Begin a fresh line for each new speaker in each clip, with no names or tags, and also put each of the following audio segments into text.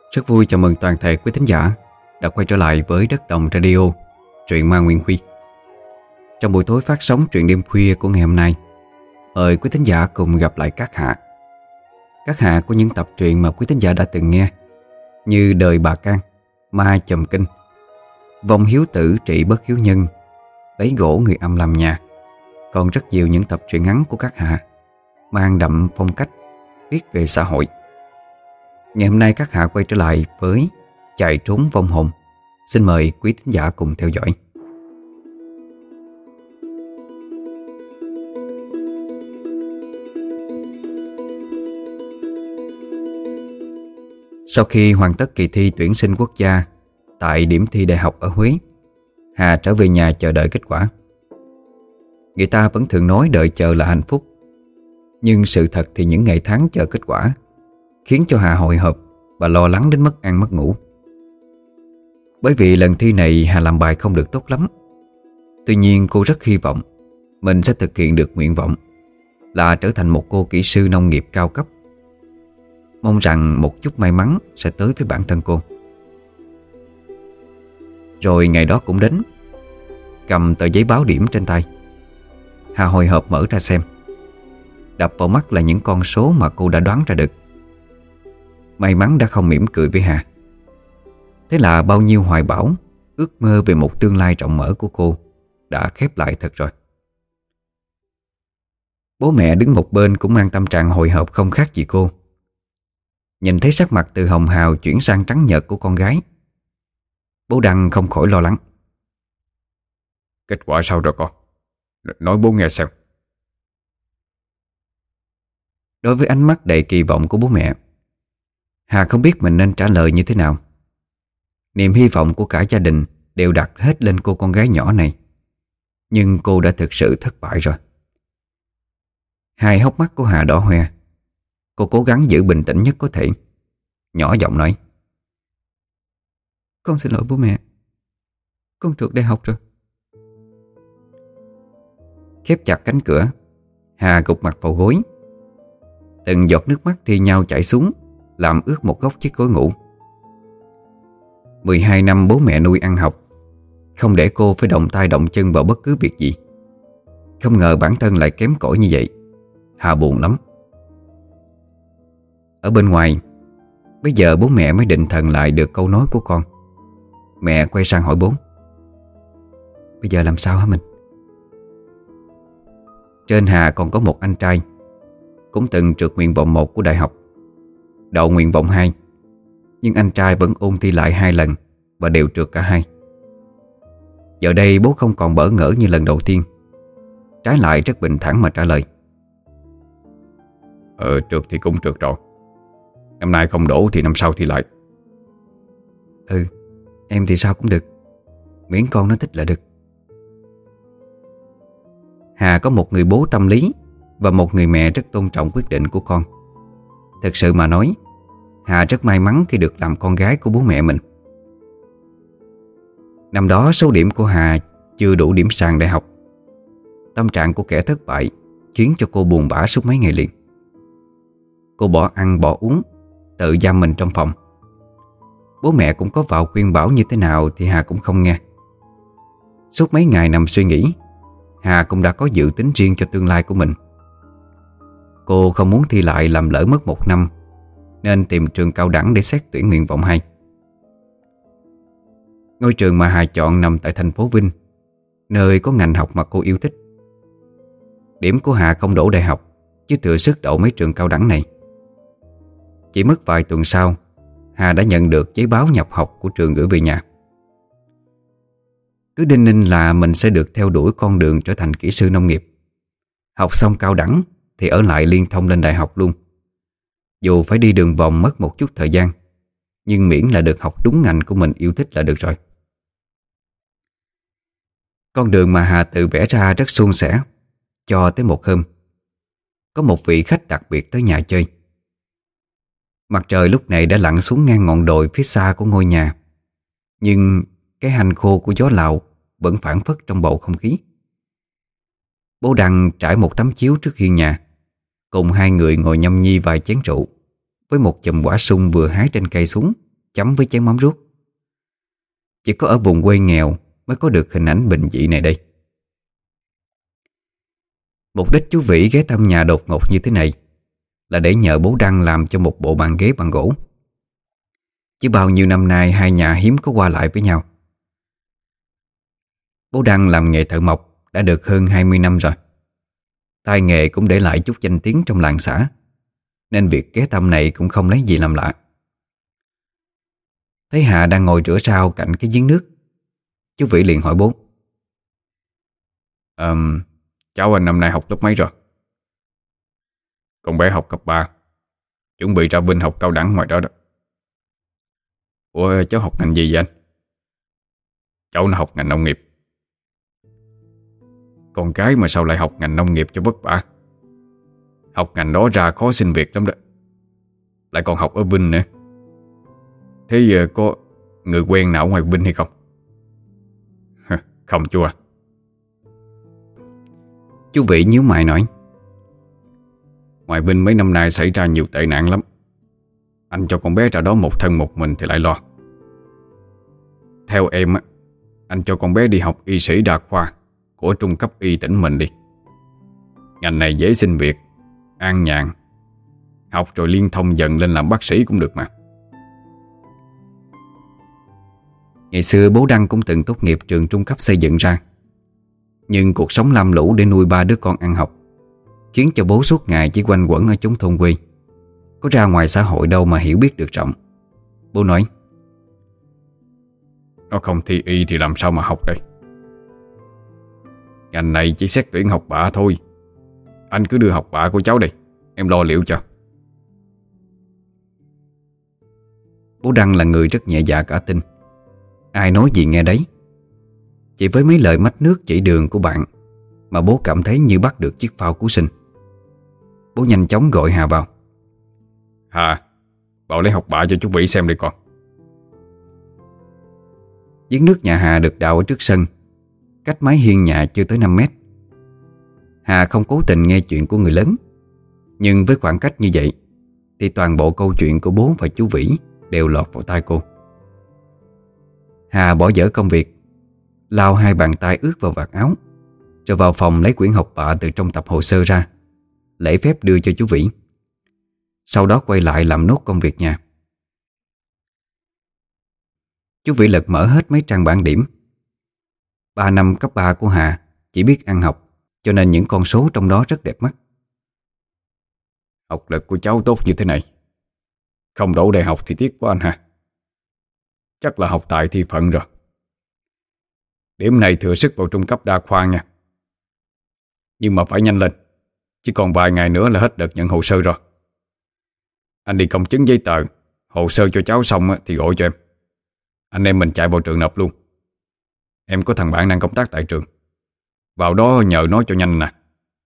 Rất vui chào mừng toàn thể quý thính giả đã quay trở lại với Đất Đồng Radio, truyện ma Nguyên Huy. Trong buổi tối phát sóng truyện đêm khuya của ngày hôm nay, mời quý thính giả cùng gặp lại các hạ. Các hạ của những tập truyện mà quý thính giả đã từng nghe, như Đời Bà Can, Ma Chầm Kinh, Vong Hiếu Tử Trị Bất Hiếu Nhân, Lấy Gỗ Người Âm Làm Nhà. Còn rất nhiều những tập truyện ngắn của các hạ mang đậm phong cách viết về xã hội. Ngày hôm nay các hạ quay trở lại với Chạy Trốn Vong Hồn. Xin mời quý thính giả cùng theo dõi. Sau khi hoàn tất kỳ thi tuyển sinh quốc gia tại điểm thi đại học ở Huế, Hà trở về nhà chờ đợi kết quả. Người ta vẫn thường nói đợi chờ là hạnh phúc, nhưng sự thật thì những ngày tháng chờ kết quả khiến cho Hà hồi hộp và lo lắng đến mất ăn mất ngủ. Bởi vì lần thi này Hà làm bài không được tốt lắm. Tuy nhiên cô rất hy vọng mình sẽ thực hiện được nguyện vọng là trở thành một cô kỹ sư nông nghiệp cao cấp. Mong rằng một chút may mắn sẽ tới với bản thân cô. Rồi ngày đó cũng đến. Cầm tờ giấy báo điểm trên tay, Hà hồi hộp mở ra xem. Đập vào mắt là những con số mà cô đã đoán ra được. May mắn đã không mỉm cười với Hà. Thế là bao nhiêu hoài bão, ước mơ về một tương lai rộng mở của cô đã khép lại thật rồi. Bố mẹ đứng một bên cũng mang tâm trạng hồi hộp không khác gì cô. Nhìn thấy sắc mặt từ hồng hào chuyển sang trắng nhợt của con gái, bố Đăng không khỏi lo lắng.
Kết quả sao rồi con? Nói bố nghe xem.
Đối với ánh mắt đầy kỳ vọng của bố mẹ, Hà không biết mình nên trả lời như thế nào. Niềm hy vọng của cả gia đình đều đặt hết lên cô con gái nhỏ này. Nhưng cô đã thực sự thất bại rồi. Hai hốc mắt của Hà đỏ hoe. Cô cố gắng giữ bình tĩnh nhất có thể, nhỏ giọng nói: "Con xin lỗi bố mẹ, con trượt đại học rồi." Khép chặt cánh cửa, Hà gục mặt vào gối. Từng giọt nước mắt thi nhau chảy xuống, làm ướt một góc chiếc gối ngủ. 12 năm bố mẹ nuôi ăn học, không để cô phải động tay động chân vào bất cứ việc gì. Không ngờ bản thân lại kém cỏi như vậy. Hà buồn lắm. Ở bên ngoài, bây giờ bố mẹ mới định thần lại được câu nói của con. Mẹ quay sang hỏi bố: "Bây giờ làm sao hả mình?" Trên Hà còn có một anh trai, cũng từng trượt nguyện vọng 1 của đại học, đậu nguyện vọng 2. Nhưng anh trai vẫn ôn thi lại 2 lần và đều trượt cả hai. Giờ đây bố không còn bỡ ngỡ như lần đầu tiên. Trái lại rất bình thản mà trả lời:
Trượt thì cũng trượt rồi. Năm nay không đổ thì năm sau thi lại.
Em thì sao cũng được, miễn con nó thích là được. Hà có một người bố tâm lý và một người mẹ rất tôn trọng quyết định của con. Thực sự mà nói, Hà rất may mắn khi được làm con gái của bố mẹ mình. Năm đó số điểm của Hà chưa đủ điểm sàn đại học. Tâm trạng của kẻ thất bại khiến cho cô buồn bã suốt mấy ngày liền. Cô bỏ ăn bỏ uống, tự giam mình trong phòng. Bố mẹ cũng có vào khuyên bảo như thế nào thì Hà cũng không nghe. Suốt mấy ngày nằm suy nghĩ, Hà cũng đã có dự tính riêng cho tương lai của mình. Cô không muốn thi lại làm lỡ mất 1 năm, nên tìm trường cao đẳng để xét tuyển nguyện vọng 2. Ngôi trường mà Hà chọn nằm tại thành phố Vinh, nơi có ngành học mà cô yêu thích. Điểm của Hà không đỗ đại học, chứ thừa sức đậu mấy trường cao đẳng này. Chỉ mất vài tuần sau, Hà đã nhận được giấy báo nhập học của trường gửi về nhà. Cứ đinh ninh là mình sẽ được theo đuổi con đường trở thành kỹ sư nông nghiệp. Học xong cao đẳng thì ở lại liên thông lên đại học luôn. Dù phải đi đường vòng mất một chút thời gian, nhưng miễn là được học đúng ngành của mình yêu thích là được rồi. Con đường mà Hà tự vẽ ra rất suôn sẻ. Cho tới một hôm, có một vị khách đặc biệt tới nhà chơi. Mặt trời lúc này đã lặn xuống ngang ngọn đồi phía xa của ngôi nhà, nhưng cái hành khô của gió Lào vẫn phảng phất trong bầu không khí. Bố Đăng trải một tấm chiếu trước hiên nhà, cùng hai người ngồi nhâm nhi vài chén rượu, với một chùm quả sung vừa hái trên cây xuống, chấm với chén mắm ruốc. Chỉ có ở vùng quê nghèo mới có được hình ảnh bình dị này đây. Mục đích chú Vĩ ghé thăm nhà đột ngột như thế này là để nhờ bố Đăng làm cho một bộ bàn ghế bằng gỗ. Chứ bao nhiêu năm nay hai nhà hiếm có qua lại với nhau. Bố Đăng làm nghề thợ mộc đã được hơn 20 năm rồi. Tay nghề cũng để lại chút danh tiếng trong làng xã, nên việc ghé thăm này cũng không lấy gì làm lạ. Thấy Hà đang ngồi rửa rau cạnh cái giếng nước, chú Vĩ liền hỏi bố:
Cháu anh năm nay học lớp mấy rồi? Con bé học cấp 3, chuẩn bị ra Vinh học cao đẳng ngoài đó đó. Ủa cháu học ngành gì vậy anh? Cháu nó học ngành nông nghiệp. Con cái mà sao lại học ngành nông nghiệp cho vất vả. Học ngành đó ra khó xin việc lắm đó. Lại còn học ở Vinh nữa. Thế giờ có người quen nào ở ngoài Vinh hay không? Không chú à.
Chú Vĩ nhíu mày nói:
Ngoài Vinh mấy năm nay xảy ra nhiều tệ nạn lắm. Anh cho con bé ra đó một thân một mình thì lại lo. Theo em á, anh cho con bé đi học y sĩ đa khoa của trung cấp y tỉnh mình đi. Ngành này dễ xin việc, an nhàn. Học rồi liên thông dần lên làm bác sĩ cũng được mà.
Ngày xưa bố Đăng cũng từng tốt nghiệp trường trung cấp xây dựng ra. Nhưng cuộc sống lam lũ để nuôi ba đứa con ăn học khiến cho bố suốt ngày chỉ quanh quẩn ở chốn thôn quê, có ra ngoài xã hội đâu mà hiểu biết được rộng. Bố nói:
Nó không thi y thì làm sao mà học đây. Ngành này chỉ xét tuyển học bạ thôi. Anh cứ đưa học bạ của cháu đây, em lo liệu cho.
Bố Đăng là người rất nhẹ dạ cả tin, ai nói gì nghe đấy. Chỉ với mấy lời mách nước chỉ đường của bạn mà bố cảm thấy như bắt được chiếc phao cứu sinh. Bố nhanh chóng gọi Hà vào:
Hà, bảo lấy học bạ cho chú Vĩ xem đi con.
Giếng nước nhà Hà được đào ở trước sân, cách mái hiên nhà chưa tới 5 mét. Hà không cố tình nghe chuyện của người lớn, nhưng với khoảng cách như vậy thì toàn bộ câu chuyện của bố và chú Vĩ đều lọt vào tai cô. Hà bỏ dở công việc, lao hai bàn tay ướt vào vạt áo, rồi vào phòng lấy quyển học bạ từ trong tập hồ sơ ra, lễ phép đưa cho chú Vĩ. Sau đó quay lại làm nốt công việc nhà. Chú Vĩ lật mở hết mấy trang bảng điểm. 3 năm cấp 3 của Hà chỉ biết ăn học, cho nên những con số trong đó rất đẹp mắt.
Học lực của cháu tốt như thế này, không đỗ đại học thì tiếc quá anh ha. Chắc là học tại thi phận rồi. Điểm này thừa sức vào trung cấp đa khoa nha. Nhưng mà phải nhanh lên, chỉ còn vài ngày nữa là hết đợt nhận hồ sơ rồi. Anh đi công chứng giấy tờ, hồ sơ cho cháu xong thì gọi cho em. Anh em mình chạy vào trường nộp luôn. Em có thằng bạn đang công tác tại trường, vào đó nhờ nó cho nhanh nè.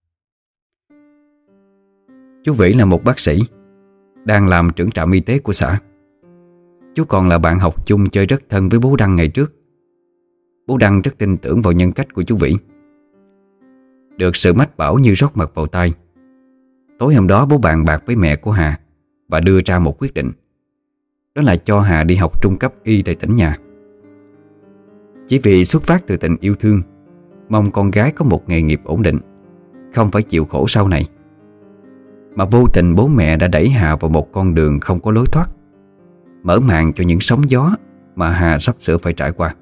Chú Vĩ là một bác sĩ, đang làm trưởng trạm y tế của xã. Chú còn là bạn học chung chơi rất thân với bố Đăng ngày trước. Bố Đăng rất tin tưởng vào nhân cách của chú Vĩ. Được sự mách bảo như rót mật vào tai, tối hôm đó bố bàn bạc với mẹ của Hà và đưa ra một quyết định. Đó là cho Hà đi học trung cấp y tại tỉnh nhà. Chỉ vì xuất phát từ tình yêu thương, mong con gái có một nghề nghiệp ổn định, không phải chịu khổ sau này, mà vô tình bố mẹ đã đẩy Hà vào một con đường không có lối thoát, mở màn cho những sóng gió mà Hà sắp sửa phải trải qua.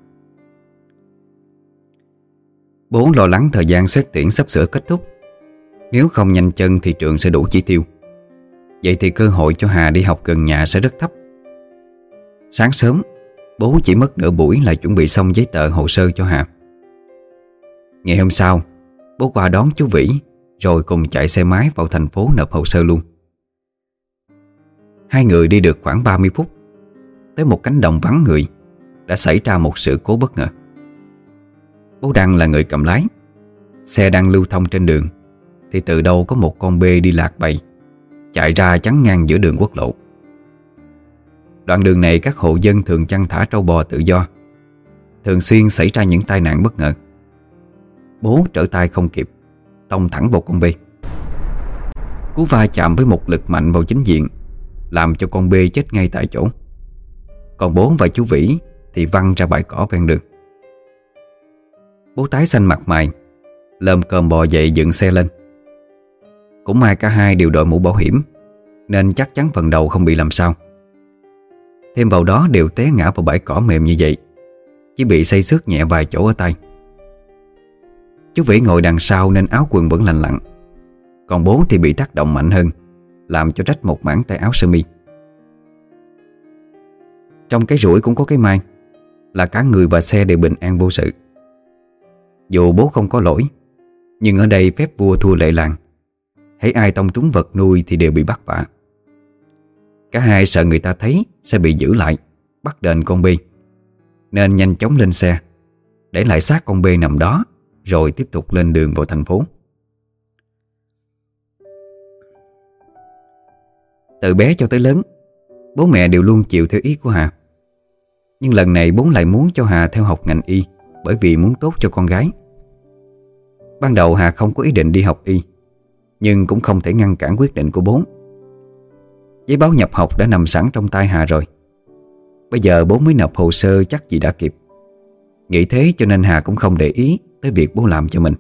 Bố lo lắng thời gian xét tuyển sắp sửa kết thúc, nếu không nhanh chân thì trường sẽ đủ chỉ tiêu. Vậy thì cơ hội cho Hà đi học gần nhà sẽ rất thấp. Sáng sớm, bố chỉ mất nửa buổi là chuẩn bị xong giấy tờ hồ sơ cho Hà. Ngày hôm sau, bố qua đón chú Vĩ, rồi cùng chạy xe máy vào thành phố nộp hồ sơ luôn. Hai người đi được khoảng 30 phút, tới một cánh đồng vắng người đã xảy ra một sự cố bất ngờ. Bố Đăng là người cầm lái. Xe đang lưu thông trên đường thì từ đâu có một con bê đi lạc bầy chạy ra chắn ngang giữa đường quốc lộ. Đoạn đường này các hộ dân thường chăn thả trâu bò tự do, thường xuyên xảy ra những tai nạn bất ngờ. Bố trở tay không kịp, tông thẳng vào con bê. Cú va chạm với một lực mạnh vào chính diện, làm cho con bê chết ngay tại chỗ. Còn bố và chú Vĩ thì văng ra bãi cỏ ven đường. Bố tái xanh mặt mày, lơm cơm bò dậy dựng xe lên. Cũng may cả hai đều đội mũ bảo hiểm, nên chắc chắn phần đầu không bị làm sao. Thêm vào đó đều té ngã vào bãi cỏ mềm như vậy, chỉ bị xây xước nhẹ vài chỗ ở tay. Chú Vĩ ngồi đằng sau nên áo quần vẫn lành lặn, còn bố thì bị tác động mạnh hơn, làm cho rách một mảng tay áo sơ mi. Trong cái rủi cũng có cái may, là cả người và xe đều bình an vô sự. Dù bố không có lỗi, nhưng ở đây phép vua thua lệ làng, hễ ai tông trúng vật nuôi thì đều bị bắt vạ. Cả hai sợ người ta thấy sẽ bị giữ lại, bắt đền con bê, nên nhanh chóng lên xe, để lại xác con bê nằm đó, rồi tiếp tục lên đường vào thành phố. Từ bé cho tới lớn, bố mẹ đều luôn chịu theo ý của Hà. Nhưng lần này bố lại muốn cho Hà theo học ngành y, bởi vì muốn tốt cho con gái. Ban đầu Hà không có ý định đi học y, nhưng cũng không thể ngăn cản quyết định của bố. Giấy báo nhập học đã nằm sẵn trong tay Hà rồi. Bây giờ bố mới nộp hồ sơ chắc gì đã kịp. Nghĩ thế cho nên Hà cũng không để ý tới việc bố làm cho mình.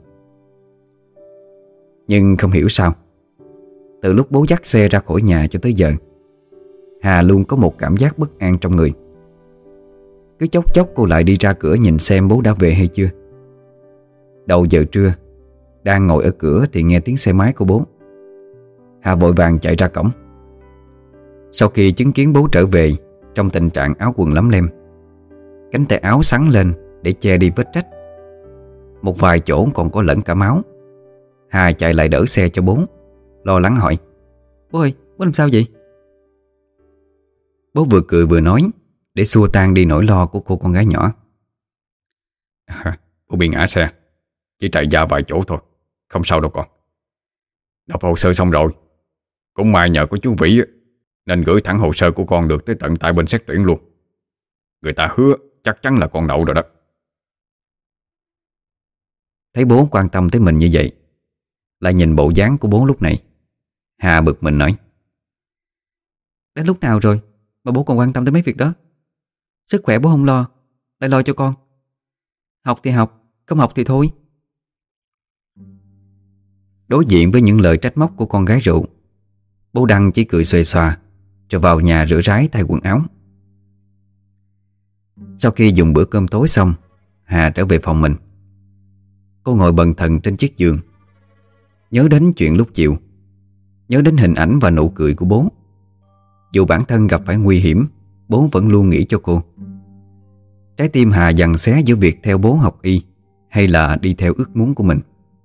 Nhưng không hiểu sao, từ lúc bố dắt xe ra khỏi nhà cho tới giờ, Hà luôn có một cảm giác bất an trong người. Cứ chốc chốc cô lại đi ra cửa nhìn xem bố đã về hay chưa. Đầu giờ trưa, đang ngồi ở cửa thì nghe tiếng xe máy của bố. Hà vội vàng chạy ra cổng. Sau khi chứng kiến bố trở về trong tình trạng áo quần lấm lem, cánh tay áo xắn lên để che đi vết rách, một vài chỗ còn có lẫn cả máu, Hà chạy lại đỡ xe cho bố, lo lắng hỏi: "Bố ơi, bố làm sao vậy?" Bố vừa cười vừa nói, để xua tan đi nỗi lo của cô con gái nhỏ:
Bố bị ngã xe, chỉ chạy ra vài chỗ thôi, không sao đâu con. Nộp hồ sơ xong rồi. Cũng may nhờ có chú Vĩ nên gửi thẳng hồ sơ của con được tới tận tại bên xét tuyển luôn. Người ta hứa chắc chắn là con đậu rồi đó.
Thấy bố quan tâm tới mình như vậy, lại nhìn bộ dáng của bố lúc này, Hà bực mình nói: "Đến lúc nào rồi mà bố còn quan tâm tới mấy việc đó? Sức khỏe bố không lo, lại lo cho con. Học thì học, không học thì thôi." Đối diện với những lời trách móc của con gái rượu, bố Đăng chỉ cười xuề xòa, rồi vào nhà rửa ráy thay quần áo. Sau khi dùng bữa cơm tối xong, Hà trở về phòng mình. Cô ngồi bần thần trên chiếc giường, nhớ đến chuyện lúc chiều, nhớ đến hình ảnh và nụ cười của bố. Dù bản thân gặp phải nguy hiểm, bố vẫn luôn nghĩ cho cô. Trái tim Hà giằng xé giữa việc theo bố học y hay là đi theo ước muốn của mình.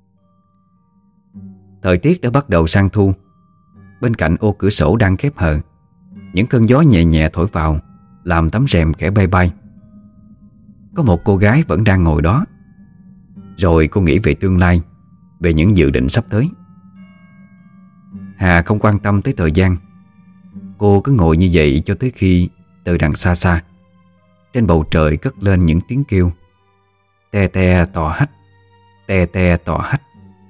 Thời tiết đã bắt đầu sang thu. Bên cạnh ô cửa sổ đang khép hờ, những cơn gió nhẹ nhẹ thổi vào, làm tấm rèm khẽ bay bay. Có một cô gái vẫn đang ngồi đó. Rồi cô nghĩ về tương lai, về những dự định sắp tới. Hà không quan tâm tới thời gian. Cô cứ ngồi như vậy cho tới khi từ đằng xa xa, trên bầu trời cất lên những tiếng kêu: te te tò hách, te te tò hách.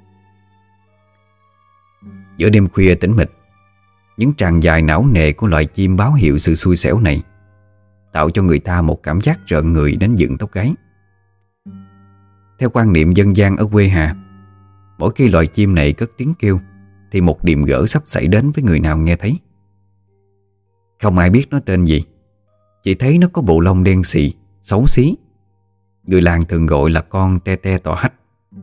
Giữa đêm khuya tĩnh mịch, những tràng dài não nề của loài chim báo hiệu sự xui xẻo này tạo cho người ta một cảm giác rợn người đến dựng tóc gáy. Theo quan niệm dân gian ở quê Hà, mỗi khi loài chim này cất tiếng kêu thì một điềm gỡ sắp xảy đến với người nào nghe thấy. Không ai biết nó tên gì, chỉ thấy nó có bộ lông đen xì, xấu xí. Người làng thường gọi là con te te tò hách.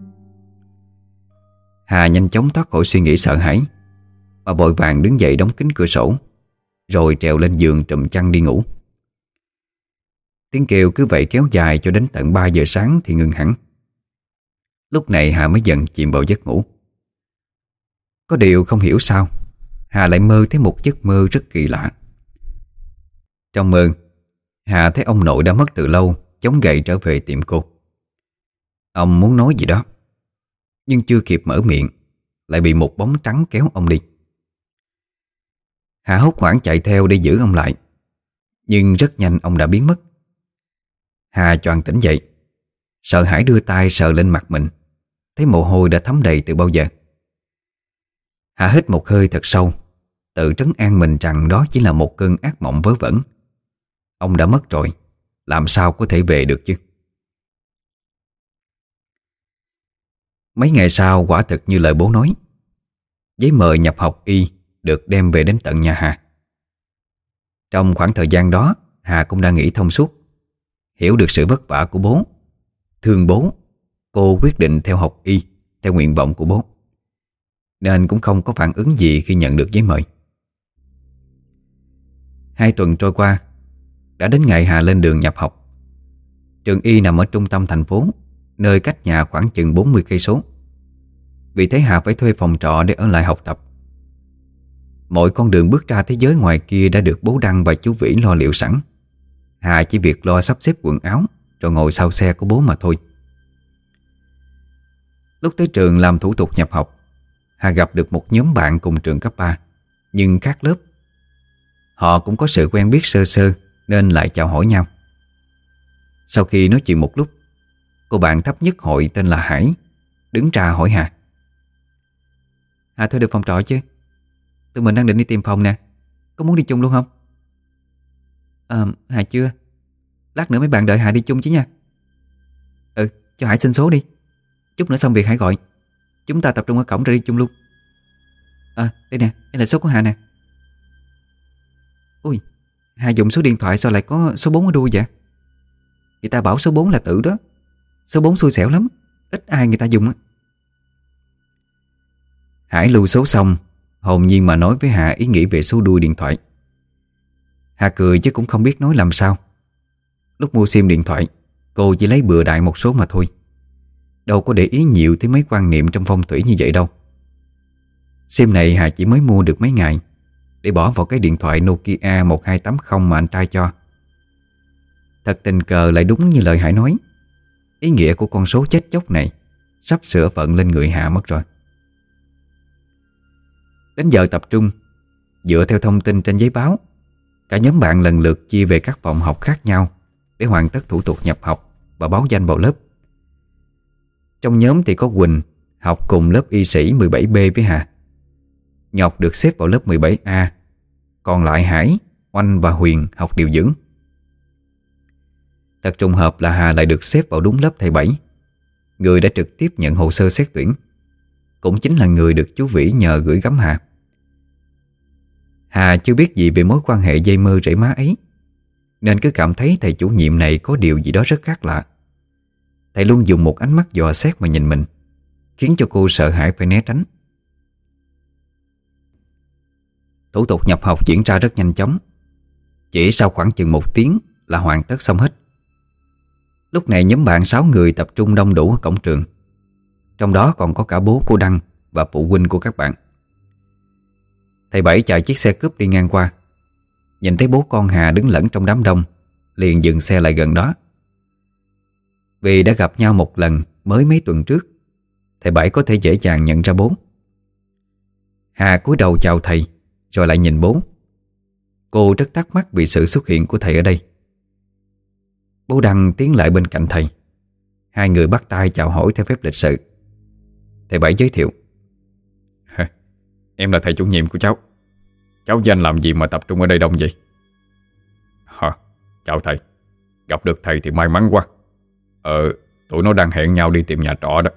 Hà nhanh chóng thoát khỏi suy nghĩ sợ hãi, mà vội vàng đứng dậy đóng kín cửa sổ, rồi trèo lên giường trùm chăn đi ngủ. Tiếng kêu cứ vậy kéo dài cho đến tận 3 giờ sáng thì ngừng hẳn. Lúc này Hà mới dần chìm vào giấc ngủ. Có điều không hiểu sao Hà lại mơ thấy một giấc mơ rất kỳ lạ. Trong mơ, Hà thấy ông nội đã mất từ lâu chống gậy trở về tìm cô. Ông muốn nói gì đó, nhưng chưa kịp mở miệng lại bị một bóng trắng kéo ông đi. Hà hốt hoảng chạy theo để giữ ông lại, nhưng rất nhanh ông đã biến mất. Hà choàng tỉnh dậy, sợ hãi đưa tay sờ lên mặt mình, thấy mồ hôi đã thấm đầy từ bao giờ. Hà hít một hơi thật sâu, tự trấn an mình rằng đó chỉ là một cơn ác mộng vớ vẩn. ông đã mất rồi, làm sao có thể về được chứ. Mấy ngày sau quả thực như lời bố nói, giấy mời nhập học y được đem về đến tận nhà Hà. Trong khoảng thời gian đó, Hà cũng đã nghĩ thông suốt, hiểu được sự vất vả của bố. Thương bố, cô quyết định theo học y theo nguyện vọng của bố, nên cũng không có phản ứng gì khi nhận được giấy mời. 2 tuần trôi qua, đã đến ngày Hà lên đường nhập học. Trường y nằm ở trung tâm thành phố, nơi cách nhà khoảng chừng 40 cây số. Vì thế Hà phải thuê phòng trọ để ở lại học tập. Mọi con đường bước ra thế giới ngoài kia đã được bố Đăng và chú Vĩ lo liệu sẵn. Hà chỉ việc lo sắp xếp quần áo rồi ngồi sau xe của bố mà thôi. Lúc tới trường làm thủ tục nhập học, Hà gặp được một nhóm bạn cùng trường cấp 3, nhưng khác lớp. Họ cũng có sự quen biết sơ sơ nên lại chào hỏi nhau. Sau khi nói chuyện một lúc, cô bạn thấp nhất hội tên là Hải đứng ra hỏi Hà: Hà thuê được phòng trọ chứ? Tụi mình đang định đi tìm phòng nè, có muốn đi chung luôn không? Hà chưa. Lát nữa mấy bạn đợi Hà đi chung chứ nha. Cho Hải xin số đi, chút nữa xong việc Hải gọi. Chúng ta tập trung ở cổng rồi đi chung luôn. Đây nè, đây là số của Hà nè. Ui, Hà dùng số điện thoại sao lại có số 4 ở đuôi vậy? Người ta bảo số 4 là tự đó. Số 4 xui xẻo lắm, ít ai người ta dùng á. Hải lưu số xong, hồn nhiên mà nói với Hà ý nghĩ về số đuôi điện thoại. Hà cười chứ cũng không biết nói làm sao. Lúc mua sim điện thoại, cô chỉ lấy bừa đại một số mà thôi, đâu có để ý nhiều tới mấy quan niệm trong phong thủy như vậy đâu. Sim này Hà chỉ mới mua được mấy ngày, để bỏ vào cái điện thoại Nokia 1280 mà anh trai cho. Thật tình cờ lại đúng như lời Hải nói, ý nghĩa của con số chết chóc này sắp sửa vận lên người Hà mất rồi. Đến giờ tập trung, dựa theo thông tin trên giấy báo, cả nhóm bạn lần lượt chia về các phòng học khác nhau để hoàn tất thủ tục nhập học và báo danh vào lớp. Trong nhóm thì có Quỳnh học cùng lớp y sĩ 17B với Hà. Ngọc được xếp vào lớp 17A. Còn lại Hải, Oanh và Huyền học điều dưỡng. Thật trùng hợp là Hà lại được xếp vào đúng lớp thầy Bảy, người đã trực tiếp nhận hồ sơ xét tuyển, cũng chính là người được chú Vĩ nhờ gửi gắm Hà. Hà chưa biết gì về mối quan hệ dây mơ rễ má ấy, nên cứ cảm thấy thầy chủ nhiệm này có điều gì đó rất khác lạ. Thầy luôn dùng một ánh mắt dò xét mà nhìn mình, khiến cho cô sợ hãi phải né tránh. Thủ tục nhập học diễn ra rất nhanh chóng. Chỉ sau khoảng chừng 1 tiếng là hoàn tất xong hết. Lúc này nhóm bạn 6 người tập trung đông đủ ở cổng trường. Trong đó còn có cả bố của Đăng và phụ huynh của các bạn. Thầy Bảy chạy chiếc xe cướp đi ngang qua, nhìn thấy bố con Hà đứng lẫn trong đám đông, liền dừng xe lại gần đó. Vì đã gặp nhau một lần mới mấy tuần trước, thầy Bảy có thể dễ dàng nhận ra bố. Hà cúi đầu chào thầy, rồi lại nhìn bố. Cô rất thắc mắc vì sự xuất hiện của thầy ở đây. Bố Đăng tiến lại bên cạnh thầy. Hai người bắt tay chào hỏi theo phép lịch sự. Thầy Bảy giới thiệu:
Em là thầy chủ nhiệm của cháu. Cháu với anh làm gì mà tập trung ở đây đông vậy? Chào thầy. Gặp được thầy thì may mắn quá. Tụi nó đang hẹn nhau đi tìm nhà trọ đó.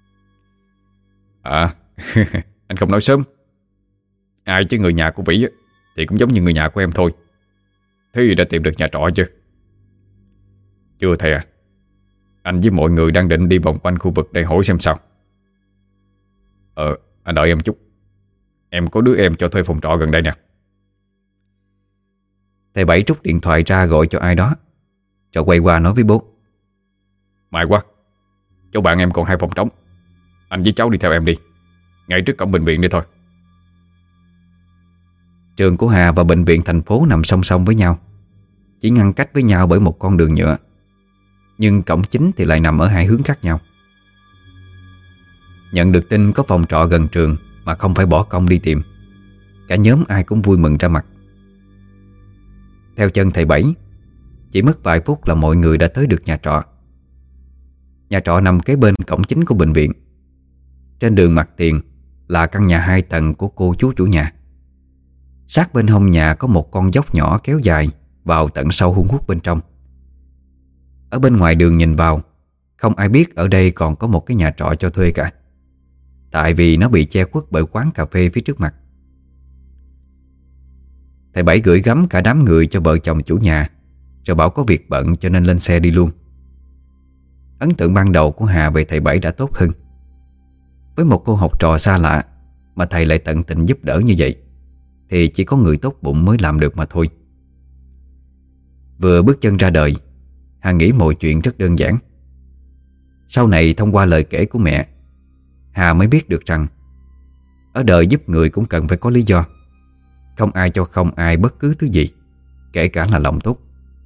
Anh không nói sớm. Ai chứ người nhà của Vĩ thì cũng giống như người nhà của em thôi. Thế thì đã tìm được nhà trọ chưa? Chưa thầy à. Anh với mọi người đang định đi vòng quanh khu vực đây hỏi xem sao. Anh đợi em chút. Em có đứa em cho thuê phòng trọ gần đây nè.
Thầy Bảy rút điện thoại ra gọi cho ai đó, rồi quay qua nói với bố:
May quá, chỗ bạn em còn 2 phòng trống. Anh với cháu đi theo em đi, ngay trước cổng bệnh viện đi thôi.
Trường của Hà và bệnh viện thành phố nằm song song với nhau, chỉ ngăn cách với nhau bởi một con đường nhựa, nhưng cổng chính thì lại nằm ở 2 hướng khác nhau. Nhận được tin có phòng trọ gần trường mà không phải bỏ công đi tìm, cả nhóm ai cũng vui mừng ra mặt. Theo chân thầy Bảy, chỉ mất vài phút là mọi người đã tới được nhà trọ. Nhà trọ nằm kế bên cổng chính của bệnh viện. Trên đường mặt tiền là căn nhà 2 tầng của cô chú chủ nhà. Sát bên hông nhà có một con dốc nhỏ kéo dài vào tận sâu hun hút bên trong. Ở bên ngoài đường nhìn vào, không ai biết ở đây còn có một cái nhà trọ cho thuê cả, tại vì nó bị che khuất bởi quán cà phê phía trước mặt. Thầy Bảy gửi gắm cả đám người cho vợ chồng chủ nhà, rồi bảo có việc bận cho nên lên xe đi luôn. Ấn tượng ban đầu của Hà về thầy Bảy đã tốt hơn. Với một cô học trò xa lạ mà thầy lại tận tình giúp đỡ như vậy thì chỉ có người tốt bụng mới làm được mà thôi. Vừa bước chân ra đời, Hà nghĩ mọi chuyện rất đơn giản. Sau này thông qua lời kể của mẹ, Hà mới biết được rằng ở đời giúp người cũng cần phải có lý do. Không ai cho không ai bất cứ thứ gì, kể cả là lòng tốt.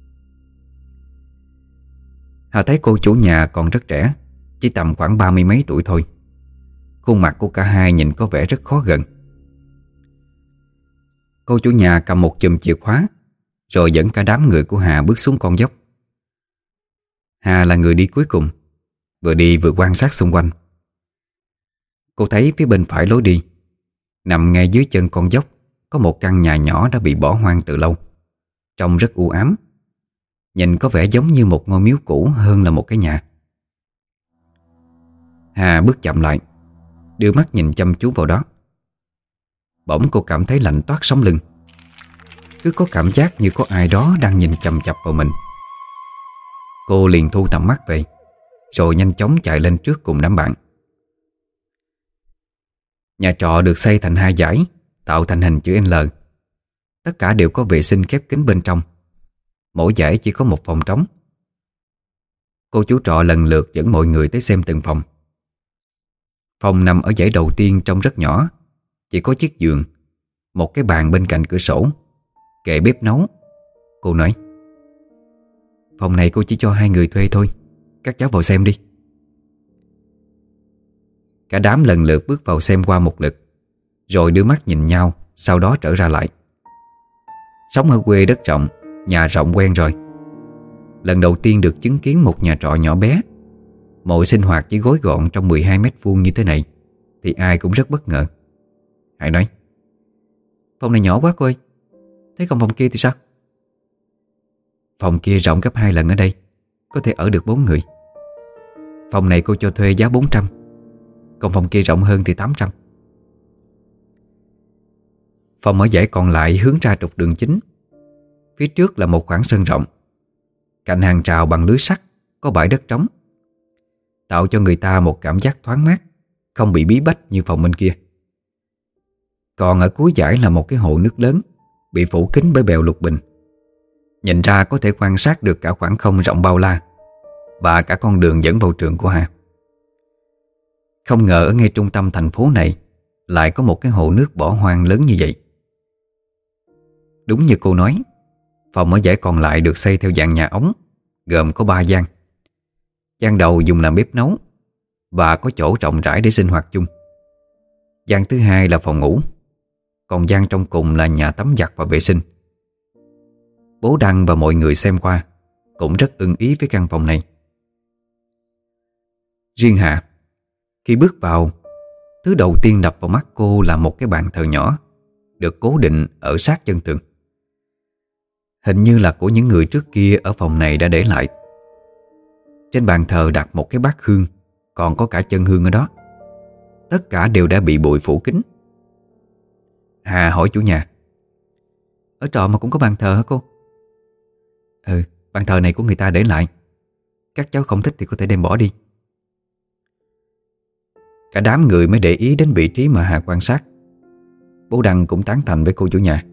Hà thấy cô chủ nhà còn rất trẻ, chỉ tầm khoảng 30 mấy tuổi thôi. Khuôn mặt của cả hai nhìn có vẻ rất khó gần. Cô chủ nhà cầm một chùm chìa khóa, rồi dẫn cả đám người của Hà bước xuống con dốc. Hà là người đi cuối cùng, vừa đi vừa quan sát xung quanh. Cô thấy phía bên phải lối đi, nằm ngay dưới chân con dốc, có một căn nhà nhỏ đã bị bỏ hoang từ lâu, trông rất u ám. Nhìn có vẻ giống như một ngôi miếu cũ hơn là một cái nhà. Hà bước chậm lại, đưa mắt nhìn chăm chú vào đó. Bỗng cô cảm thấy lạnh toát sống lưng. Cứ có cảm giác như có ai đó đang nhìn chằm chằm vào mình. Cô liền thu tầm mắt về, rồi nhanh chóng chạy lên trước cùng đám bạn. Nhà trọ được xây thành hai dãy, tạo thành hình chữ L. Tất cả đều có vệ sinh khép kín bên trong. Mỗi dãy chỉ có một phòng trống. Cô chú trọ lần lượt dẫn mọi người tới xem từng phòng. Phòng nằm ở dãy đầu tiên trông rất nhỏ, chỉ có chiếc giường, một cái bàn bên cạnh cửa sổ, kệ bếp nấu. Cô nói: "Phòng này cô chỉ cho 2 người thuê thôi, các cháu vào xem đi." Cả đám lần lượt bước vào xem qua một lượt, rồi đưa mắt nhìn nhau, sau đó trở ra lại. Sống ở quê đất rộng, nhà rộng quen rồi. Lần đầu tiên được chứng kiến một nhà trọ nhỏ bé, mọi sinh hoạt chỉ gói gọn trong 12 mét vuông như thế này, thì ai cũng rất bất ngờ. Hải nói: "Phòng này nhỏ quá cô ơi, thế còn phòng kia thì sao?" "Phòng kia rộng gấp 2 lần ở đây, có thể ở được 4 người. Phòng này cô cho thuê giá 400, còn phòng kia rộng hơn thì 800. Phòng ở dãy còn lại hướng ra trục đường chính. Phía trước là một khoảng sân rộng, cạnh hàng rào bằng lưới sắt có bãi đất trống, tạo cho người ta một cảm giác thoáng mát, không bị bí bách như phòng bên kia. Còn ở cuối dãy là một cái hồ nước lớn, bị phủ kín bởi bèo lục bình. Nhìn ra có thể quan sát được cả khoảng không rộng bao la và cả con đường dẫn vào trường của Hà. Không ngờ ở ngay trung tâm thành phố này lại có một cái hồ nước bỏ hoang lớn như vậy. Đúng như cô nói, phòng ở dãy còn lại được xây theo dạng nhà ống, gồm có 3 gian. Gian đầu dùng làm bếp nấu và có chỗ rộng rãi để sinh hoạt chung. Gian thứ hai là phòng ngủ, còn gian trong cùng là nhà tắm giặt và vệ sinh. Bố Đăng và mọi người xem qua cũng rất ưng ý với căn phòng này. Riêng Hà, khi bước vào, thứ đầu tiên đập vào mắt cô là một cái bàn thờ nhỏ, được cố định ở sát chân tường. Hình như là của những người trước kia ở phòng này đã để lại. Trên bàn thờ đặt một cái bát hương, còn có cả chân hương ở đó. Tất cả đều đã bị bụi phủ kín. Hà hỏi chủ nhà: "Ở trọ mà cũng có bàn thờ hả cô?" "Ừ, bàn thờ này của người ta để lại. Các cháu không thích thì có thể đem bỏ đi." Cả đám người mới để ý đến vị trí mà Hà quan sát. Bố Đăng cũng tán thành với cô chủ nhà: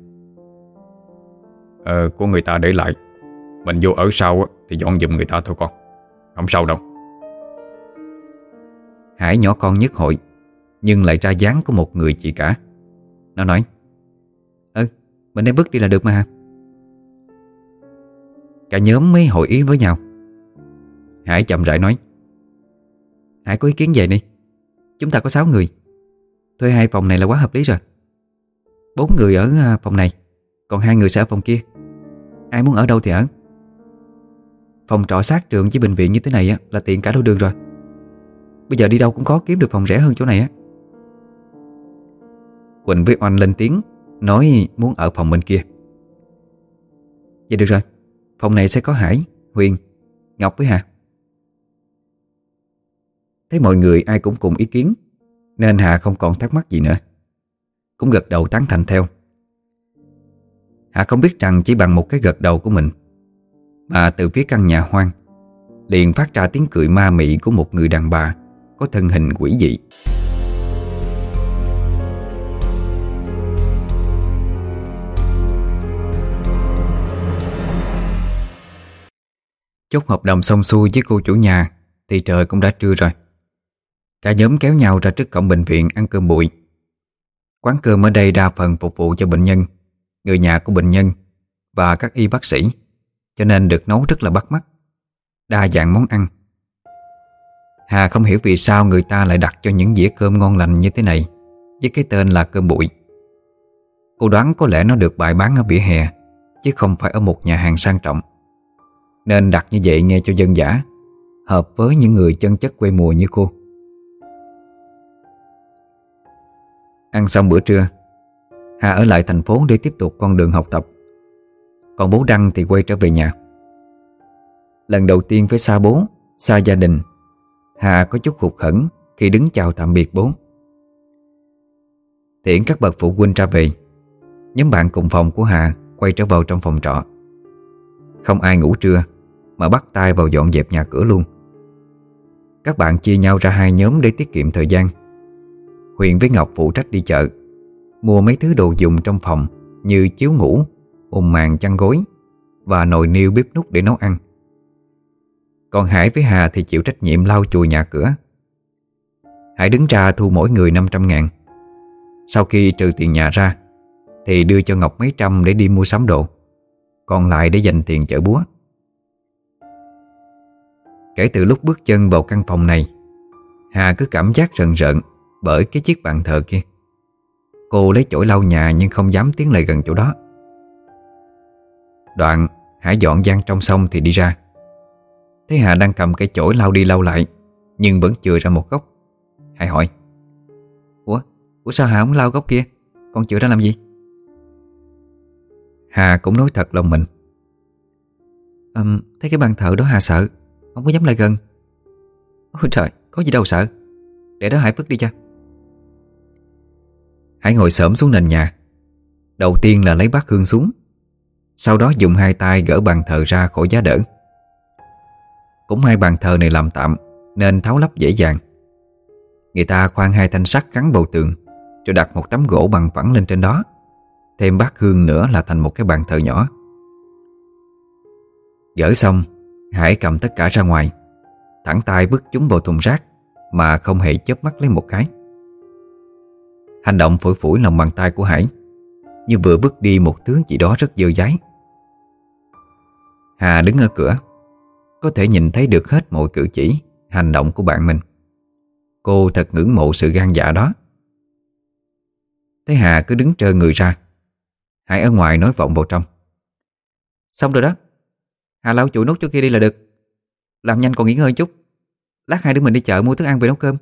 Của người ta để lại, mình vô ở sau thì dọn giùm người ta thôi con, không sao đâu."
Hải nhỏ con nhất hội, nhưng lại ra dáng của một người chị cả. Nó nói: "Mình đem vứt đi là được mà." Cả nhóm mới hội ý với nhau. Hải chậm rãi nói: "Hải có ý kiến về đi. Chúng ta có 6 người, thuê 2 phòng này là quá hợp lý rồi. 4 người ở phòng này, còn 2 người sẽ ở phòng kia. Ai muốn ở đâu thì ở. Phòng trọ sát trường với bệnh viện như thế này á, là tiện cả đôi đường rồi. Bây giờ đi đâu cũng có kiếm được phòng rẻ hơn chỗ này á." Quỳnh với Oanh lên tiếng nói muốn ở phòng bên kia. Vậy được rồi, phòng này sẽ có Hải, Huyền, Ngọc với Hà. Thấy mọi người ai cũng cùng ý kiến nên Hà không còn thắc mắc gì nữa, cũng gật đầu tán thành theo. Hà không biết rằng chỉ bằng một cái gật đầu của mình mà từ phía căn nhà hoang liền phát ra tiếng cười ma mị của một người đàn bà có thân hình quỷ dị. Chốt hợp đồng xong xuôi với cô chủ nhà thì trời cũng đã trưa rồi. Cả nhóm kéo nhau ra trước cổng bệnh viện ăn cơm bụi. Quán cơm ở đây đa phần phục vụ cho bệnh nhân, người nhà của bệnh nhân và các y bác sĩ, cho nên được nấu rất là bắt mắt, đa dạng món ăn. Hà không hiểu vì sao người ta lại đặt cho những dĩa cơm ngon lành như thế này với cái tên là cơm bụi. Cô đoán có lẽ nó được bày bán ở vỉa hè chứ không phải ở một nhà hàng sang trọng, nên đặt như vậy nghe cho dân dã, hợp với những người chân chất quê mùa như cô. Ăn xong bữa trưa, Hà ở lại thành phố để tiếp tục con đường học tập. Còn bố Đăng thì quay trở về nhà. Lần đầu tiên phải xa bố, xa gia đình, Hà có chút hụt hẫng khi đứng chào tạm biệt bố. Tiễn các bậc phụ huynh ra về, nhóm bạn cùng phòng của Hà quay trở vào trong phòng trọ. Không ai ngủ trưa mà bắt tay vào dọn dẹp nhà cửa luôn. Các bạn chia nhau ra hai nhóm để tiết kiệm thời gian. Huyền với Ngọc phụ trách đi chợ, mua mấy thứ đồ dùng trong phòng như chiếu ngủ, ùm màn chăn gối và nồi niêu bếp núc để nấu ăn. Còn Hải với Hà thì chịu trách nhiệm lau chùi nhà cửa. Hải đứng ra thu mỗi người 500.000. Sau khi trừ tiền nhà ra thì đưa cho Ngọc mấy trăm để đi mua sắm đồ, còn lại để dành tiền chợ búa. Kể từ lúc bước chân vào căn phòng này, Hà cứ cảm giác rợn rợn bởi cái chiếc bàn thờ kia. Cô lấy chổi lau nhà nhưng không dám tiến lại gần chỗ đó. Đoạn Hải dọn gian trong xong thì đi ra. Thấy Hà đang cầm cái chổi lau đi lau lại nhưng vẫn chừa ra một góc. Hải hỏi: Ủa sao Hà không lau góc kia, còn chừa ra làm gì? Hà cũng nói thật lòng mình: Thấy cái bàn thờ đó Hà sợ, không có dám lại gần. Ôi trời, có gì đâu sợ, để đó Hải vứt đi cho. Hải ngồi xổm xuống nền nhà. Đầu tiên là lấy bát hương xuống, sau đó dùng hai tay gỡ bàn thờ ra khỏi giá đỡ. Cũng hai bàn thờ này làm tạm nên tháo lắp dễ dàng. Người ta khoan hai thanh sắt gắn vào tường, rồi đặt một tấm gỗ bằng phẳng lên trên đó, thêm bát hương nữa là thành một cái bàn thờ nhỏ. Gỡ xong, Hải cầm tất cả ra ngoài, thẳng tay vứt chúng vào thùng rác mà không hề chớp mắt lấy một cái. Hành động phủi phủi lòng bàn tay của Hải như vừa vứt đi một thứ gì đó rất dơ dáy. Hà đứng ở cửa, có thể nhìn thấy được hết mọi cử chỉ, hành động của bạn mình. Cô thật ngưỡng mộ sự gan dạ đó. Thấy Hà cứ đứng trơ người ra, Hải ở ngoài nói vọng vào trong: Xong rồi đó, Hà lau chùi nút cho kia đi là được. Làm nhanh còn nghỉ ngơi chút, lát hai đứa mình đi chợ mua thức ăn về nấu cơm.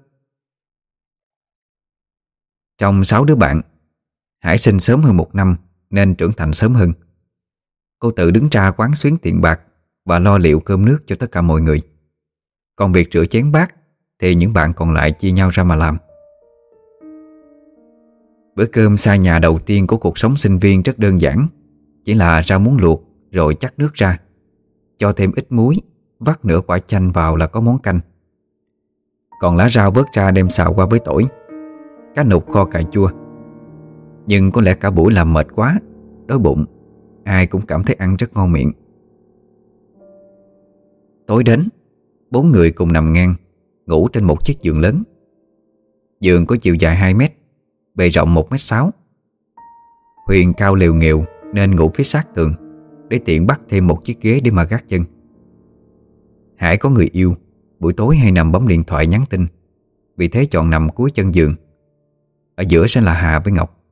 Trong 6 đứa bạn, Hải sinh sớm hơn 1 năm nên trưởng thành sớm hơn. Cô tự đứng ra quán xuyến tiền bạc và lo liệu cơm nước cho tất cả mọi người. Còn việc rửa chén bát thì những bạn còn lại chia nhau ra mà làm. Bữa cơm xa nhà đầu tiên của cuộc sống sinh viên rất đơn giản, chỉ là rau muống luộc rồi chắc nước ra, cho thêm ít muối, vắt nửa quả chanh vào là có món canh. Còn lá rau vớt ra đem xào qua với tỏi, cá nục kho cà chua. Nhưng có lẽ cả buổi làm mệt quá, đói bụng, ai cũng cảm thấy ăn rất ngon miệng. Tối đến, 4 người cùng nằm ngang, ngủ trên một chiếc giường lớn. Giường có chiều dài 2 mét, bề rộng 1,6 m. Huyền cao lều nghèo nên ngủ phía sát tường, để tiện bắt thêm một chiếc ghế để mà gác chân. Hải có người yêu, buổi tối hay nằm bấm điện thoại nhắn tin, vì thế chọn nằm cuối chân giường. Ở giữa sẽ là Hà với Ngọc.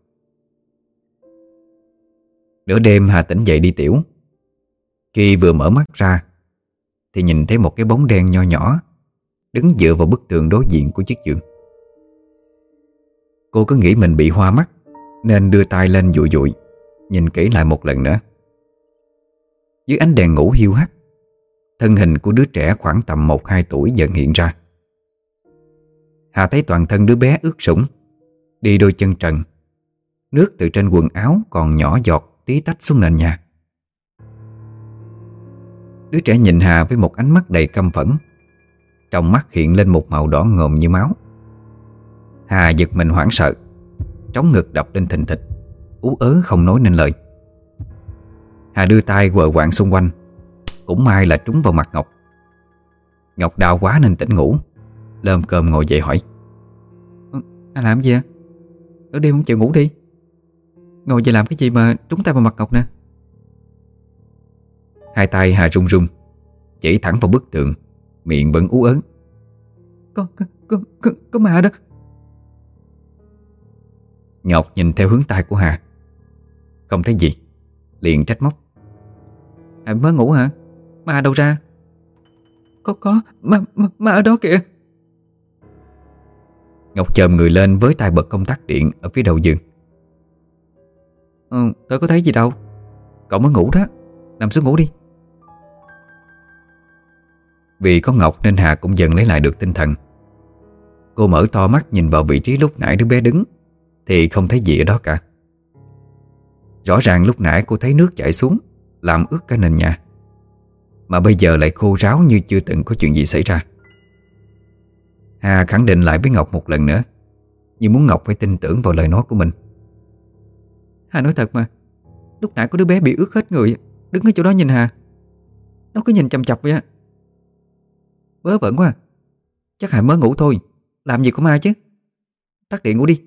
Nửa đêm Hà tỉnh dậy đi tiểu. Khi vừa mở mắt ra thì nhìn thấy một cái bóng đen nho nhỏ đứng dựa vào bức tường đối diện của chiếc giường. Cô cứ nghĩ mình bị hoa mắt nên đưa tay lên dụi dụi, nhìn kỹ lại một lần nữa. Dưới ánh đèn ngủ hiu hắt, thân hình của đứa trẻ khoảng tầm 1-2 tuổi dần hiện ra. Hà thấy toàn thân đứa bé ướt sũng, đi đôi chân trần, nước từ trên quần áo còn nhỏ giọt tí tách xuống nền nhà. Đứa trẻ nhìn Hà với một ánh mắt đầy căm phẫn, trong mắt hiện lên một màu đỏ ngòm như máu. Hà giật mình hoảng sợ, trống ngực đập lên thình thịch, ú ớ không nói nên lời. Hà đưa tay quờ quạng xung quanh, cũng may là trúng vào mặt Ngọc. Ngọc đau quá nên tỉnh ngủ, lơm cơm ngồi dậy hỏi: Anh làm gì ạ? Ở đêm không chịu ngủ đi. Ngồi dậy làm cái gì mà trúng tay vào mặt Ngọc nè? Hai tay Hà run run, chỉ thẳng vào bức tường, miệng vẫn ú ớn: Có ma đó. Ngọc nhìn theo hướng tay của Hà, không thấy gì, liền trách móc: Mới ngủ hả? Ma đâu ra? Có ma ở đó kìa. Ngọc chồm người lên với tay bật công tắc điện ở phía đầu giường. Tớ có thấy gì đâu. Cậu mới ngủ đó, nằm xuống ngủ đi. Vì có Ngọc nên Hà cũng dần lấy lại được tinh thần. Cô mở to mắt nhìn vào vị trí lúc nãy đứa bé đứng, thì không thấy gì ở đó cả. Rõ ràng lúc nãy cô thấy nước chảy xuống làm ướt cả nền nhà, mà bây giờ lại khô ráo như chưa từng có chuyện gì xảy ra. Hà khẳng định lại với Ngọc một lần nữa, như muốn Ngọc phải tin tưởng vào lời nói của mình. Hà nói thật mà, lúc nãy có đứa bé bị ướt hết người, đứng ở chỗ đó nhìn Hà. Nó cứ nhìn chằm chằm vậy á. Vớ vẩn quá. Chắc Hà mới ngủ thôi, làm gì có ma chứ. Tắt điện ngủ đi.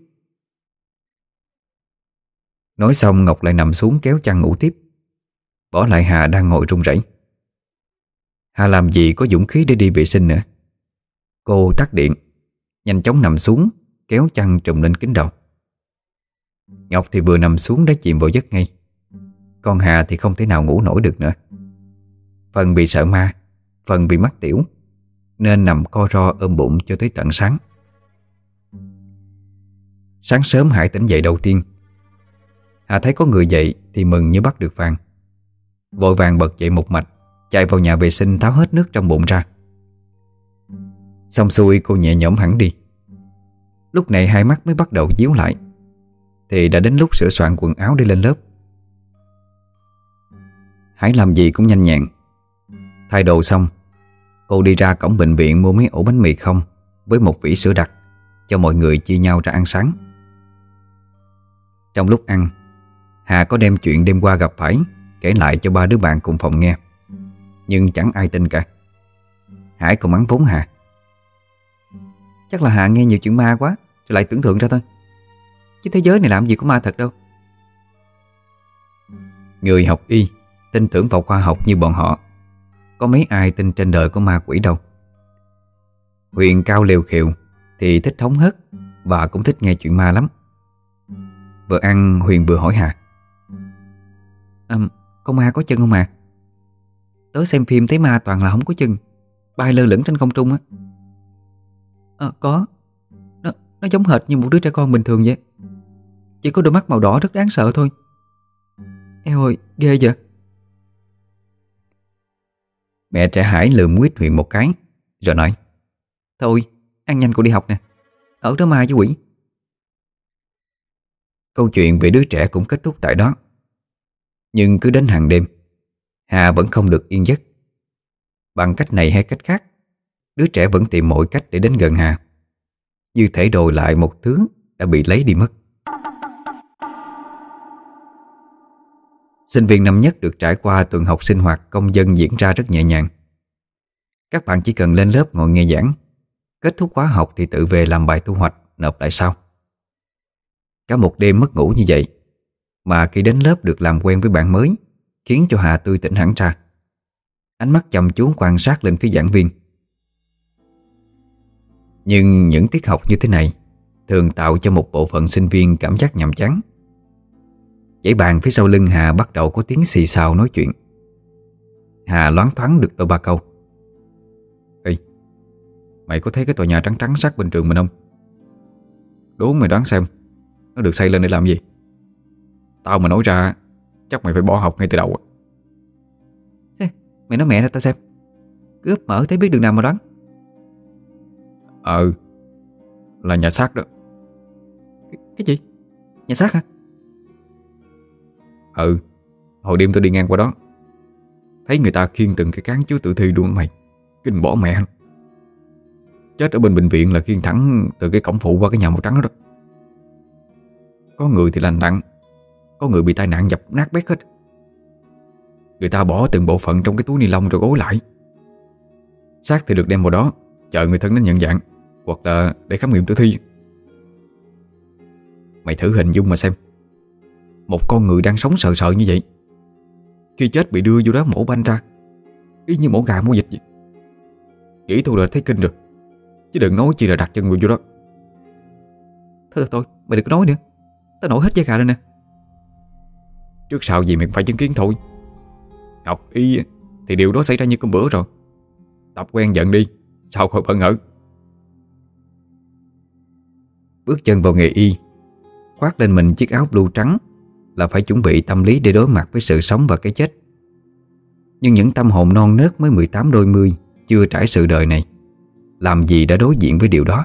Nói xong Ngọc lại nằm xuống kéo chăn ngủ tiếp, bỏ lại Hà đang ngồi run rẩy. Hà làm gì có dũng khí để đi vệ sinh nữa. Cô tắt điện, nhanh chóng nằm xuống, kéo chăn trùm lên kín đầu. Ngọc thì vừa nằm xuống đã chìm vào giấc ngay. Còn Hà thì không thể nào ngủ nổi được nữa. Phần bị sợ ma, phần bị mắc tiểu, nên nằm co ro ôm bụng cho tới tận sáng. Sáng sớm Hải tỉnh dậy đầu tiên, Hà thấy có người dậy thì mừng như bắt được vàng. Vội vàng bật dậy một mạch, chạy vào nhà vệ sinh tháo hết nước trong bụng ra. Xong xuôi cô nhẹ nhõm hẳn đi. Lúc này hai mắt mới bắt đầu díu lại, thì đã đến lúc sửa soạn quần áo đi lên lớp. Hải làm gì cũng nhanh nhẹn. Thay đồ xong, cô đi ra cổng bệnh viện mua mấy ổ bánh mì không với một vỉ sữa đặc, cho mọi người chia nhau ra ăn sáng. Trong lúc ăn, Hà có đem chuyện đêm qua gặp phải kể lại cho ba đứa bạn cùng phòng nghe, nhưng chẳng ai tin cả. Hải còn mắng vốn Hà: Chắc là Hà nghe nhiều chuyện ma quá rồi lại tưởng tượng ra thôi, chứ thế giới này làm gì có ma thật đâu. Người học y, tin tưởng vào khoa học như bọn họ, có mấy ai tin trên đời có ma quỷ đâu. Huyền cao lều khều thì thích hóng hớt và cũng thích nghe chuyện ma lắm. Vừa ăn Huyền vừa hỏi Hà: Con ma có chân không à? Tớ xem phim thấy ma toàn là không có chân, bay lơ lửng trên không trung á. Có. Nó giống hệt như một đứa trẻ con bình thường vậy, chỉ có đôi mắt màu đỏ rất đáng sợ thôi. Eo ơi, ghê vậy. Mẹ trẻ Hải lườm nguyết Huyền một cái rồi nói: Thôi, ăn nhanh cô đi học nè, ở đó ma với quỷ. Câu chuyện về đứa trẻ cũng kết thúc tại đó. Nhưng cứ đến hàng đêm, Hà vẫn không được yên giấc. Bằng cách này hay cách khác, đứa trẻ vẫn tìm mọi cách để đến gần Hà, như thể đòi lại một thứ đã bị lấy đi mất. Sinh viên năm nhất được trải qua tuần học sinh hoạt công dân diễn ra rất nhẹ nhàng. Các bạn chỉ cần lên lớp ngồi nghe giảng, kết thúc khóa học thì tự về làm bài thu hoạch, nộp lại sau. Cả một đêm mất ngủ như vậy, mà khi đến lớp được làm quen với bạn mới, khiến cho Hà tươi tỉnh hẳn ra. Ánh mắt chăm chú quan sát lên phía giảng viên. Nhưng những tiết học như thế này thường tạo cho một bộ phận sinh viên cảm giác nhàm chán. Dãy bàn phía sau lưng Hà bắt đầu có tiếng xì xào nói chuyện. Hà loáng thoáng được đôi ba câu: Ê, mày có thấy cái tòa nhà trắng trắng sát bên trường mình không? Đố mày đoán xem, nó được xây lên để làm gì? Tao mà nói ra chắc mày phải bỏ học ngay từ đầu. Mày nói mẹ ra tao xem. Cứ úp mở thấy biết đường nào mà đoán.
Là nhà xác đó.
Cái gì? Nhà xác hả?
Hồi đêm tôi đi ngang qua đó, thấy người ta khiêng từng cái cán chứa tử thi luôn mày. Kinh bỏ mẹ. Chết ở bên bệnh viện là khiêng thẳng từ cái cổng phụ qua cái nhà màu trắng đó. Có người thì lành nặng, có người bị tai nạn dập nát bét hết. Người ta bỏ từng bộ phận trong cái túi ni lông rồi gối lại. Xác thì được đem vào đó chờ người thân đến nhận dạng, hoặc là để khám nghiệm tử thi. Mày thử hình dung mà xem, một con người đang sống sờ sờ như vậy, khi chết bị đưa vô đó mổ banh ra, y như mổ gà mổ vịt vậy. Nghĩ thôi là thấy kinh rồi, chứ đừng nói chi là đặt chân vô đó.
Thôi, mày đừng có nói nữa. Tao nổi hết da gà lên nè.
Trước sau gì mày phải chứng kiến thôi. Học y thì điều đó xảy ra như cơm bữa rồi. Tập quen giận đi, sao khỏi bỡ ngỡ.
Bước chân vào nghề y, khoác lên mình chiếc áo blue trắng là phải chuẩn bị tâm lý để đối mặt với sự sống và cái chết. Nhưng những tâm hồn non nớt mới 18 đôi mươi, chưa trải sự đời này, làm gì đã đối diện với điều đó.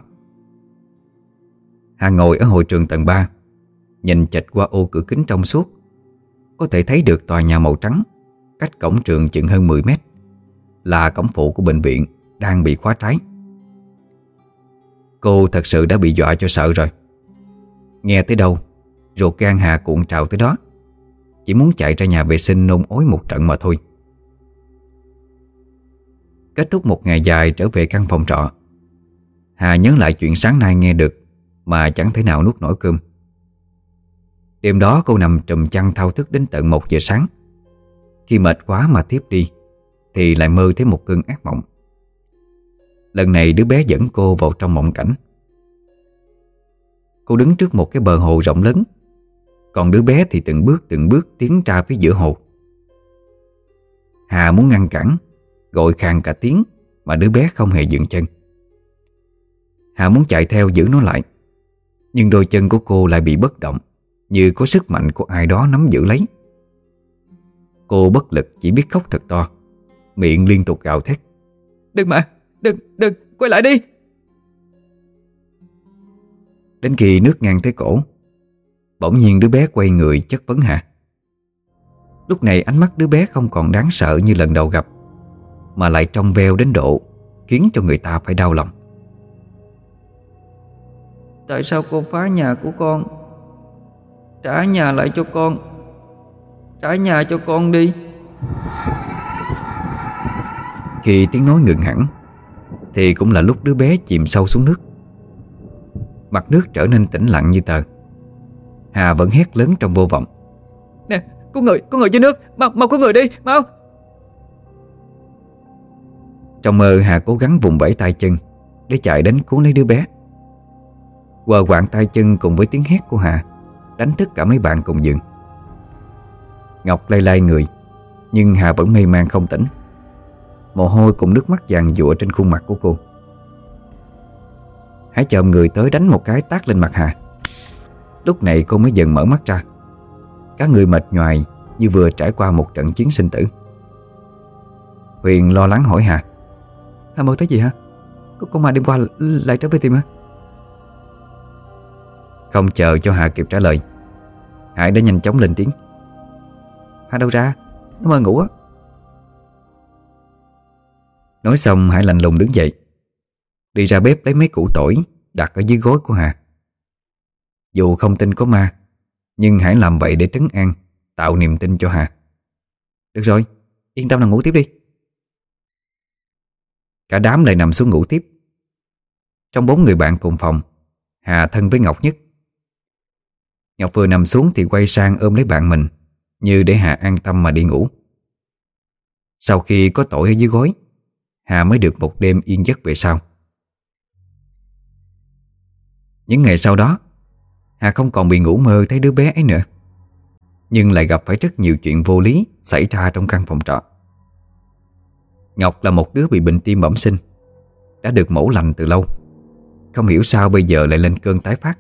Hà ngồi ở hội trường tầng 3, nhìn chệch qua ô cửa kính trong suốt, có thể thấy được tòa nhà màu trắng cách cổng trường chừng hơn 10 mét, là cổng phụ của bệnh viện đang bị khóa trái. Cô thật sự đã bị dọa cho sợ rồi. Nghe tới đâu, ruột gan Hà cuộn trào tới đó, chỉ muốn chạy ra nhà vệ sinh nôn ói một trận mà thôi. Kết thúc một ngày dài trở về căn phòng trọ, Hà nhớ lại chuyện sáng nay nghe được mà chẳng thể nào nuốt nổi cơm. Đêm đó cô nằm trùm chăn thao thức đến tận 1 giờ sáng. Khi mệt quá mà thiếp đi thì lại mơ thấy một cơn ác mộng. Lần này đứa bé dẫn cô vào trong mộng cảnh. Cô đứng trước một cái bờ hồ rộng lớn, còn đứa bé thì từng bước tiến ra phía giữa hồ. Hà muốn ngăn cản, gọi khàn cả tiếng mà đứa bé không hề dừng chân. Hà muốn chạy theo giữ nó lại, nhưng đôi chân của cô lại bị bất động, như có sức mạnh của ai đó nắm giữ lấy. Cô bất lực chỉ biết khóc thật to, miệng liên tục gào thét: "Đừng mà, đừng, quay lại đi!" Đến khi nước ngang tới cổ, bỗng nhiên đứa bé quay người chất vấn Hà. Lúc này ánh mắt đứa bé không còn đáng sợ như lần đầu gặp, mà lại trong veo đến độ khiến cho người ta phải đau lòng. "Tại sao cô phá nhà của con? Trả nhà lại cho con. Trả nhà cho con đi." Khi tiếng nói ngừng hẳn thì cũng là lúc đứa bé chìm sâu xuống nước. Mặt nước trở nên tĩnh lặng như tờ. Hà vẫn hét lớn trong vô vọng: "Nè, có người dưới nước, mau có người đi, mau!" Trong mơ, Hà cố gắng vùng vẫy tay chân để chạy đến cứu lấy đứa bé. Quờ quạng tay chân cùng với tiếng hét của Hà đánh thức cả mấy bạn cùng giường. Ngọc lay lay người, nhưng Hà vẫn mê man không tỉnh. Mồ hôi cùng nước mắt giàn giụa trên khuôn mặt của cô. Hải chồm người tới đánh một cái tát lên mặt Hà. Lúc này cô mới dần mở mắt ra. Cả người mệt nhoài như vừa trải qua một trận chiến sinh tử. Huyền lo lắng hỏi Hà: "Hà mơ thấy gì hả? Con ma đêm qua lại trở về tìm hả?" Không chờ cho Hà kịp trả lời, Hải đã nhanh chóng lên tiếng: "Hà đâu ra? Nó mơ ngủ á." Nói xong, Hải lạnh lùng đứng dậy, đi ra bếp lấy mấy củ tỏi đặt ở dưới gối của Hà. Dù không tin có ma, nhưng Hải làm vậy để trấn an, tạo niềm tin cho Hà. "Được rồi, yên tâm là ngủ tiếp đi." Cả đám lại nằm xuống ngủ tiếp. Trong 4 người bạn cùng phòng, Hà thân với Ngọc nhất. Ngọc vừa nằm xuống thì quay sang ôm lấy bạn mình, như để Hà an tâm mà đi ngủ. Sau khi có tỏi ở dưới gối, Hà mới được một đêm yên giấc về sau. Những ngày sau đó, Hà không còn bị ngủ mơ thấy đứa bé ấy nữa, nhưng lại gặp phải rất nhiều chuyện vô lý xảy ra trong căn phòng trọ. Ngọc là một đứa bị bệnh tim bẩm sinh, đã được mổ lành từ lâu. Không hiểu sao bây giờ lại lên cơn tái phát.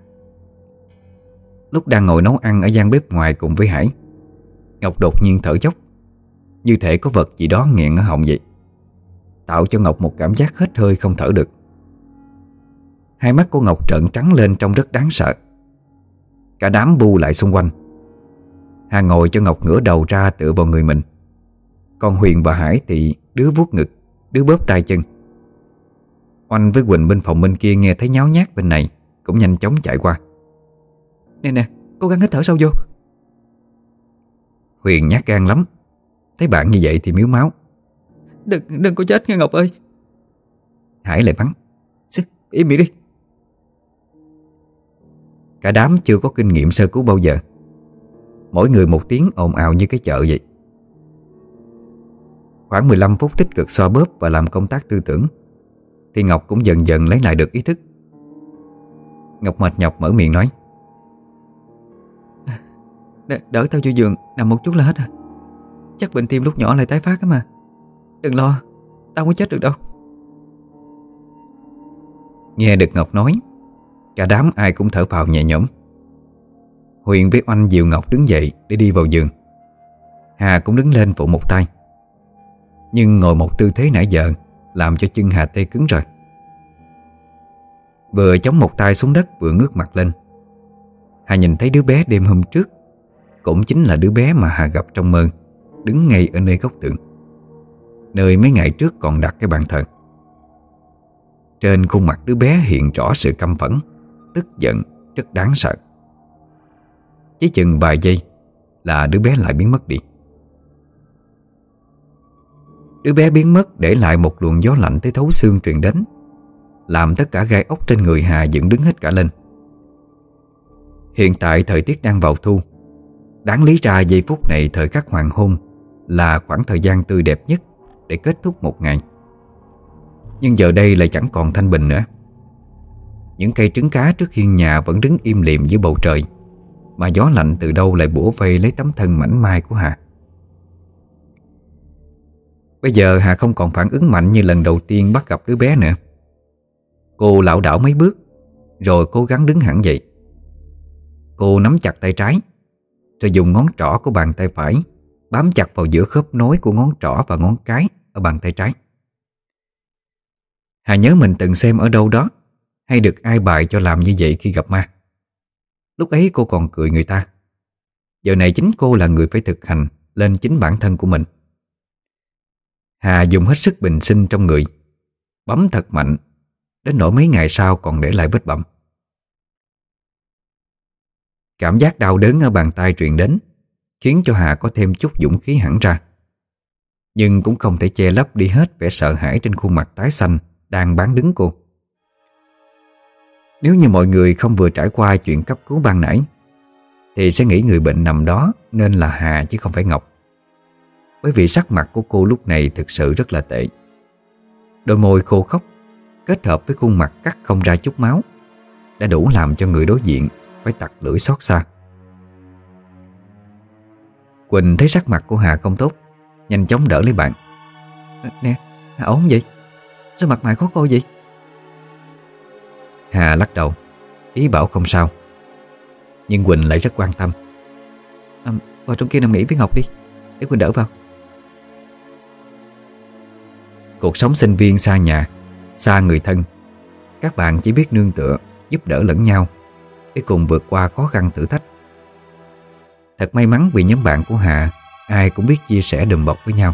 Lúc đang ngồi nấu ăn ở gian bếp ngoài cùng với Hải, Ngọc đột nhiên thở dốc. như thể có vật gì đó nghẹn ở họng vậy, tạo cho Ngọc một cảm giác hết hơi không thở được. Hai mắt của Ngọc trợn trắng lên trông rất đáng sợ. Cả đám bu lại xung quanh. Hà ngồi cho Ngọc ngửa đầu ra tựa vào người mình. Còn Huyền và Hải thì đứa vuốt ngực, đứa bóp tay chân. Oanh với Quỳnh bên phòng bên kia nghe thấy nháo nhác bên này cũng nhanh chóng chạy qua. Nè nè, cố gắng hít thở sâu vô. Huyền nhát gan lắm, thấy bạn như vậy thì miếu máu. Đừng có chết nghe Ngọc ơi. Hải lại mắng. Im miệng đi. Cả đám chưa có kinh nghiệm sơ cứu bao giờ, mỗi người một tiếng ồn ào như cái chợ vậy. Khoảng 15 phút tích cực xoa bóp và làm công tác tư tưởng thì Ngọc cũng dần dần lấy lại được ý thức. Ngọc mệt nhọc mở miệng nói. Đỡ tao vô giường nằm một chút là hết à. Chắc bệnh tim lúc nhỏ lại tái phát á mà. Đừng lo, tao không có chết được đâu. Nghe được Ngọc nói, cả đám ai cũng thở phào nhẹ nhõm. Huyền với Oanh dìu Ngọc đứng dậy để đi vào giường. Hà cũng đứng lên phụ một tay. Nhưng ngồi một tư thế nãy giờ làm cho chân Hà tê cứng rồi. Vừa chống một tay xuống đất vừa ngước mặt lên, Hà nhìn thấy đứa bé đêm hôm trước, cũng chính là đứa bé mà Hà gặp trong mơ, đứng ngay ở nơi góc tường, nơi mấy ngày trước còn đặt cái bàn thờ. Trên khuôn mặt đứa bé hiện rõ sự căm phẫn, tức giận rất đáng sợ. Chỉ chừng vài giây là đứa bé lại biến mất đi. Đứa bé biến mất để lại một luồng gió lạnh tới thấu xương truyền đến, làm tất cả gai ốc trên người Hà dựng đứng hết cả lên. Hiện tại thời tiết đang vào thu, đáng lý ra giây phút này thời khắc hoàng hôn là khoảng thời gian tươi đẹp nhất để kết thúc một ngày. Nhưng giờ đây lại chẳng còn thanh bình nữa. Những cây trứng cá trước hiên nhà vẫn đứng im lìm dưới bầu trời, mà gió lạnh từ đâu lại bủa vây lấy tấm thân mảnh mai của Hà. Bây giờ Hà không còn phản ứng mạnh như lần đầu tiên bắt gặp đứa bé nữa. Cô lảo đảo mấy bước rồi cố gắng đứng hẳn dậy. Cô nắm chặt tay trái, rồi dùng ngón trỏ của bàn tay phải bám chặt vào giữa khớp nối của ngón trỏ và ngón cái ở bàn tay trái. Hà nhớ mình từng xem ở đâu đó, hay được ai bài cho làm như vậy khi gặp ma. Lúc ấy cô còn cười người ta. Giờ này chính cô là người phải thực hành lên chính bản thân của mình. Hà dùng hết sức bình sinh trong người, bấm thật mạnh, đến nỗi mấy ngày sau còn để lại vết bầm. Cảm giác đau đớn ở bàn tay truyền đến khiến cho Hà có thêm chút dũng khí hẳn ra, nhưng cũng không thể che lấp đi hết vẻ sợ hãi trên khuôn mặt tái xanh đang bán đứng cô. Nếu như mọi người không vừa trải qua chuyện cấp cứu ban nãy thì sẽ nghĩ người bệnh nằm đó nên là Hà chứ không phải Ngọc. Bởi vì sắc mặt của cô lúc này thực sự rất là tệ. Đôi môi khô khốc kết hợp với khuôn mặt cắt không ra chút máu đã đủ làm cho người đối diện phải tặc lưỡi xót xa. Quỳnh thấy sắc mặt của Hà không tốt, nhanh chóng đỡ lấy bạn. Nè, Hà ổn không vậy? Sao mặt mày khó coi vậy? Hà lắc đầu, ý bảo không sao. Nhưng Quỳnh lại rất quan tâm. Vào trong kia nằm nghỉ với Ngọc đi, để Quỳnh đỡ vào. Cuộc sống sinh viên xa nhà, xa người thân, các bạn chỉ biết nương tựa, giúp đỡ lẫn nhau để cùng vượt qua khó khăn thử thách. Thật may mắn vì nhóm bạn của Hà ai cũng biết chia sẻ đùm bọc với nhau.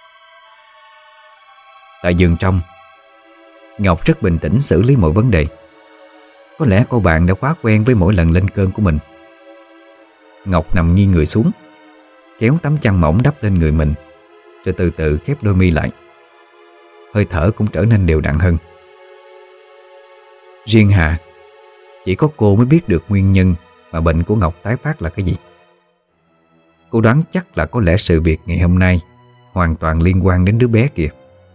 Tại giường trong, Ngọc rất bình tĩnh xử lý mọi vấn đề. Có lẽ cô bạn đã quá quen với mỗi lần lên cơn của mình. Ngọc nằm nghiêng người xuống, kéo tấm chăn mỏng đắp lên người mình, rồi từ từ khép đôi mi lại. Hơi thở cũng trở nên đều đặn hơn. Riêng Hà, chỉ có cô mới biết được nguyên nhân mà bệnh của Ngọc tái phát là cái gì. Cô đoán chắc là có lẽ sự việc ngày hôm nay hoàn toàn liên quan đến đứa bé kìa.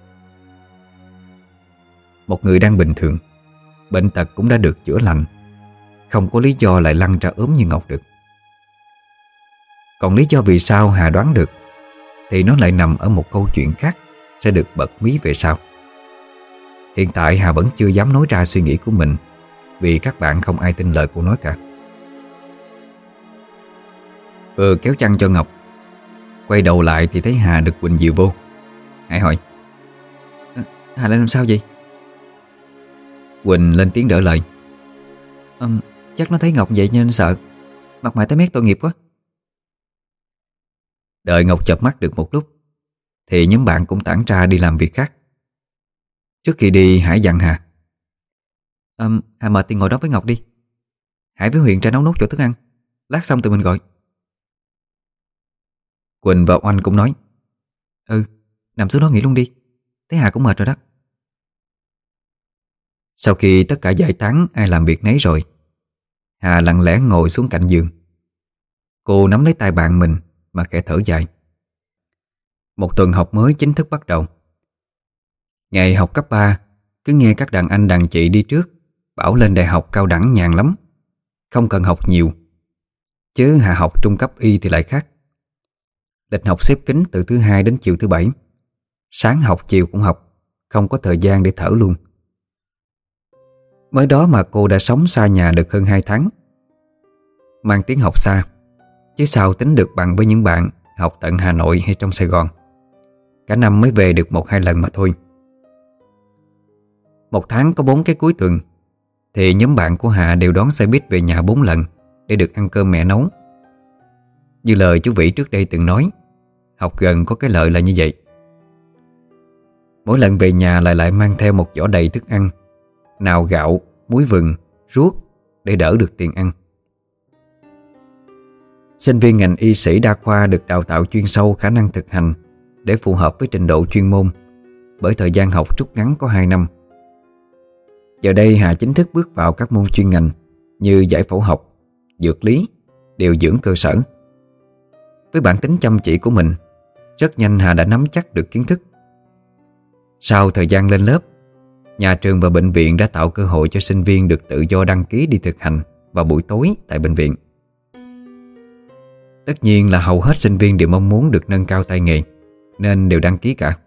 Một người đang bình thường, bệnh tật cũng đã được chữa lành, không có lý do lại lăn ra ốm như Ngọc được. Còn lý do vì sao Hà đoán được thì nó lại nằm ở một câu chuyện khác sẽ được bật mí về sau. Hiện tại Hà vẫn chưa dám nói ra suy nghĩ của mình vì các bạn không ai tin lời cô nói cả. Vừa kéo chăn cho Ngọc, Quay đầu lại thì thấy Hà được Quỳnh dìu vô. Hải hỏi: Hà lên làm sao vậy? Quỳnh lên tiếng đỡ lời: Chắc nó thấy Ngọc vậy nên sợ. Mặt mày tái mét tội nghiệp quá. Đợi Ngọc chợp mắt được một lúc thì nhóm bạn cũng tản ra đi làm việc khác. Trước khi đi, Hải dặn Hà: Hà mệt thì ngồi đó với Ngọc đi. Hải với Huyền ra nấu nốt chỗ thức ăn. Lát xong tụi mình gọi. Quỳnh và Oanh cũng nói: Nằm xuống đó nghỉ luôn đi. Thấy Hà cũng mệt rồi đó. Sau khi tất cả giải tán ai làm việc nấy rồi, Hà lặng lẽ ngồi xuống cạnh giường. Cô nắm lấy tay bạn mình mà khẽ thở dài. Một tuần học mới chính thức bắt đầu. Ngày học cấp 3, cứ nghe các đàn anh đàn chị đi trước bảo lên đại học cao đẳng nhàn lắm, không cần học nhiều. Chứ Hà học trung cấp y thì lại khác. Lịch học xếp kín từ thứ Hai đến chiều thứ Bảy. Sáng học chiều cũng học, không có thời gian để thở luôn. Mới đó mà cô đã sống xa nhà được hơn 2 tháng. Mang tiếng học xa, chứ sao tính được bằng với những bạn học tận Hà Nội hay trong Sài Gòn. Cả năm mới về được 1-2 lần mà thôi. Một tháng có 4 cái cuối tuần thì nhóm bạn của Hà đều đón xe buýt về nhà 4 lần để được ăn cơm mẹ nấu. Như lời chú Vĩ trước đây từng nói, học gần có cái lợi là như vậy. Mỗi lần về nhà lại mang theo một giỏ đầy thức ăn, nào gạo, muối vừng, ruốc để đỡ được tiền ăn. Sinh viên ngành y sĩ đa khoa được đào tạo chuyên sâu khả năng thực hành để phù hợp với trình độ chuyên môn, bởi thời gian học rút ngắn có 2 năm. Giờ đây Hà chính thức bước vào các môn chuyên ngành như giải phẫu học, dược lý, điều dưỡng cơ sở. Với bản tính chăm chỉ của mình, rất nhanh Hà đã nắm chắc được kiến thức. Sau thời gian lên lớp, nhà trường và bệnh viện đã tạo cơ hội cho sinh viên được tự do đăng ký đi thực hành vào buổi tối tại bệnh viện. Tất nhiên là hầu hết sinh viên đều mong muốn được nâng cao tay nghề, nên đều đăng ký cả.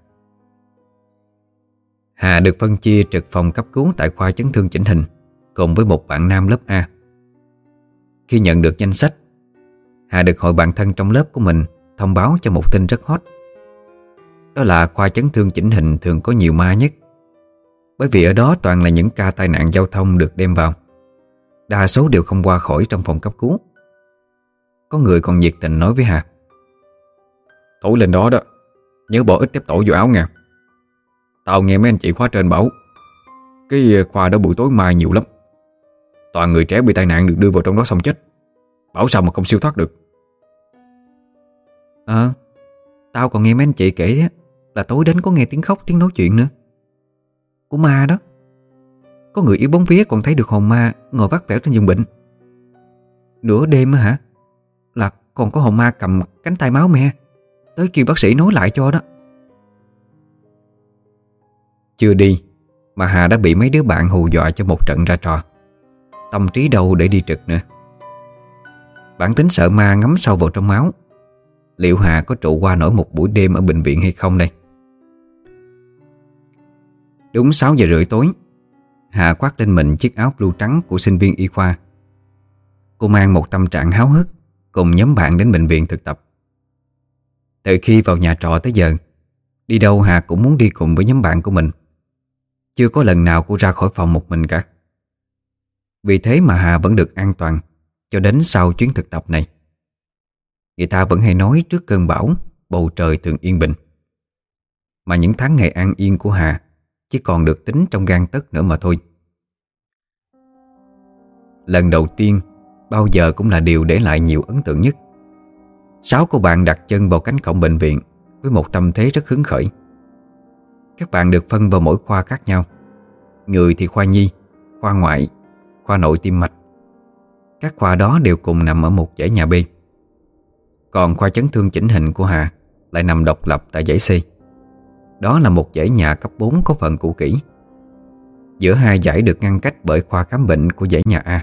Hà được phân chia trực phòng cấp cứu tại khoa chấn thương chỉnh hình cùng với một bạn nam lớp A. Khi nhận được danh sách, Hà được hội bạn thân trong lớp của mình thông báo cho một tin rất hot. Đó là khoa chấn thương chỉnh hình thường có nhiều ma nhất, bởi vì ở đó toàn là những ca tai nạn giao thông được đem vào. Đa số đều không qua khỏi trong phòng cấp cứu. Có người còn nhiệt tình nói với Hà:
Tối lên đó đó, nhớ bỏ ít tép tổ vô áo nha. Tao nghe mấy anh chị khóa trên bảo cái khoa đó buổi tối mai nhiều lắm. Toàn người trẻ bị tai nạn được đưa vào trong đó xong chết. Bảo sao mà không siêu thoát được.
Tao còn nghe mấy anh chị kể là tối đến có nghe tiếng khóc, tiếng nói chuyện nữa. Của ma đó. Có người yếu bóng vía còn thấy được hồn ma ngồi vắt vẻo trên giường bệnh. Nửa đêm á hả, là còn có hồn ma cầm cánh tay máu me tới kêu bác sĩ nói lại cho đó. Chưa đi mà Hà đã bị mấy đứa bạn hù dọa cho một trận ra trò. Tâm trí đâu để đi trực nữa. Bản tính sợ ma ngấm sâu vào trong máu. Liệu Hà có trụ qua nổi một buổi đêm ở bệnh viện hay không đây? Đúng 6 giờ rưỡi tối, Hà khoác lên mình chiếc áo blue trắng của sinh viên y khoa. Cô mang một tâm trạng háo hức cùng nhóm bạn đến bệnh viện thực tập. Từ khi vào nhà trọ tới giờ, đi đâu Hà cũng muốn đi cùng với nhóm bạn của mình. Chưa có lần nào cô ra khỏi phòng một mình cả. Vì thế mà Hà vẫn được an toàn cho đến sau chuyến thực tập này. Người ta vẫn hay nói trước cơn bão, bầu trời thường yên bình. Mà những tháng ngày an yên của Hà chỉ còn được tính trong gang tấc nữa mà thôi. Lần đầu tiên bao giờ cũng là điều để lại nhiều ấn tượng nhất. 6 cô bạn đặt chân vào cánh cổng bệnh viện với một tâm thế rất hứng khởi. Các bạn được phân vào mỗi khoa khác nhau. Người thì khoa nhi, khoa ngoại, khoa nội tim mạch. Các khoa đó đều cùng nằm ở một dãy nhà B. Còn khoa chấn thương chỉnh hình của Hà lại nằm độc lập tại dãy C. Đó là một dãy nhà cấp 4 có phần cũ kỹ. Giữa hai dãy được ngăn cách bởi khoa khám bệnh của dãy nhà A.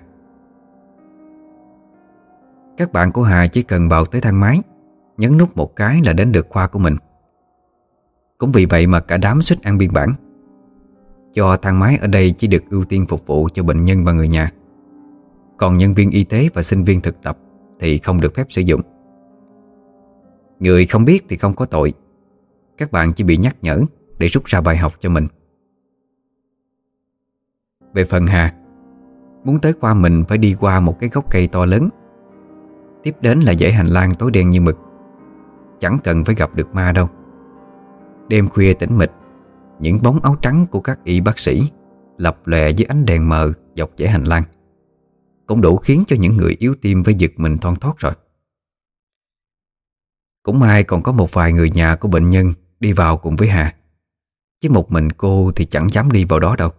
Các bạn của Hà chỉ cần vào tới thang máy, nhấn nút một cái là đến được khoa của mình. Cũng vì vậy mà cả đám suýt ăn biên bản. Do thang máy ở đây chỉ được ưu tiên phục vụ cho bệnh nhân và người nhà. Còn nhân viên y tế và sinh viên thực tập thì không được phép sử dụng. Người không biết thì không có tội. Các bạn chỉ bị nhắc nhở để rút ra bài học cho mình. Về phần Hà, muốn tới khoa mình phải đi qua một cái gốc cây to lớn. Tiếp đến là dãy hành lang tối đen như mực. Chẳng cần phải gặp được ma đâu. Đêm khuya tĩnh mịch, những bóng áo trắng của các y bác sĩ lập lòe dưới ánh đèn mờ dọc dãy hành lang cũng đủ khiến cho những người yếu tim phải giật mình thon thót rồi. Cũng may còn có một vài người nhà của bệnh nhân đi vào cùng với Hà, chứ một mình cô thì chẳng dám đi vào đó đâu.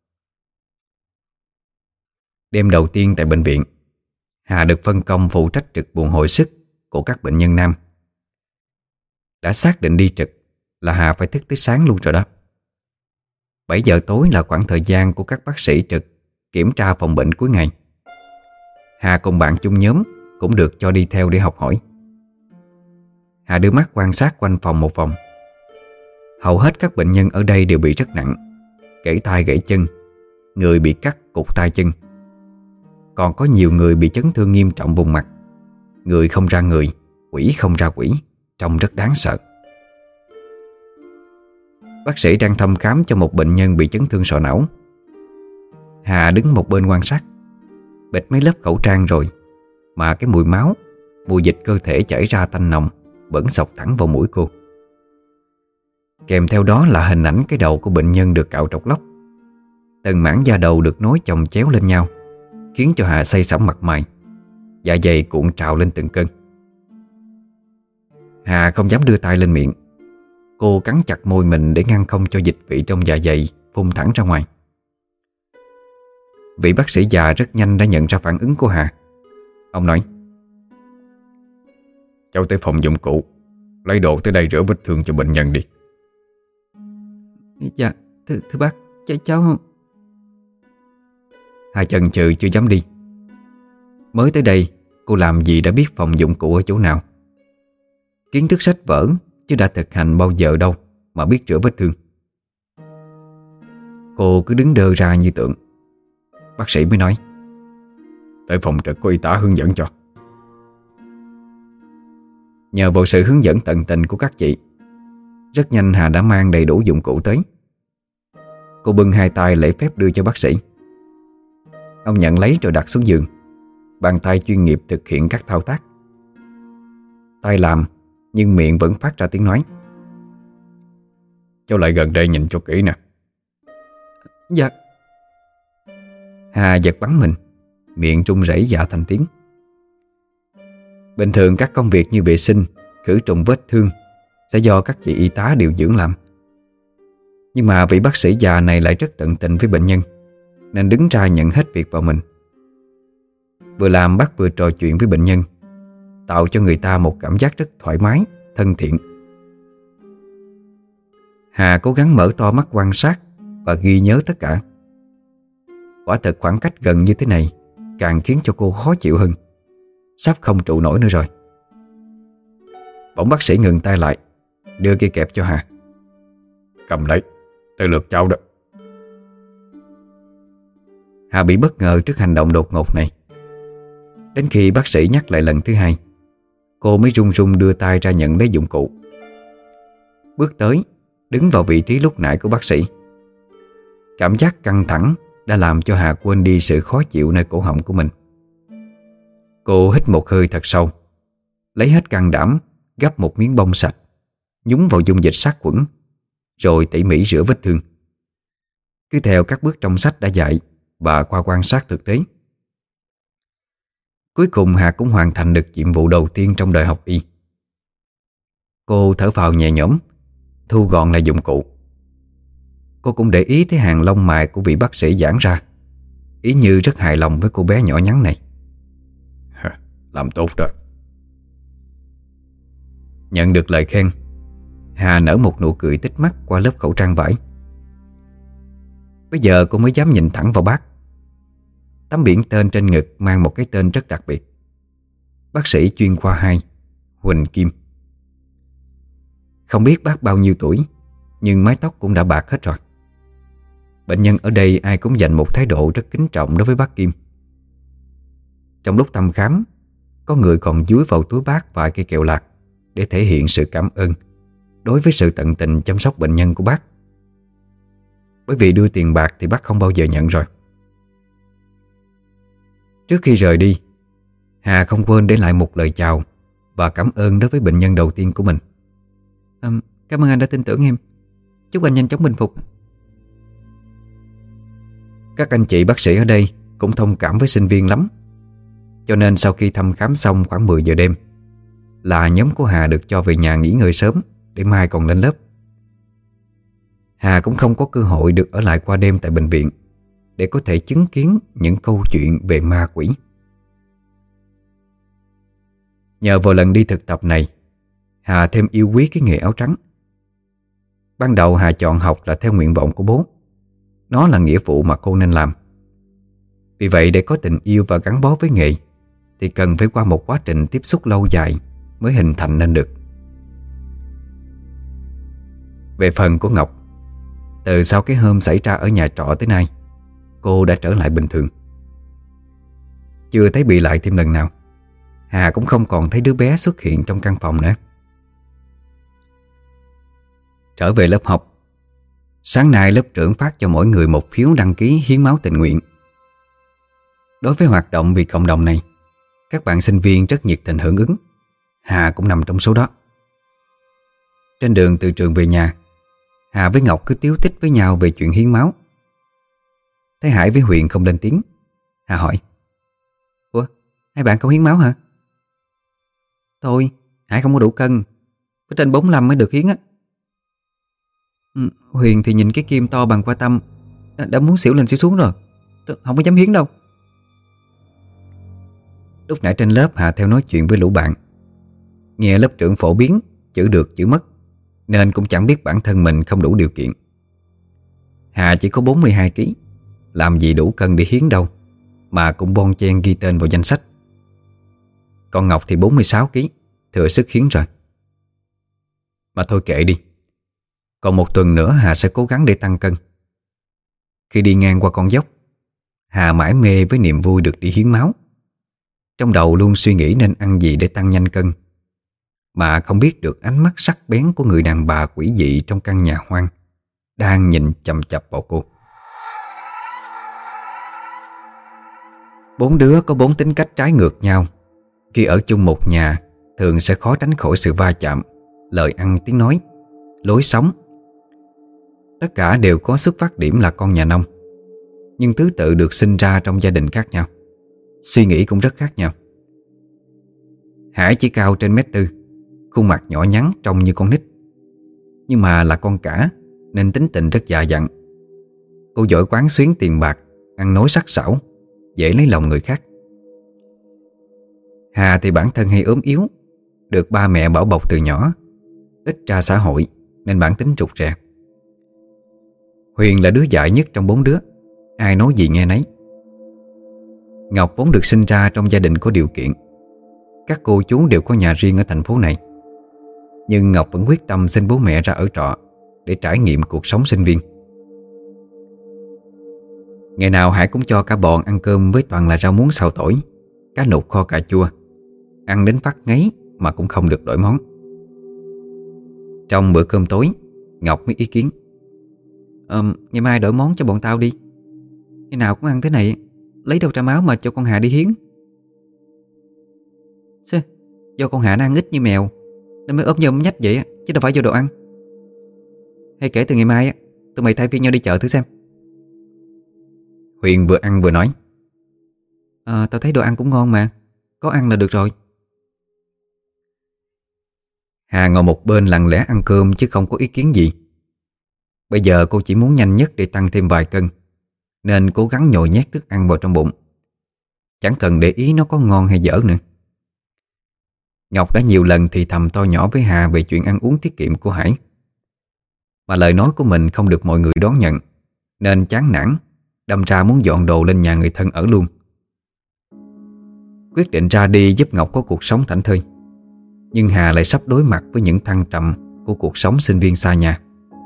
Đêm đầu tiên tại bệnh viện, Hà được phân công phụ trách trực buồng hồi sức của các bệnh nhân nam. Đã xác định đi trực là Hà phải thức tới sáng luôn rồi đó. 7 giờ tối là khoảng thời gian của các bác sĩ trực kiểm tra phòng bệnh cuối ngày. Hà cùng bạn chung nhóm cũng được cho đi theo để học hỏi. Hà đưa mắt quan sát quanh phòng một vòng. Hầu hết các bệnh nhân ở đây đều bị rất nặng, gãy tay gãy chân, người bị cắt cụt tay chân. Còn có nhiều người bị chấn thương nghiêm trọng vùng mặt, người không ra người, quỷ không ra quỷ, trông rất đáng sợ. Bác sĩ đang thăm khám cho một bệnh nhân bị chấn thương sọ não. Hà đứng một bên quan sát. Bịt mấy lớp khẩu trang rồi mà cái mùi máu, mùi dịch cơ thể chảy ra tanh nồng vẫn xộc thẳng vào mũi cô. Kèm theo đó là hình ảnh cái đầu của bệnh nhân được cạo trọc lóc. Từng mảng da đầu được nối chồng chéo lên nhau, khiến cho Hà say sẩm mặt mày, dạ dày cuộn trào lên từng cơn. Hà không dám đưa tay lên miệng. Cô cắn chặt môi mình để ngăn không cho dịch vị trong dạ dày phun thẳng ra ngoài. Vị bác sĩ già rất nhanh đã nhận ra phản ứng của Hà. Ông nói:
"Cháu tới phòng dụng cụ, lấy đồ tới đây rửa vết thương cho bệnh nhân đi."
Dạ, thưa bác, cháu... Hà chần chừ chưa dám đi. Mới tới đây cô làm gì đã biết phòng dụng cụ ở chỗ nào. Kiến thức sách vở chứ đã thực hành bao giờ đâu mà biết rửa vết thương. Cô cứ đứng đơ ra như tượng. Bác sĩ mới nói:
"Tới phòng trực có y tá hướng dẫn cho."
Nhờ vào sự hướng dẫn tận tình của các chị, rất nhanh Hà đã mang đầy đủ dụng cụ tới. Cô bưng hai tay lễ phép đưa cho bác sĩ. Ông nhận lấy rồi đặt xuống giường, bàn tay chuyên nghiệp thực hiện các thao tác. Tay làm nhưng miệng vẫn phát ra tiếng nói:
"Cháu lại gần đây nhìn cho kỹ nè."
"Dạ." Hà giật bắn mình, miệng run rẩy dạ thành tiếng. Bình thường các công việc như vệ sinh, khử trùng vết thương sẽ do các chị y tá điều dưỡng làm. Nhưng mà vị bác sĩ già này lại rất tận tình với bệnh nhân, nên đứng ra nhận hết việc vào mình. Vừa làm bác vừa trò chuyện với bệnh nhân, tạo cho người ta một cảm giác rất thoải mái, thân thiện. Hà cố gắng mở to mắt quan sát và ghi nhớ tất cả. Quả thật khoảng cách gần như thế này càng khiến cho cô khó chịu hơn, sắp không trụ nổi nữa rồi. Bỗng bác sĩ ngừng tay lại, đưa cây kẹp cho Hà.
"Cầm lấy, tới lượt cháu đó."
Hà bị bất ngờ trước hành động đột ngột này. Đến khi bác sĩ nhắc lại lần thứ hai, cô mới run run đưa tay ra nhận lấy dụng cụ. Bước tới, đứng vào vị trí lúc nãy của bác sĩ. Cảm giác căng thẳng đã làm cho Hà quên đi sự khó chịu nơi cổ họng của mình. Cô hít một hơi thật sâu, lấy hết can đảm gắp một miếng bông sạch, nhúng vào dung dịch sát khuẩn, rồi tỉ mỉ rửa vết thương. Cứ theo các bước trong sách đã dạy và qua quan sát thực tế. Cuối cùng Hà cũng hoàn thành được nhiệm vụ đầu tiên trong đời học y. Cô thở phào nhẹ nhõm, thu gọn lại dụng cụ. Cô cũng để ý thấy hàng lông mày của vị bác sĩ giãn ra, ý như rất hài lòng với cô bé nhỏ nhắn này.
"Làm tốt đó."
Nhận được lời khen, Hà nở một nụ cười tít mắt qua lớp khẩu trang vải. Bây giờ cô mới dám nhìn thẳng vào bác. Tấm biển tên trên ngực mang một cái tên rất đặc biệt: bác sĩ chuyên khoa 2 Huỳnh Kim. Không biết bác bao nhiêu tuổi, nhưng mái tóc cũng đã bạc hết rồi. Bệnh nhân ở đây ai cũng dành một thái độ rất kính trọng đối với bác Kim. Trong lúc thăm khám, có người còn dúi vào túi bác vài cây kẹo lạc, để thể hiện sự cảm ơn đối với sự tận tình chăm sóc bệnh nhân của bác. Bởi vì đưa tiền bạc thì bác không bao giờ nhận rồi. Trước khi rời đi, Hà không quên để lại một lời chào và cảm ơn đối với bệnh nhân đầu tiên của mình. Cảm ơn anh đã tin tưởng em. Chúc anh nhanh chóng bình phục. Các anh chị bác sĩ ở đây cũng thông cảm với sinh viên lắm. Cho nên sau khi thăm khám xong khoảng 10 giờ đêm là nhóm của Hà được cho về nhà nghỉ ngơi sớm để mai còn lên lớp. Hà cũng không có cơ hội được ở lại qua đêm tại bệnh viện để có thể chứng kiến những câu chuyện về ma quỷ. Nhờ vào lần đi thực tập này, Hà thêm yêu quý cái nghề áo trắng. Ban đầu Hà chọn học là theo nguyện vọng của bố. Nó là nghĩa vụ mà cô nên làm. Vì vậy để có tình yêu và gắn bó với nghề thì cần phải qua một quá trình tiếp xúc lâu dài mới hình thành nên được. Về phần của Ngọc, từ sau cái hôm xảy ra ở nhà trọ tới nay, cô đã trở lại bình thường. Chưa thấy bị lại thêm lần nào. Hà cũng không còn thấy đứa bé xuất hiện trong căn phòng nữa. Trở về lớp học, sáng nay lớp trưởng phát cho mỗi người một phiếu đăng ký hiến máu tình nguyện. Đối với hoạt động vì cộng đồng này, các bạn sinh viên rất nhiệt tình hưởng ứng. Hà cũng nằm trong số đó. Trên đường từ trường về nhà, Hà với Ngọc cứ tíu tích với nhau về chuyện hiến máu. Thấy Hải với Huyền không lên tiếng, Hà hỏi: Ủa, hai bạn không hiến máu hả? Thôi, Hải không có đủ cân, phải trên 45 mới được hiến á. Huyền thì nhìn cái kim to bằng qua tăm đã muốn xỉu lên xỉu xuống rồi, không có dám hiến đâu. Lúc nãy trên lớp Hà theo nói chuyện với lũ bạn, nghe lớp trưởng phổ biến chữ được chữ mất, nên cũng chẳng biết bản thân mình không đủ điều kiện. Hà chỉ có 42 kg, làm gì đủ cân để hiến đâu, mà cũng bon chen ghi tên vào danh sách. Còn Ngọc thì 46 kg, thừa sức hiến rồi. Mà thôi kệ đi, còn một tuần nữa Hà sẽ cố gắng để tăng cân. Khi đi ngang qua con dốc, Hà mải mê với niềm vui được đi hiến máu. Trong đầu luôn suy nghĩ nên ăn gì để tăng nhanh cân, mà không biết được ánh mắt sắc bén của người đàn bà quỷ dị trong căn nhà hoang đang nhìn chằm chằm vào cô. 4 đứa có 4 tính cách trái ngược nhau. Khi ở chung một nhà, thường sẽ khó tránh khỏi sự va chạm, lời ăn tiếng nói, lối sống. Tất cả đều có xuất phát điểm là con nhà nông, nhưng thứ tự được sinh ra trong gia đình khác nhau, suy nghĩ cũng rất khác nhau. Hải chỉ cao trên 1m4, khuôn mặt nhỏ nhắn trông như con nít, nhưng mà là con cả nên tính tình rất già dặn. Cô giỏi quán xuyến tiền bạc, ăn nói sắc sảo, dễ lấy lòng người khác. Hà thì bản thân hay ốm yếu, được ba mẹ bảo bọc từ nhỏ, ít ra xã hội nên bản tính rụt rè. Huyền là đứa dại nhất trong 4 đứa, ai nói gì nghe nấy. Ngọc vốn được sinh ra trong gia đình có điều kiện, các cô chú đều có nhà riêng ở thành phố này. Nhưng Ngọc vẫn quyết tâm xin bố mẹ ra ở trọ để trải nghiệm cuộc sống sinh viên. Ngày nào Hải cũng cho cả bọn ăn cơm với toàn là rau muống xào tỏi, cá nục kho cà chua, ăn đến phát ngấy mà cũng không được đổi món. Trong bữa cơm tối, Ngọc mới ý kiến: Ngày mai đổi món cho bọn tao đi. Ngày nào cũng ăn thế này, lấy đâu ra máu mà cho con Hà đi hiến. Do con Hà nó ăn ít như mèo nên mới ốm nhôm nhách vậy, chứ đâu phải do đồ ăn. Hay kể từ ngày mai tụi mày thay phiên nhau đi chợ thử xem. Huyền vừa ăn vừa nói: Tao thấy đồ ăn cũng ngon mà, có ăn là được rồi. Hà ngồi một bên lặng lẽ ăn cơm chứ không có ý kiến gì. Bây giờ cô chỉ muốn nhanh nhất để tăng thêm vài cân, nên cố gắng nhồi nhét thức ăn vào trong bụng, chẳng cần để ý nó có ngon hay dở nữa. Ngọc đã nhiều lần thì thầm to nhỏ với Hà về chuyện ăn uống tiết kiệm của Hải, mà lời nói của mình không được mọi người đón nhận, nên chán nản đâm ra muốn dọn đồ lên nhà người thân ở luôn. Quyết định ra đi giúp Ngọc có cuộc sống thảnh thơi, nhưng Hà lại sắp đối mặt với những thăng trầm của cuộc sống sinh viên xa nhà.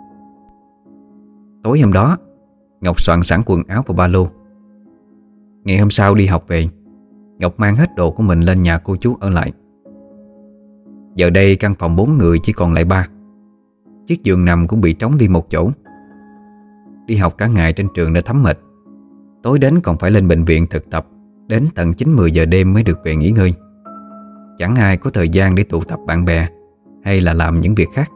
Tối hôm đó, Ngọc soạn sẵn quần áo và ba lô. Ngày hôm sau đi học về, Ngọc mang hết đồ của mình lên nhà cô chú ở lại. Giờ đây căn phòng 4 người chỉ còn lại 3. Chiếc giường nằm cũng bị trống đi một chỗ. Đi học cả ngày trên trường đã thấm mệt, tối đến còn phải lên bệnh viện thực tập đến tận 9-10 giờ đêm mới được về nghỉ ngơi. Chẳng ai có thời gian để tụ tập bạn bè hay là làm những việc khác.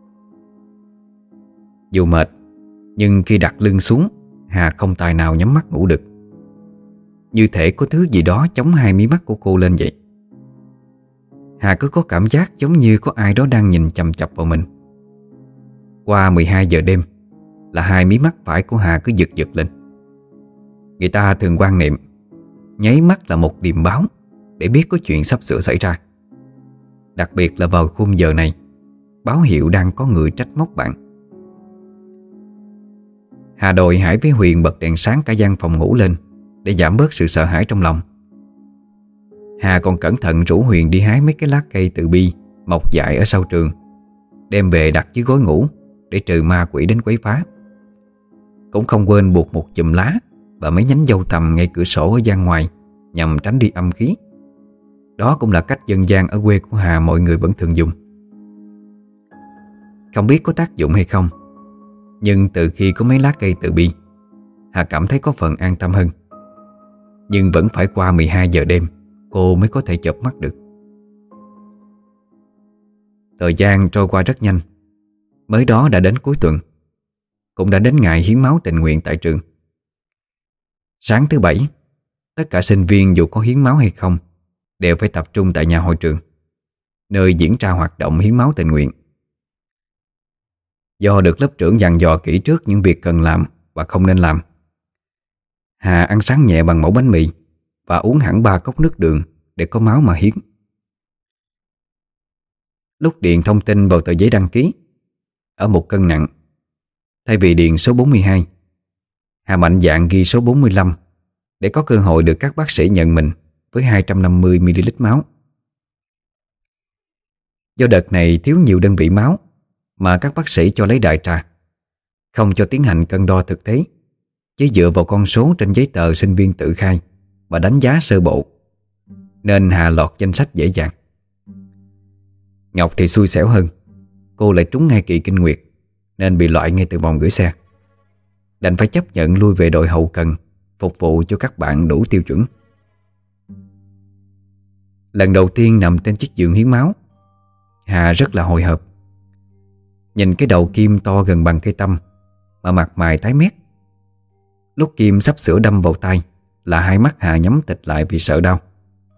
Dù mệt, nhưng khi đặt lưng xuống, Hà không tài nào nhắm mắt ngủ được. Như thể có thứ gì đó chống hai mí mắt của cô lên vậy. Hà cứ có cảm giác giống như có ai đó đang nhìn chằm chằm vào mình. Qua 12 giờ đêm là hai mí mắt phải của Hà cứ giật giật lên. Người ta thường quan niệm nháy mắt là một điềm báo để biết có chuyện sắp sửa xảy ra. Đặc biệt là vào khung giờ này, báo hiệu đang có người trách móc bạn. Hà đòi Hải với Huyền bật đèn sáng cả gian phòng ngủ lên để giảm bớt sự sợ hãi trong lòng. Hà còn cẩn thận rủ Huyền đi hái mấy cái lá cây từ bi mọc dại ở sau trường, đem về đặt dưới gối ngủ để trừ ma quỷ đến quấy phá. Cũng không quên buộc một chùm lá và mấy nhánh dâu tằm ngay cửa sổ ở gian ngoài nhằm tránh đi âm khí. Đó cũng là cách dân gian ở quê của Hà mọi người vẫn thường dùng. Không biết có tác dụng hay không, nhưng từ khi có mấy lá cây từ bi, Hà cảm thấy có phần an tâm hơn. Nhưng vẫn phải qua 12 giờ đêm cô mới có thể chợp mắt được. Thời gian trôi qua rất nhanh. Mới đó đã đến cuối tuần, cũng đã đến ngày hiến máu tình nguyện tại trường. Sáng thứ Bảy, tất cả sinh viên dù có hiến máu hay không đều phải tập trung tại nhà hội trường, nơi diễn ra hoạt động hiến máu tình nguyện. Do được lớp trưởng dặn dò kỹ trước những việc cần làm và không nên làm, Hà ăn sáng nhẹ bằng mẩu bánh mì và uống hẳn 3 cốc nước đường để có máu mà hiến. Lúc điền thông tin vào tờ giấy đăng ký, ở một cân nặng, thay vì điền số 42, Hà mạnh dạn ghi số 45 để có cơ hội được các bác sĩ nhận mình với 250ml máu. Do đợt này thiếu nhiều đơn vị máu mà các bác sĩ cho lấy đại trà, không cho tiến hành cân đo thực tế, chỉ dựa vào con số trên giấy tờ sinh viên tự khai và đánh giá sơ bộ, nên Hà lọt danh sách dễ dàng. Ngọc thì xui xẻo hơn, cô lại trúng ngay kỳ kinh nguyệt nên bị loại ngay từ vòng gửi xe. Đành phải chấp nhận lui về đội hậu cần phục vụ cho các bạn đủ tiêu chuẩn. Lần đầu tiên nằm trên chiếc giường hiến máu, Hà rất là hồi hộp. Nhìn cái đầu kim to gần bằng cây tăm mà mặt mày tái mét. Lúc kim sắp sửa đâm vào tay là hai mắt Hà nhắm tịt lại vì sợ đau.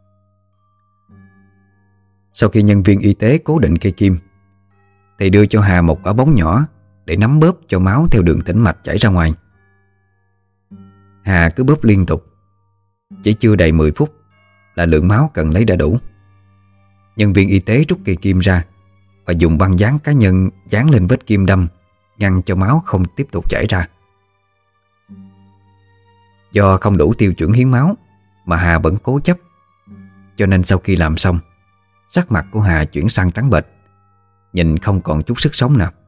Sau khi nhân viên y tế cố định cây kim thì đưa cho Hà một quả bóng nhỏ để nắm bóp cho máu theo đường tĩnh mạch chảy ra ngoài. Hà cứ bóp liên tục. Chỉ chưa đầy 10 phút là lượng máu cần lấy đã đủ. Nhân viên y tế rút cây kim ra và dùng băng dán cá nhân dán lên vết kim đâm, ngăn cho máu không tiếp tục chảy ra. Do không đủ tiêu chuẩn hiến máu mà Hà vẫn cố chấp, cho nên sau khi làm xong, sắc mặt của Hà chuyển sang trắng bệch, nhìn không còn chút sức sống nào.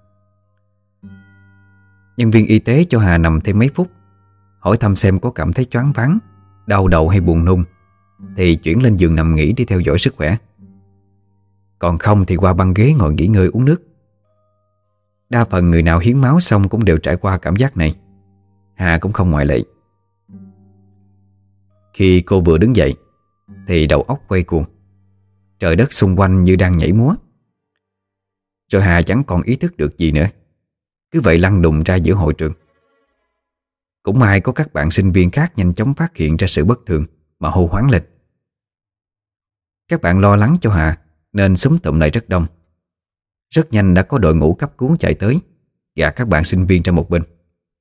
Nhân viên y tế cho Hà nằm thêm mấy phút, hỏi thăm xem có cảm thấy choáng váng, đau đầu hay buồn nôn thì chuyển lên giường nằm nghỉ để theo dõi sức khỏe. Còn không thì qua băng ghế ngồi nghỉ ngơi uống nước. Đa phần người nào hiến máu xong cũng đều trải qua cảm giác này. Hà cũng không ngoại lệ. Khi cô vừa đứng dậy thì đầu óc quay cuồng, trời đất xung quanh như đang nhảy múa. Rồi Hà chẳng còn ý thức được gì nữa, cứ vậy lăn đùng ra giữa hội trường. Cũng may có các bạn sinh viên khác nhanh chóng phát hiện ra sự bất thường mà hô hoán lên. Các bạn lo lắng cho Hà nên xúm tụm lại rất đông. Rất nhanh đã có đội ngũ cấp cứu chạy tới, gạt các bạn sinh viên ra một bên.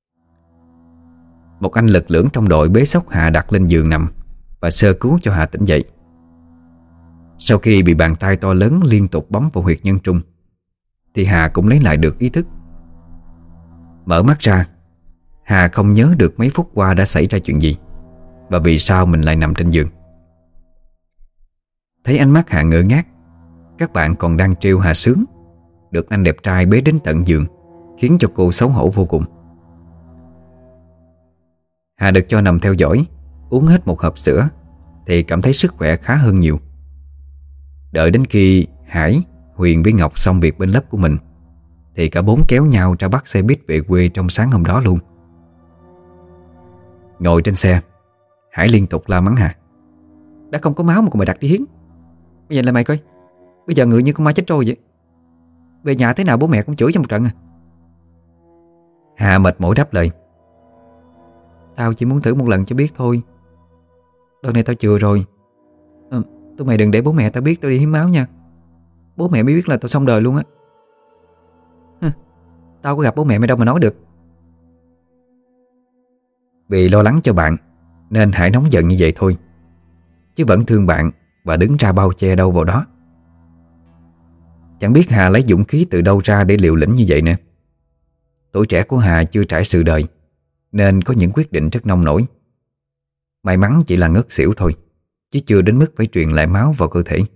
Một anh lực lưỡng trong đội bế xốc Hà đặt lên giường nằm và sơ cứu cho Hà tỉnh dậy. Sau khi bị bàn tay to lớn liên tục bấm vào huyệt nhân trung thì Hà cũng lấy lại được ý thức. Mở mắt ra, Hà không nhớ được mấy phút qua đã xảy ra chuyện gì và vì sao mình lại nằm trên giường. Thấy ánh mắt Hà ngơ ngác, các bạn còn đang trêu Hà sướng được anh đẹp trai bế đến tận giường, khiến cho cô xấu hổ vô cùng. Hà được cho nằm theo dõi, uống hết một hộp sữa thì cảm thấy sức khỏe khá hơn nhiều. Đợi đến khi Hải, Huyền với Ngọc xong việc bên lớp của mình thì cả bốn kéo nhau ra bắt xe buýt về quê trong sáng hôm đó luôn. Ngồi trên xe, Hải liên tục la mắng Hà: đã không có máu mà còn mày đặt đi hiến. Bây giờ là mày coi, bây giờ ngựa như con ma chết trôi vậy. Về nhà thế nào bố mẹ cũng chửi cho một trận à. Hà mệt mỏi đáp lời: tao chỉ muốn thử một lần cho biết thôi. Lần này tao chừa rồi. Tụi mày đừng để bố mẹ tao biết tao đi hiến máu nha. Bố mẹ mới biết là tao xong đời luôn á. Tao có gặp bố mẹ mày đâu mà nói được. Vì lo lắng cho bạn nên Hải nóng giận như vậy thôi, chứ vẫn thương bạn và đứng ra bao che đâu vào đó. Chẳng biết Hà lấy dũng khí từ đâu ra để liều lĩnh như vậy nè. Tuổi trẻ của Hà chưa trải sự đời nên có những quyết định rất nông nổi. May mắn chỉ là ngất xỉu thôi, chứ chưa đến mức phải truyền lại máu vào cơ thể.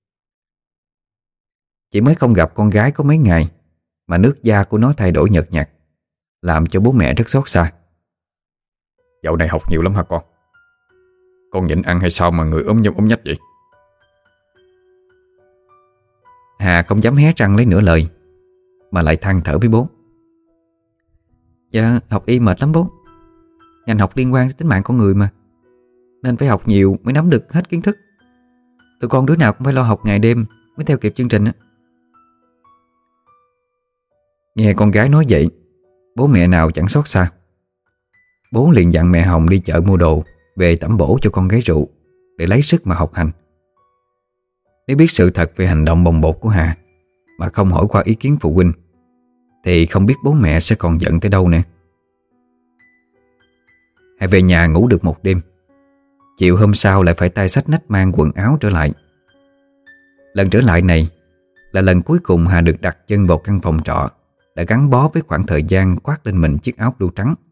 Chỉ mới không gặp con gái có mấy ngày mà nước da của nó thay đổi nhợt nhạt, làm cho bố mẹ rất xót xa.
Dạo này học nhiều lắm hả con? Con nhịn ăn hay sao mà người ốm nhom ốm nhách vậy?
Hà không dám hé răng lấy nửa lời, mà lại than thở với bố: dạ học y mệt lắm bố. Ngành học liên quan đến tính mạng con người mà, nên phải học nhiều mới nắm được hết kiến thức. Tụi con đứa nào cũng phải lo học ngày đêm mới theo kịp chương trình á. Nghe con gái nói vậy, bố mẹ nào chẳng xót xa. Bố liền dặn mẹ Hồng đi chợ mua đồ về tẩm bổ cho con gái rượu để lấy sức mà học hành. Nếu biết sự thật về hành động bồng bột của Hà mà không hỏi qua ý kiến phụ huynh thì không biết bố mẹ sẽ còn giận tới đâu nè. Hà về nhà ngủ được một đêm. Chiều hôm sau lại phải tay xách nách mang quần áo trở lại. Lần trở lại này là lần cuối cùng Hà được đặt chân vào căn phòng trọ đã gắn bó với khoảng thời gian khoác lên mình chiếc áo blue trắng.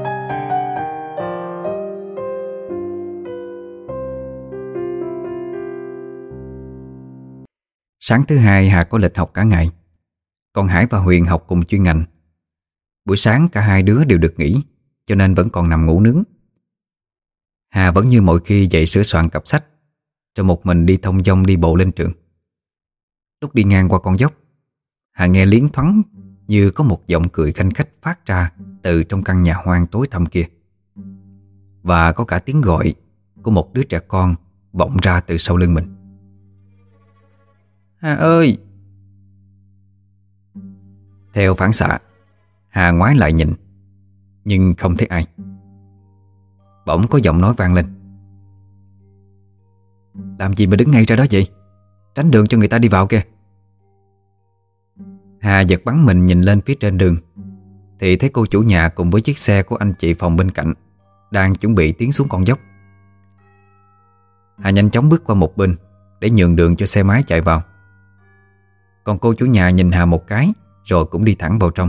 Sáng thứ hai Hà có lịch học cả ngày, còn Hải và Huyền học cùng chuyên ngành. Buổi sáng cả hai đứa đều được nghỉ, cho nên vẫn còn nằm ngủ nướng. Hà vẫn như mọi khi dậy sửa soạn cặp sách, rồi một mình đi thong dong đi bộ lên trường. Lúc đi ngang qua con dốc, Hà nghe liến thoáng như có một giọng cười khanh khách phát ra từ trong căn nhà hoang tối tăm kia. Và có cả tiếng gọi của một đứa trẻ con vọng ra từ sau lưng mình: Hà ơi! Theo phản xạ, Hà ngoái lại nhìn, nhưng không thấy ai. Bỗng có giọng nói vang lên: làm gì mà đứng ngay ra đó vậy? Tránh đường cho người ta đi vào kìa. Hà giật bắn mình nhìn lên phía trên đường thì thấy cô chủ nhà cùng với chiếc xe của anh chị phòng bên cạnh đang chuẩn bị tiến xuống con dốc. Hà nhanh chóng bước qua một bên để nhường đường cho xe máy chạy vào. Còn cô chủ nhà nhìn Hà một cái rồi cũng đi thẳng vào trong.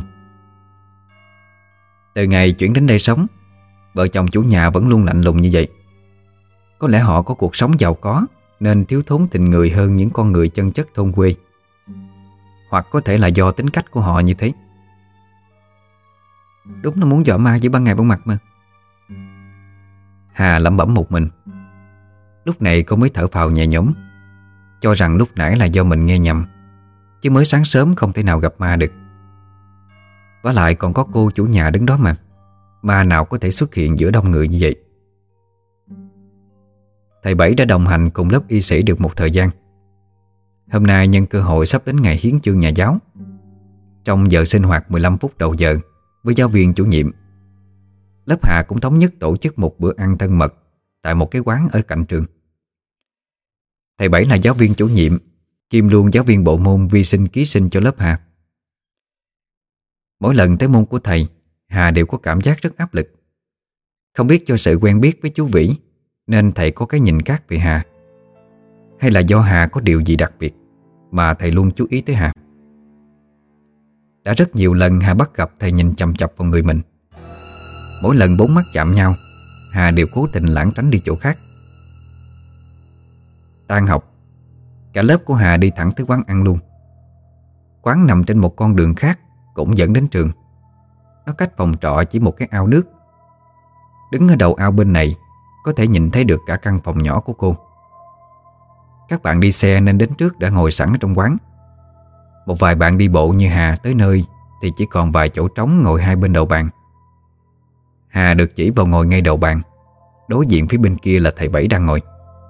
Từ ngày chuyển đến đây sống, vợ chồng chủ nhà vẫn luôn lạnh lùng như vậy. Có lẽ họ có cuộc sống giàu có nên thiếu thốn tình người hơn những con người chân chất thôn quê, hoặc có thể là do tính cách của họ như thế. Đúng là muốn dọa ma với ban ngày ban mặt mà. Hà lẩm bẩm một mình. Lúc này cô mới thở phào nhẹ nhõm, cho rằng lúc nãy là do mình nghe nhầm, chứ mới sáng sớm không thể nào gặp ma được. Vả lại còn có cô chủ nhà đứng đó mà, ma nào có thể xuất hiện giữa đông người như vậy. Thầy Bảy đã đồng hành cùng lớp y sĩ được một thời gian. Hôm nay nhân cơ hội sắp đến ngày hiến chương nhà giáo, trong giờ sinh hoạt 15 phút đầu giờ với giáo viên chủ nhiệm, lớp Hà cũng thống nhất tổ chức một bữa ăn thân mật tại một cái quán ở cạnh trường. Thầy Bảy là giáo viên chủ nhiệm, kiêm luôn giáo viên bộ môn vi sinh ký sinh cho lớp Hà. Mỗi lần tới môn của thầy, Hà đều có cảm giác rất áp lực. Không biết do sự quen biết với chú Vĩ nên thầy có cái nhìn khác về Hà, hay là do Hà có điều gì đặc biệt mà thầy luôn chú ý tới Hà. Đã rất nhiều lần Hà bắt gặp thầy nhìn chằm chằm vào người mình. Mỗi lần bốn mắt chạm nhau, Hà đều cố tình lảng tránh đi chỗ khác. Tan học, cả lớp của Hà đi thẳng tới quán ăn luôn. Quán nằm trên một con đường khác cũng dẫn đến trường. Nó cách phòng trọ chỉ một cái ao nước. Đứng ở đầu ao bên này có thể nhìn thấy được cả căn phòng nhỏ của cô. Các bạn đi xe nên đến trước đã ngồi sẵn ở trong quán. Một vài bạn đi bộ như Hà tới nơi thì chỉ còn vài chỗ trống ngồi hai bên đầu bàn. Hà được chỉ vào ngồi ngay đầu bàn. Đối diện phía bên kia là thầy Bảy đang ngồi.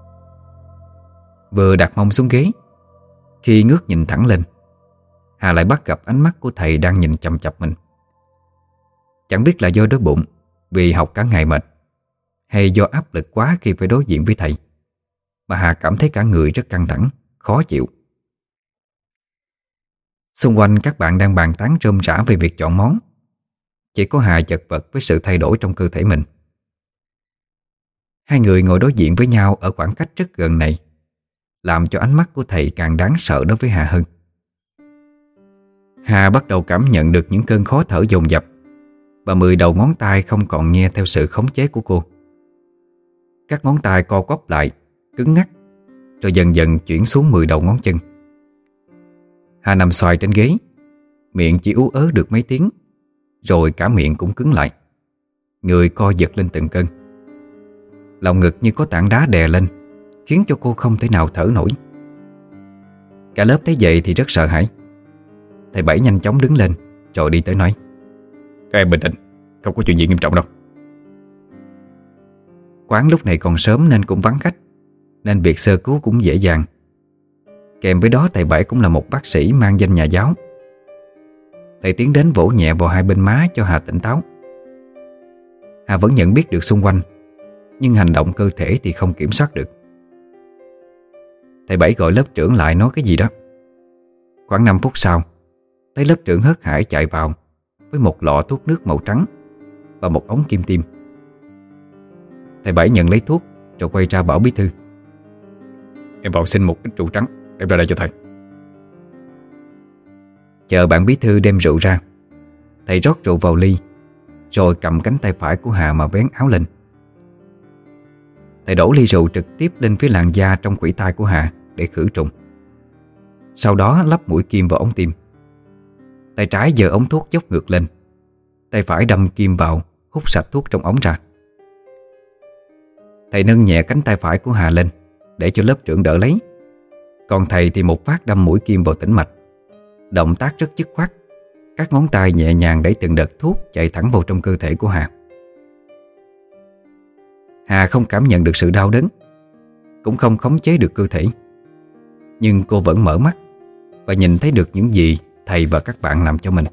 Vừa đặt mông xuống ghế, khi ngước nhìn thẳng lên, Hà lại bắt gặp ánh mắt của thầy đang nhìn chằm chằm mình. Chẳng biết là do đói bụng vì học cả ngày mệt, hay do áp lực quá khi phải đối diện với thầy, mà Hà cảm thấy cả người rất căng thẳng, khó chịu. Xung quanh các bạn đang bàn tán rôm rả về việc chọn món. Chỉ có Hà chật vật với sự thay đổi trong cơ thể mình. Hai người ngồi đối diện với nhau ở khoảng cách rất gần này, làm cho ánh mắt của thầy càng đáng sợ đối với Hà hơn. Hà bắt đầu cảm nhận được những cơn khó thở dồn dập, và 10 đầu ngón tay không còn nghe theo sự khống chế của cô. Các ngón tay co quắp lại, cứng ngắc, rồi dần dần chuyển xuống 10 đầu ngón chân. Hà nằm xoài trên ghế, miệng chỉ ú ớ được mấy tiếng, rồi cả miệng cũng cứng lại. Người co giật lên từng cơn. Lòng ngực như có tảng đá đè lên, khiến cho cô không thể nào thở nổi. Cả lớp thấy vậy thì rất sợ hãi. Thầy Bảy nhanh chóng đứng lên rồi đi tới nói:
"Các em bình tĩnh, không có chuyện gì nghiêm trọng đâu."
Quán lúc này còn sớm nên cũng vắng khách, nên việc sơ cứu cũng dễ dàng. Kèm với đó thầy Bảy cũng là một bác sĩ mang danh nhà giáo. Thầy tiến đến vỗ nhẹ vào hai bên má cho Hà tỉnh táo. Hà vẫn nhận biết được xung quanh, nhưng hành động cơ thể thì không kiểm soát được. Thầy Bảy gọi lớp trưởng lại nói cái gì đó. Khoảng 5 phút sau, thấy lớp trưởng hớt hải chạy vào với một lọ thuốc nước màu trắng và một ống kim tiêm. Thầy Bảy nhận lấy thuốc rồi quay ra bảo bí thư:
"Em vào xin một ít rượu trắng, đem ra đây cho thầy."
Chờ bạn bí thư đem rượu ra, thầy rót rượu vào ly, rồi cầm cánh tay phải của Hà mà vén áo lên. Thầy đổ ly rượu trực tiếp lên phía làn da trong khuỷu tay của Hà để khử trùng. Sau đó lắp mũi kim vào ống tim. Tay trái giơ ống thuốc dốc ngược lên, tay phải đâm kim vào, hút sạch thuốc trong ống ra. Thầy nâng nhẹ cánh tay phải của Hà lên để cho lớp trưởng đỡ lấy. Còn thầy thì một phát đâm mũi kim vào tĩnh mạch. Động tác rất dứt khoát, các ngón tay nhẹ nhàng đẩy từng đợt thuốc chạy thẳng vào trong cơ thể của Hà. Hà không cảm nhận được sự đau đớn, cũng không khống chế được cơ thể. Nhưng cô vẫn mở mắt và nhìn thấy được những gì thầy và các bạn làm cho mình.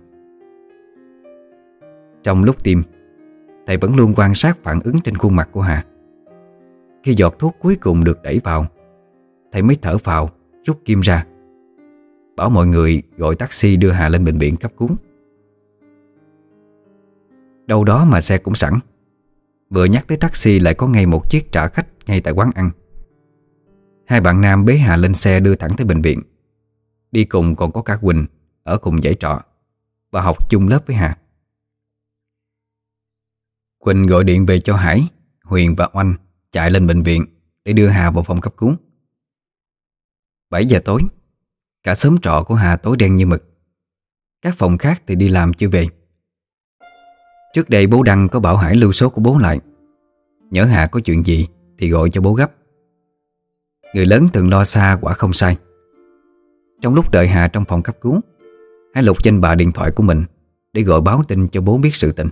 Trong lúc tiêm, thầy vẫn luôn quan sát phản ứng trên khuôn mặt của Hà. Khi giọt thuốc cuối cùng được đẩy vào, thầy mới thở phào, rút kim ra, bảo mọi người gọi taxi đưa Hà lên bệnh viện cấp cứu. Đâu đó mà xe cũng sẵn. Vừa nhắc tới taxi lại có ngay một chiếc trả khách ngay tại quán ăn. Hai bạn nam bế Hà lên xe đưa thẳng tới bệnh viện. Đi cùng còn có cả Quỳnh ở cùng dãy trọ và học chung lớp với Hà. Quỳnh gọi điện về cho Hải, Huyền và Oanh chạy lên bệnh viện để đưa Hà vào phòng cấp cứu. 7 giờ tối, cả xóm trọ của Hà tối đen như mực. Các phòng khác thì đi làm chưa về. Trước đây bố Đăng có bảo Hải lưu số của bố lại, nhớ Hà có chuyện gì thì gọi cho bố gấp. Người lớn thường lo xa quả không sai. Trong lúc đợi Hà trong phòng cấp cứu, Hải lục danh bạ điện thoại của mình để gọi báo tin cho bố biết sự tình.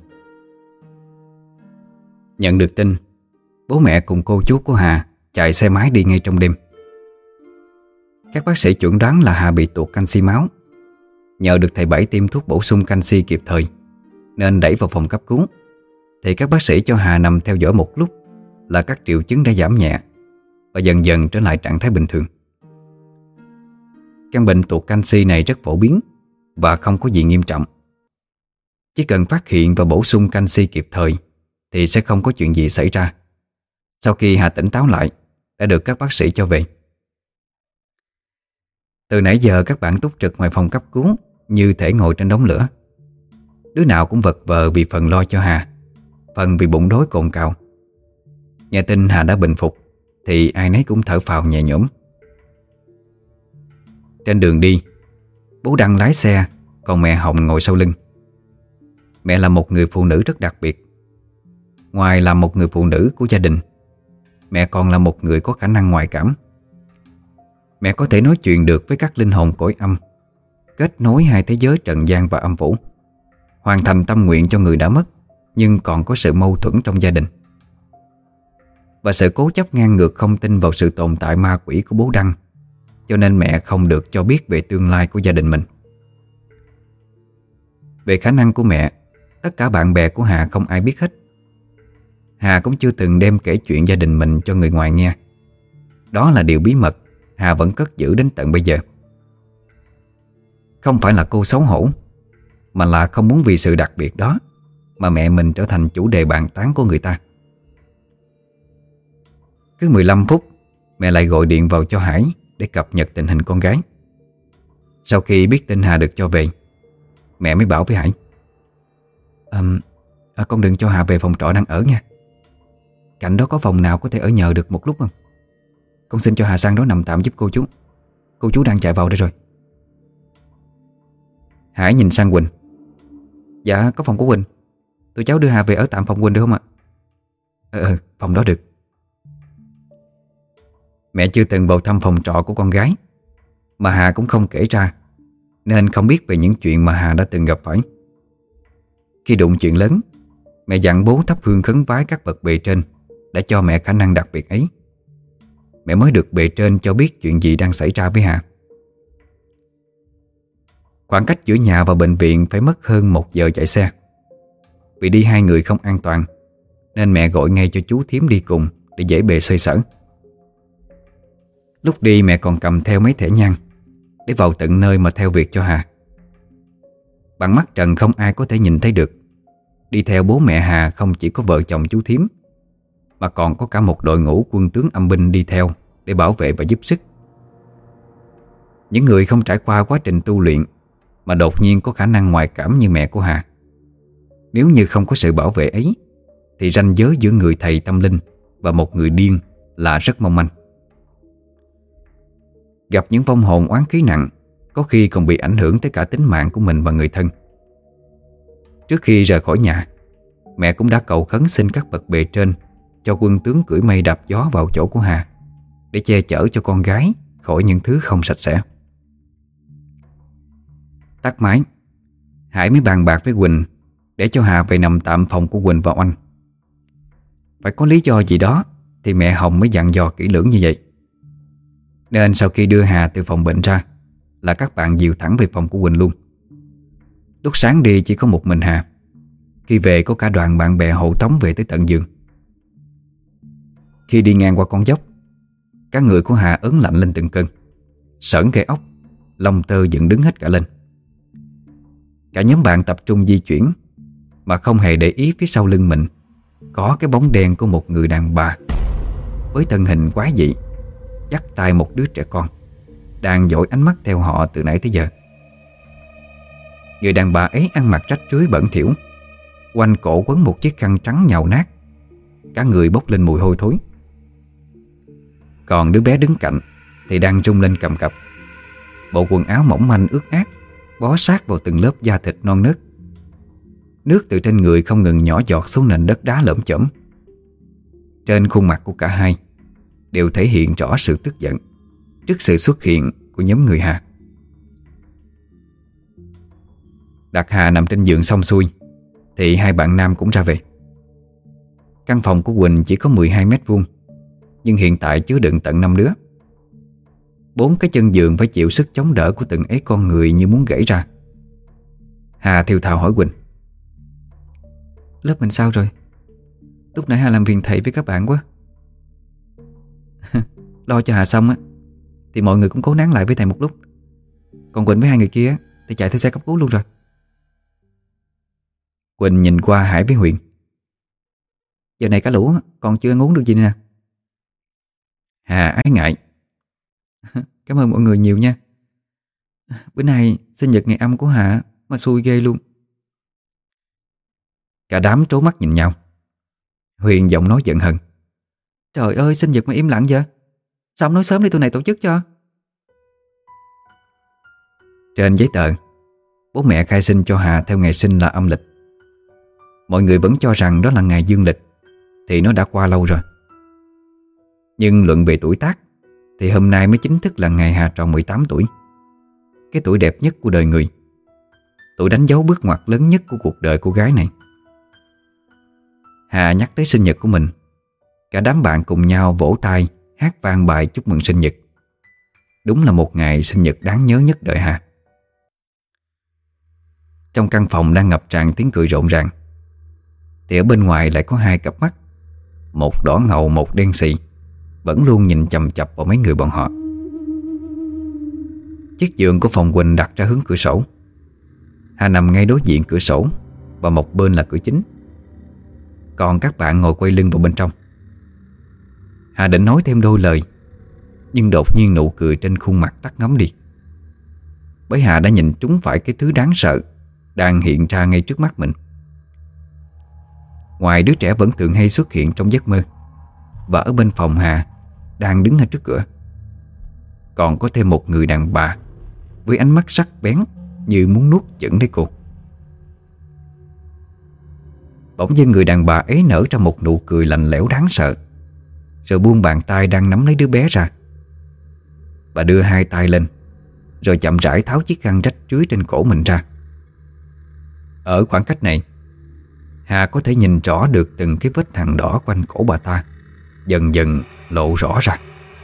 Nhận được tin, bố mẹ cùng cô chú của Hà chạy xe máy đi ngay trong đêm. Các bác sĩ chuẩn đoán là Hà bị tụt canxi máu. Nhờ được thầy Bảy tiêm thuốc bổ sung canxi kịp thời nên đẩy vào phòng cấp cứu, thì các bác sĩ cho Hà nằm theo dõi một lúc là các triệu chứng đã giảm nhẹ và dần dần trở lại trạng thái bình thường. Căn bệnh tụt canxi này rất phổ biến và không có gì nghiêm trọng. Chỉ cần phát hiện và bổ sung canxi kịp thời thì sẽ không có chuyện gì xảy ra. Sau khi Hà tỉnh táo lại, đã được các bác sĩ cho về. Từ nãy giờ các bạn túc trực ngoài phòng cấp cứu như thể ngồi trên đống lửa. Đứa nào cũng vật vờ vì phần lo cho Hà, phần vì bụng đói cồn cào. Nghe tin Hà đã bình phục thì ai nấy cũng thở phào nhẹ nhõm. Trên đường đi, bố Đăng lái xe, còn mẹ Hồng ngồi sau lưng. Mẹ là một người phụ nữ rất đặc biệt. Ngoài là một người phụ nữ của gia đình, mẹ còn là một người có khả năng ngoại cảm. Mẹ có thể nói chuyện được với các linh hồn cõi âm, kết nối hai thế giới trần gian và âm phủ, hoàn thành tâm nguyện cho người đã mất nhưng còn có sự mâu thuẫn trong gia đình, và sự cố chấp ngang ngược không tin vào sự tồn tại ma quỷ của bố Đăng, cho nên mẹ không được cho biết về tương lai của gia đình mình. Về khả năng của mẹ, tất cả bạn bè của Hà không ai biết hết. Hà cũng chưa từng đem kể chuyện gia đình mình cho người ngoài nghe. Đó là điều bí mật Hà vẫn cất giữ đến tận bây giờ. Không phải là cô xấu hổ, mà là không muốn vì sự đặc biệt đó mà mẹ mình trở thành chủ đề bàn tán của người ta. Cứ 15 phút mẹ lại gọi điện vào cho Hải để cập nhật tình hình con gái. Sau khi biết tin Hà được cho về, mẹ mới bảo với Hải: Con đừng cho Hà về phòng trọ đang ở nha. Cạnh đó có phòng nào có thể ở nhờ được một lúc không? Con xin cho Hà sang đó nằm tạm giúp cô chú. Cô chú đang chạy vào đây rồi. Hải nhìn sang Quỳnh: Dạ có phòng của Quỳnh. Tụi cháu đưa Hà về ở tạm phòng Quỳnh được không ạ? Phòng đó được. Mẹ chưa từng vào thăm phòng trọ của con gái, mà Hà cũng không kể ra, nên không biết về những chuyện mà Hà đã từng gặp phải. Khi đụng chuyện lớn, mẹ dặn bố thắp hương khấn vái các bậc bề trên đã cho mẹ khả năng đặc biệt ấy. Mẹ mới được bề trên cho biết chuyện gì đang xảy ra với Hà. Khoảng cách giữa nhà và bệnh viện phải mất hơn 1 giờ chạy xe. Vì đi hai người không an toàn, nên mẹ gọi ngay cho chú thím đi cùng để dễ bề xoay sở. Lúc đi mẹ còn cầm theo mấy thẻ nhang để vào tận nơi mà theo việc cho Hà. Bằng mắt trần không ai có thể nhìn thấy được, đi theo bố mẹ Hà không chỉ có vợ chồng chú thím, mà còn có cả một đội ngũ quân tướng âm binh đi theo để bảo vệ và giúp sức. Những người không trải qua quá trình tu luyện mà đột nhiên có khả năng ngoại cảm như mẹ của Hà, nếu như không có sự bảo vệ ấy thì ranh giới giữa người thầy tâm linh và một người điên là rất mong manh. Gặp những vong hồn oán khí nặng, có khi còn bị ảnh hưởng tới cả tính mạng của mình và người thân. Trước khi rời khỏi nhà, mẹ cũng đã cầu khấn xin các bậc bề trên cho quân tướng cưỡi mây đạp gió vào chỗ của Hà để che chở cho con gái khỏi những thứ không sạch sẽ. Tắt máy, Hải mới bàn bạc với Quỳnh để cho Hà về nằm tạm phòng của Quỳnh và Oanh. Phải có lý do gì đó thì mẹ Hồng mới dặn dò kỹ lưỡng như vậy. Nên sau khi đưa Hà từ phòng bệnh ra là các bạn dìu thẳng về phòng của Quỳnh luôn. Lúc sáng đi chỉ có một mình Hà, khi về có cả đoàn bạn bè hộ tống về tới tận giường. Khi đi ngang qua con dốc, các người của Hà ớn lạnh lên từng cơn, sởn gai ốc, lông tơ dựng đứng hết cả lên. Cả nhóm bạn tập trung di chuyển mà không hề để ý phía sau lưng mình có cái bóng đen của một người đàn bà với thân hình quái dị, dắt tay một đứa trẻ con, đang dõi ánh mắt theo họ từ nãy tới giờ. Người đàn bà ấy ăn mặc rách rưới bẩn thỉu, quanh cổ quấn một chiếc khăn trắng nhàu nát, cả người bốc lên mùi hôi thối. Còn đứa bé đứng cạnh thì đang rung lên cầm cập, bộ quần áo mỏng manh ướt át bó sát vào từng lớp da thịt non nớt. Nước từ trên người không ngừng nhỏ giọt xuống nền đất đá lởm chởm. Trên khuôn mặt của cả hai đều thể hiện rõ sự tức giận trước sự xuất hiện của nhóm người Hà. Đặt Hà nằm trên giường xong xuôi thì hai bạn nam cũng ra về. Căn phòng của Quỳnh chỉ có 12 mét vuông, nhưng hiện tại chứa đựng tận 5 đứa. 4 cái chân giường phải chịu sức chống đỡ của từng ấy con người như muốn gãy ra. Hà thều thào hỏi Quỳnh: Lớp mình sao rồi? Lúc nãy Hà làm phiền thầy với các bạn quá. Lo cho Hà xong á thì mọi người cũng cố nán lại với thầy một lúc. Còn Quỳnh với hai người kia thì chạy theo xe cấp cứu luôn rồi. Quỳnh nhìn qua Hải với Huyền: Giờ này cả lũ còn chưa ăn uống được gì nè. Hà ái ngại: Cảm ơn mọi người nhiều nha. Bữa nay sinh nhật ngày âm của Hà mà xui ghê luôn. Cả đám trố mắt nhìn nhau. Huyền giọng nói giận hờn: Trời ơi, sinh nhật mà im lặng vậy? Sao không nói sớm đi tụi này tổ chức cho? Trên giấy tờ, bố mẹ khai sinh cho Hà theo ngày sinh là âm lịch. Mọi người vẫn cho rằng đó là ngày dương lịch, thì nó đã qua lâu rồi. Nhưng luận về tuổi tác thì hôm nay mới chính thức là ngày Hà tròn 18 tuổi. cái tuổi đẹp nhất của đời người, tuổi đánh dấu bước ngoặt lớn nhất của cuộc đời cô gái này. Hà nhắc tới sinh nhật của mình, cả đám bạn cùng nhau vỗ tay hát vang bài chúc mừng sinh nhật. Đúng là một ngày sinh nhật đáng nhớ nhất đời Hà. Trong căn phòng đang ngập tràn tiếng cười rộn ràng, thì ở bên ngoài lại có hai cặp mắt, một đỏ ngầu một đen xì, vẫn luôn nhìn chằm chằm vào mấy người bọn họ. Chiếc giường của phòng Quỳnh đặt ra hướng cửa sổ. Hà nằm ngay đối diện cửa sổ, và một bên là cửa chính. Còn các bạn ngồi quay lưng vào bên trong. Hà định nói thêm đôi lời, nhưng đột nhiên nụ cười trên khuôn mặt tắt ngấm đi, bởi Hà đã nhìn trúng phải cái thứ đáng sợ đang hiện ra ngay trước mắt mình. Ngoài đứa trẻ vẫn thường hay xuất hiện trong giấc mơ, và ở bên phòng Hà đang đứng ở trước cửa, còn có thêm một người đàn bà với ánh mắt sắc bén như muốn nuốt chửng lấy cô. Bỗng nhiên người đàn bà ấy nở ra một nụ cười lạnh lẽo đáng sợ, rồi buông bàn tay đang nắm lấy đứa bé ra. Bà đưa hai tay lên, rồi chậm rãi tháo chiếc khăn rách rưới trên cổ mình ra. Ở khoảng cách này, Hà có thể nhìn rõ được từng cái vết hằn đỏ quanh cổ bà ta dần dần lộ rõ ra.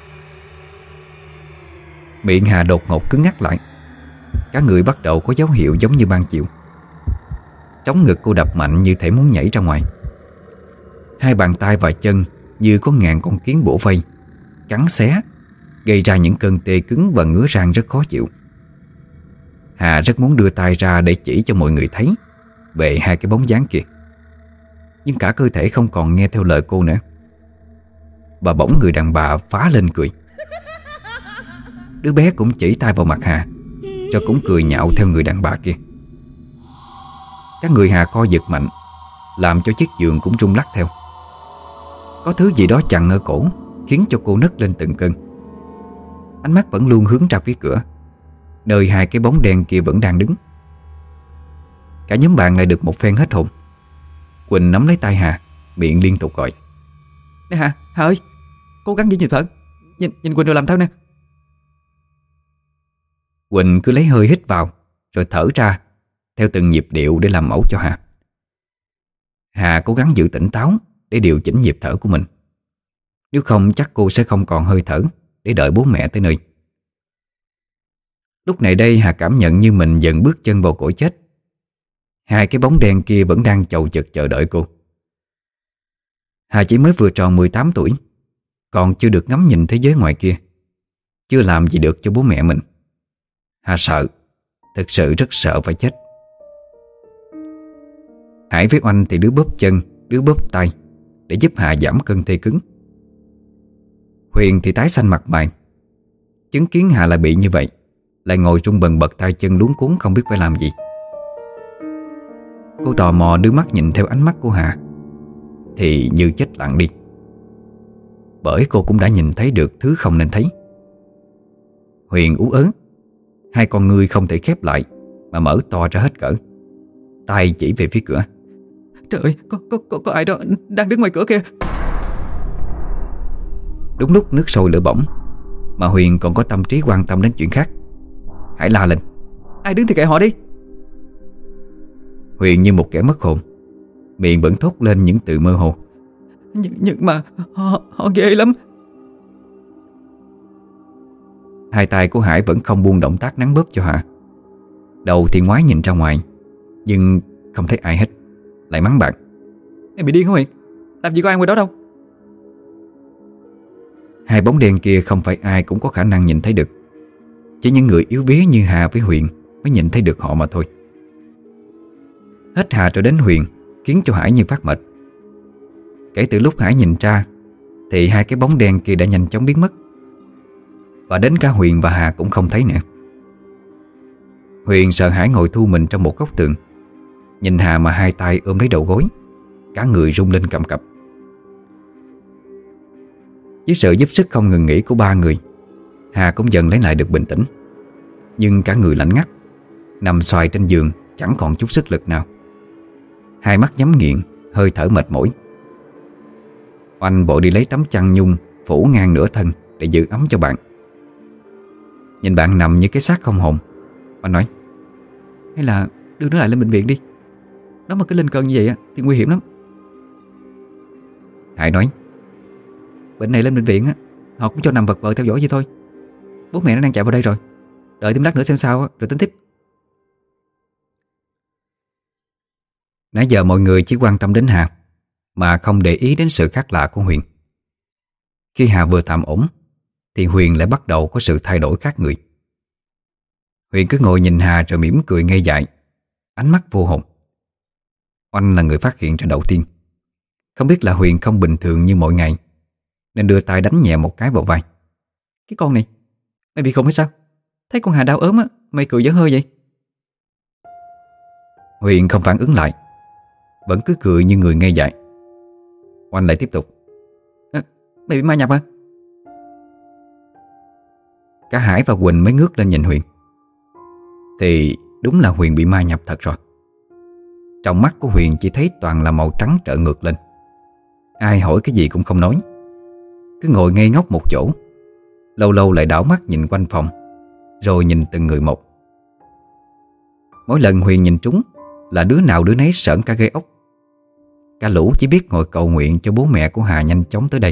Miệng Hà đột ngột cứng ngắc lại, cả người bắt đầu có dấu hiệu giống như ban chiều. Trống ngực cô đập mạnh như thể muốn nhảy ra ngoài. Hai bàn tay và chân như có ngàn con kiến bủa vây, cắn xé, gây ra những cơn tê cứng và ngứa răng rất khó chịu. Hà rất muốn đưa tay ra để chỉ cho mọi người thấy về hai cái bóng dáng kia, nhưng cả cơ thể không còn nghe theo lời cô nữa. Và bỗng người đàn bà phá lên cười. Đứa bé cũng chỉ tay vào mặt Hà, cho cũng cười nhạo theo người đàn bà kia. Các người Hà co giật mạnh, làm cho chiếc giường cũng rung lắc theo. Có thứ gì đó chặn ở cổ, khiến cho cô nấc lên từng cơn. Ánh mắt vẫn luôn hướng ra phía cửa, nơi hai cái bóng đen kia vẫn đang đứng. Cả nhóm bạn lại được một phen hết hồn. Quỳnh nắm lấy tay Hà, miệng liên tục gọi: "Nè Hà, Hà ơi, cố gắng giữ nhịp thở. Nhìn Quỳnh rồi làm theo nè." Quỳnh cứ lấy hơi hít vào rồi thở ra theo từng nhịp điệu để làm mẫu cho Hà. Hà cố gắng giữ tỉnh táo để điều chỉnh nhịp thở của mình, nếu không chắc cô sẽ không còn hơi thở để đợi bố mẹ tới nơi. Lúc này đây Hà cảm nhận như mình dần bước chân vào cõi chết. Hai cái bóng đen kia vẫn đang chầu chực chờ đợi cô. Hà chỉ mới vừa tròn 18 tuổi, còn chưa được ngắm nhìn thế giới ngoài kia, chưa làm gì được cho bố mẹ mình. Hà sợ, thực sự rất sợ phải chết. Hải với Oanh thì đứa bóp chân, đứa bóp tay để giúp Hà giảm cơn tê cứng. Huyền thì tái xanh mặt mày, chứng kiến Hà lại bị như vậy, lại ngồi rung bần bật tay chân luống cuống không biết phải làm gì. Cô tò mò đưa mắt nhìn theo ánh mắt của Hà, thì như chết lặng đi, bởi cô cũng đã nhìn thấy được thứ không nên thấy. Huyền ú ớ, hai con ngươi không thể khép lại mà mở to ra hết cỡ, tay chỉ về phía cửa. "Trời ơi, có ai đó đang đứng ngoài cửa kìa." Đúng lúc nước sôi lửa bỏng mà Huyền còn có tâm trí quan tâm đến chuyện khác. Hải la lên: "Ai đứng thì kệ họ đi." Huyền như một kẻ mất hồn, miệng vẫn thốt lên những từ mơ hồ: Nhưng mà họ ghê lắm." Hai tay của Hải vẫn không buông động tác nắn bóp cho Hà. Đầu thì ngoái nhìn ra ngoài, nhưng không thấy ai hết, lại mắng bạn: "Em bị điên hả Huyền? Làm gì có ai ngoài đó đâu." Hai bóng đen kia không phải ai cũng có khả năng nhìn thấy được, chỉ những người yếu vía như Hà với Huyền mới nhìn thấy được họ mà thôi. Hết Hà rồi đến Huyền khiến cho Hải như phát mệt. Kể từ lúc Hải nhìn ra thì hai cái bóng đen kia đã nhanh chóng biến mất, và đến cả Huyền và Hà cũng không thấy nữa. Huyền sợ hãi ngồi thu mình trong một góc tường, nhìn Hà mà hai tay ôm lấy đầu gối, cả người rung lên cầm cập. Với sự giúp sức không ngừng nghỉ của ba người, Hà cũng dần lấy lại được bình tĩnh, nhưng cả người lạnh ngắt, nằm xoài trên giường chẳng còn chút sức lực nào. Hai mắt nhắm nghiền, hơi thở mệt mỏi. Oanh vội đi lấy tấm chăn nhung phủ ngang nửa thân để giữ ấm cho bạn. Nhìn bạn nằm như cái xác không hồn, Anh nói:
Hay là đưa nó lại lên bệnh viện đi. Nó mà cứ lên cơn như vậy thì nguy hiểm lắm.
Hải nói:
Bệnh này lên bệnh viện họ cũng cho nằm vật vờ theo dõi vậy thôi. Bố mẹ nó đang chạy vào đây rồi. Đợi thêm lát nữa xem sao rồi tính tiếp.
Nãy giờ mọi người chỉ quan tâm đến Hà mà không để ý đến sự khác lạ của Huyền. Khi Hà vừa tạm ổn thì Huyền lại bắt đầu có sự thay đổi khác người. Huyền cứ ngồi nhìn Hà rồi mỉm cười ngây dại, ánh mắt vô hồn. Oanh là người phát hiện ra đầu tiên. Không biết là Huyền không bình thường như mọi ngày nên đưa tay đánh nhẹ một cái vào vai.
Cái con này, mày bị khùng hay sao? Thấy con Hà đau ốm mày cười dở hơi vậy?
Huyền không phản ứng lại, vẫn cứ cười như người ngây dại. Oanh lại tiếp tục:
Mày bị ma nhập hả?
Cả Hải và Quỳnh mới ngước lên nhìn Huyền. Thì đúng là Huyền bị ma nhập thật rồi. Trong mắt của Huyền chỉ thấy toàn là màu trắng trợ ngược lên. Ai hỏi cái gì cũng không nói, cứ ngồi ngây ngốc một chỗ. Lâu lâu lại đảo mắt nhìn quanh phòng, rồi nhìn từng người một. Mỗi lần Huyền nhìn trúng là đứa nào đứa nấy sởn cả gai ốc. Cả lũ chỉ biết ngồi cầu nguyện cho bố mẹ của Hà nhanh chóng tới đây.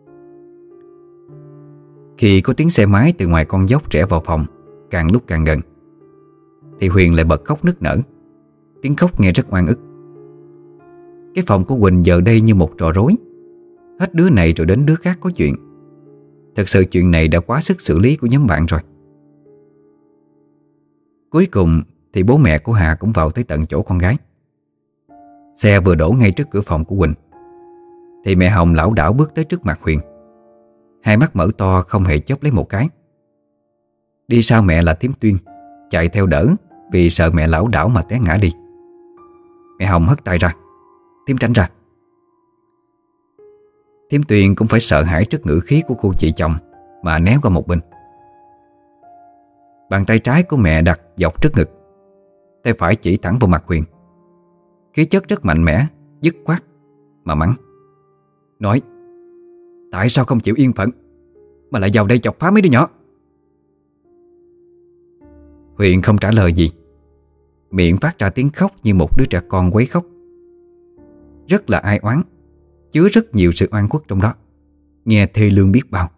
Khi có tiếng xe máy từ ngoài con dốc rẽ vào phòng càng lúc càng gần thì Huyền lại bật khóc nức nở. Tiếng khóc nghe rất oan ức. Cái phòng của Quỳnh giờ đây như một trò rối. Hết đứa này rồi đến đứa khác có chuyện. Thật sự chuyện này đã quá sức xử lý của nhóm bạn rồi. Cuối cùng thì bố mẹ của Hà cũng vào tới tận chỗ con gái. Xe vừa đổ ngay trước cửa phòng của Quỳnh thì mẹ Hồng lảo đảo bước tới trước mặt Huyền. Hai mắt mở to không hề chớp lấy một cái. Đi sau mẹ là Thím Tuyên, chạy theo đỡ vì sợ mẹ lảo đảo mà té ngã đi. Mẹ Hồng hất tay ra: Thím tránh ra. Thím Tuyên cũng phải sợ hãi trước ngữ khí của cô chị chồng mà né qua một bên. Bàn tay trái của mẹ đặt dọc trước ngực, tay phải chỉ thẳng vào mặt Huyền. Khí chất rất mạnh mẽ, dứt khoát mà mắng: Nói, tại sao không chịu yên phận mà lại vào đây chọc phá mấy đứa nhỏ? Huyền không trả lời gì, miệng phát ra tiếng khóc như một đứa trẻ con quấy khóc. Rất là ai oán, chứa rất nhiều sự oan khuất trong đó, nghe thê lương biết bao.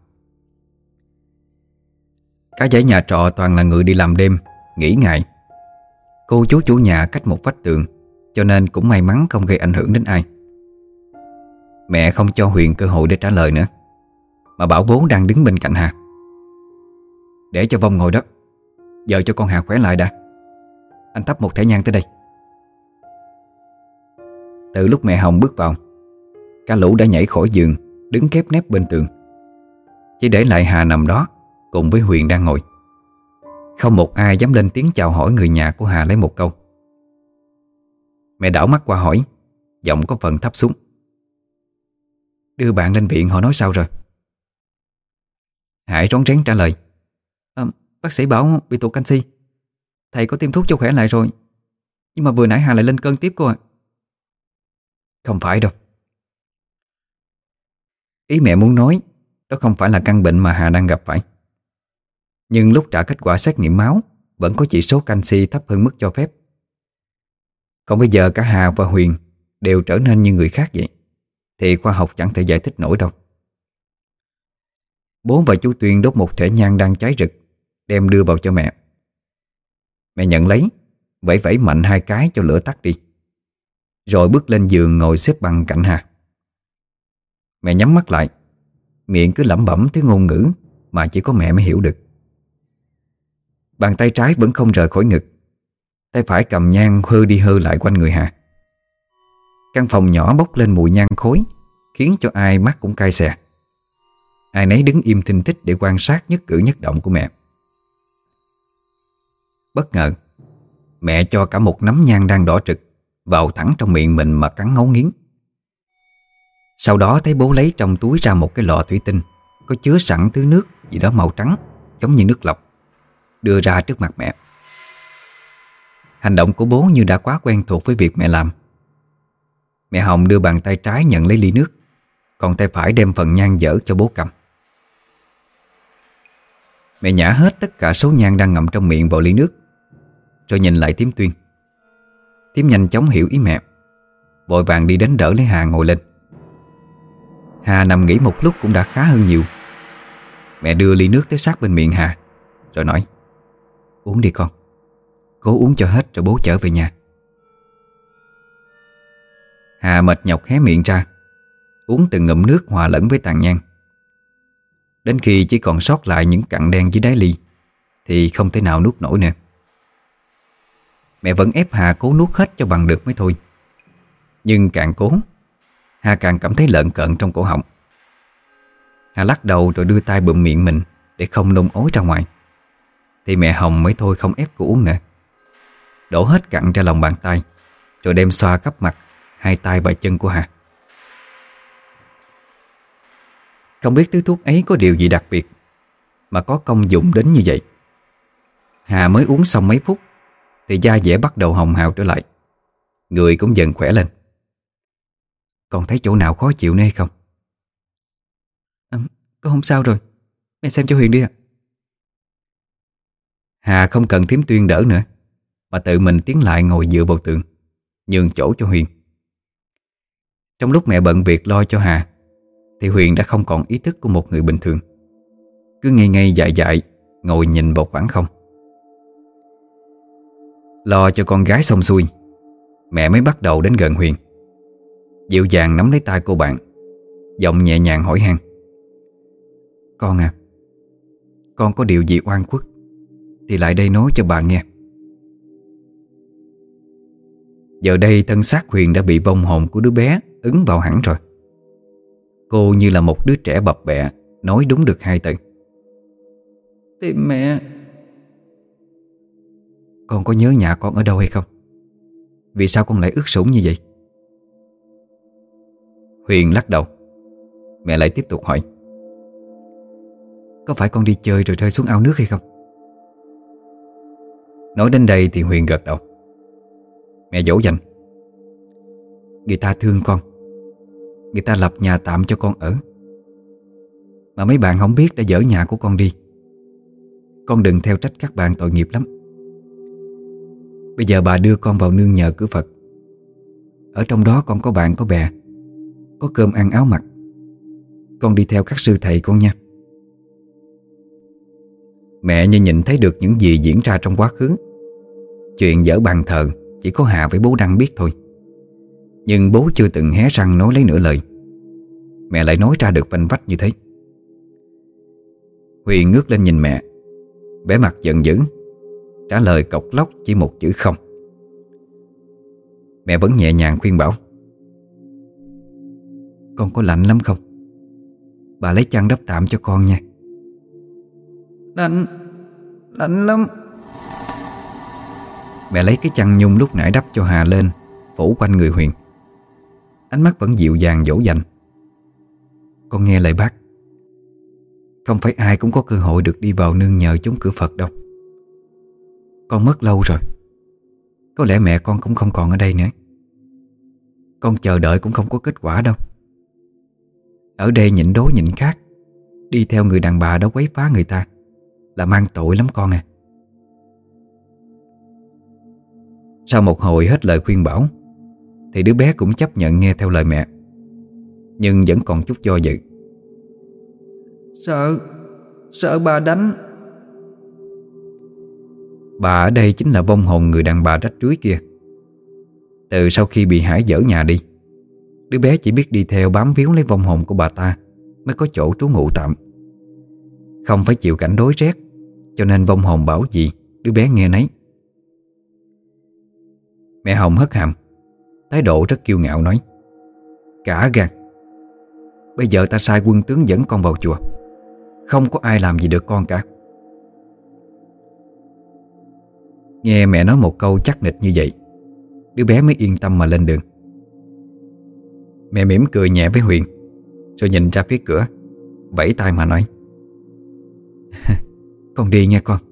Cả dãy nhà trọ toàn là người đi làm đêm, nghỉ ngày. Cô chú chủ nhà cách một vách tường, cho nên cũng may mắn không gây ảnh hưởng đến ai. Mẹ không cho Huyền cơ hội để trả lời nữa, mà bảo bố đang đứng bên cạnh Hà: Để cho Vong ngồi đó, giờ cho con Hà khỏe lại đã. Anh thắp một thẻ nhang tới đây. Từ lúc mẹ Hồng bước vào, cả lũ đã nhảy khỏi giường, đứng khép nép bên tường, chỉ để lại Hà nằm đó cùng với Huyền đang ngồi. Không một ai dám lên tiếng chào hỏi người nhà của Hà lấy một câu. Mẹ đảo mắt qua hỏi, giọng có phần thấp xuống: Đưa bạn lên viện họ nói sao rồi? Hải rón rén trả lời:
Bác sĩ bảo bị tụt canxi. Thầy có tiêm thuốc cho khỏe lại rồi, nhưng mà vừa nãy Hà lại lên cơn tiếp cô ạ.
Không phải đâu. Ý mẹ muốn nói đó không phải là căn bệnh mà Hà đang gặp phải. Nhưng lúc trả kết quả xét nghiệm máu vẫn có chỉ số canxi thấp hơn mức cho phép. Còn bây giờ cả Hà và Huyền đều trở nên như người khác vậy thì khoa học chẳng thể giải thích nổi đâu. Bố và chú Tuyên đốt một thẻ nhang đang cháy rực, đem đưa vào cho mẹ. Mẹ nhận lấy, vẫy vẫy mạnh hai cái cho lửa tắt đi, rồi bước lên giường ngồi xếp bằng cạnh Hà. Mẹ nhắm mắt lại, miệng cứ lẩm bẩm thứ ngôn ngữ mà chỉ có mẹ mới hiểu được. Bàn tay trái vẫn không rời khỏi ngực, tay phải cầm nhang hơ đi hơ lại quanh người Hà. Căn phòng nhỏ bốc lên mùi nhang khối, khiến cho ai mắt cũng cay xè. Ai nấy đứng im thinh thích để quan sát nhất cử nhất động của mẹ. Bất ngờ, mẹ cho cả một nắm nhang đang đỏ rực vào thẳng trong miệng mình mà cắn ngấu nghiến. Sau đó thấy bố lấy trong túi ra một cái lọ thủy tinh có chứa sẵn thứ nước gì đó màu trắng, giống như nước lọc, đưa ra trước mặt mẹ. Hành động của bố như đã quá quen thuộc với việc mẹ làm. Mẹ Hồng đưa bàn tay trái nhận lấy ly nước, còn tay phải đem phần nhang dở cho bố cầm. Mẹ nhả hết tất cả số nhang đang ngậm trong miệng vào ly nước, rồi nhìn lại Thím Tuyên. Thím nhanh chóng hiểu ý mẹ, vội vàng đi đến đỡ lấy Hà ngồi lên. Hà nằm nghỉ một lúc cũng đã khá hơn nhiều. Mẹ đưa ly nước tới sát bên miệng Hà, rồi nói: "Uống đi con, cố uống cho hết rồi bố chở về nhà." Hà mệt nhọc hé miệng ra, uống từng ngụm nước hòa lẫn với tàn nhang. Đến khi chỉ còn sót lại những cặn đen dưới đáy ly thì không thể nào nuốt nổi nữa. Mẹ vẫn ép Hà cố nuốt hết cho bằng được mới thôi. Nhưng càng cố, Hà càng cảm thấy lợn cợn trong cổ họng. Hà lắc đầu rồi đưa tay bụm miệng mình để không nôn ói ra ngoài. Thì mẹ Hồng mới thôi không ép cô uống nữa, đổ hết cặn ra lòng bàn tay, rồi đem xoa khắp mặt, hai tay và chân của Hà. Không biết thứ thuốc ấy có điều gì đặc biệt mà có công dụng đến như vậy. Hà mới uống xong mấy phút thì da dẻ bắt đầu hồng hào trở lại, người cũng dần khỏe lên. "Con thấy chỗ nào khó chịu nữa hay không?"
Con không sao rồi, mẹ xem cho Huyền đi ạ.
Hà không cần Thím Tuyên đỡ nữa, mà tự mình tiến lại ngồi dựa vào tường, nhường chỗ cho Huyền. Trong lúc mẹ bận việc lo cho Hà thì Huyền đã không còn ý thức của một người bình thường, cứ ngây ngây dại dại ngồi nhìn vào khoảng không. Lo cho con gái xong xuôi, mẹ mới bắt đầu đến gần Huyền, dịu dàng nắm lấy tay cô bạn, giọng nhẹ nhàng hỏi han: "Con à, con có điều gì oan khuất thì lại đây nói cho bà nghe." Giờ đây thân xác Huyền đã bị vong hồn của đứa bé ứng vào hẳn rồi. Cô như là một đứa trẻ bập bẹ nói đúng được hai từ:
"Tìm mẹ."
"Con có nhớ nhà con ở đâu hay không? Vì sao con lại ướt sũng như vậy?" Huyền lắc đầu. Mẹ lại tiếp tục hỏi:
"Có phải con đi chơi rồi rơi xuống ao nước hay không?"
Nói đến đây thì Huyền gật đầu. Mẹ dỗ dành:
"Người ta thương con, người ta lập nhà tạm cho con ở, mà mấy bạn không biết đã dỡ nhà của con đi. Con đừng theo trách các bạn tội nghiệp lắm. Bây giờ bà đưa con vào nương nhờ cửa Phật. Ở trong đó con có bạn có bè, có cơm ăn áo mặc. Con đi theo các sư thầy con nha."
Mẹ như nhìn thấy được những gì diễn ra trong quá khứ. Chuyện dỡ bàn thờ chỉ có Hà với bố Đăng biết thôi, nhưng bố chưa từng hé răng nói lấy nửa lời. Mẹ lại nói ra được vanh vách như thế. Huyền ngước lên nhìn mẹ, vẻ mặt giận dữ, trả lời cộc lốc chỉ một chữ không. Mẹ vẫn nhẹ nhàng khuyên bảo:
"Con có lạnh lắm không? Bà lấy chăn đắp tạm cho con nha."
Lạnh lắm."
Mẹ lấy cái chăn nhung lúc nãy đắp cho Hà lên, phủ quanh người Huyền. Ánh mắt vẫn dịu dàng dỗ dành:
"Con nghe lời bác, không phải ai cũng có cơ hội được đi vào nương nhờ chốn cửa Phật đâu. Con mất lâu rồi, có lẽ mẹ con cũng không còn ở đây nữa. Con chờ đợi cũng không có kết quả đâu. Ở đây nhịn đói nhịn khát, đi theo người đàn bà đó quấy phá người ta là mang tội lắm con à."
Sau một hồi hết lời khuyên bảo thì đứa bé cũng chấp nhận nghe theo lời mẹ, nhưng vẫn còn chút do dự.
Sợ bà đánh."
Bà ở đây chính là vong hồn người đàn bà rách rưới kia. Từ sau khi bị Hải dỡ nhà đi, đứa bé chỉ biết đi theo bám víu lấy vong hồn của bà ta mới có chỗ trú ngụ tạm. Không phải chịu cảnh đói rét, cho nên vong hồn bảo gì đứa bé nghe nấy. Mẹ Hồng hất hàm, thái độ rất kiêu ngạo nói: "Cả gan, bây giờ ta sai quân tướng dẫn con vào chùa, không có ai làm gì được con cả." Nghe mẹ nói một câu chắc nịch như vậy, đứa bé mới yên tâm mà lên đường. Mẹ mỉm cười nhẹ với Huyền, rồi nhìn ra phía cửa, vẫy tay mà nói:
"Con đi nghe con."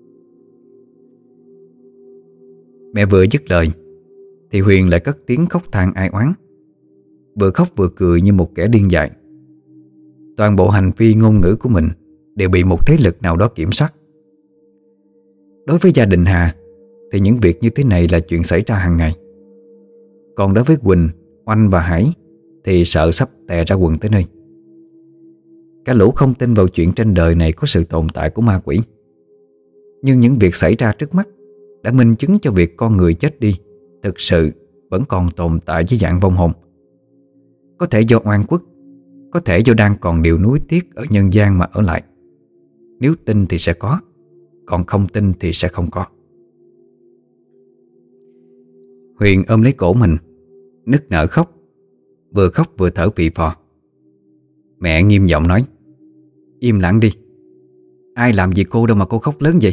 Mẹ vừa dứt lời thì Huyền lại cất tiếng khóc than ai oán, vừa khóc vừa cười như một kẻ điên dại. Toàn bộ hành vi ngôn ngữ của mình đều bị một thế lực nào đó kiểm soát. Đối với gia đình Hà
thì những việc như thế này là chuyện xảy ra hàng ngày. Còn đối với Quỳnh, Oanh và Hải thì sợ sắp tè ra quần tới nơi. Cả lũ không tin vào chuyện trên đời này có sự tồn tại của ma quỷ. Nhưng những việc xảy ra trước mắt đã minh chứng cho việc con người chết đi thực sự vẫn còn tồn tại dưới dạng vong hồn. Có thể do oan khuất, có thể do đang còn điều nuối tiếc ở nhân gian mà ở lại. Nếu tin thì sẽ có, còn không tin thì sẽ không có. Huyền ôm lấy cổ mình, nức nở khóc vừa thở phì phò. Mẹ nghiêm giọng nói: "Im lặng đi, ai làm gì cô đâu mà cô khóc lớn vậy?"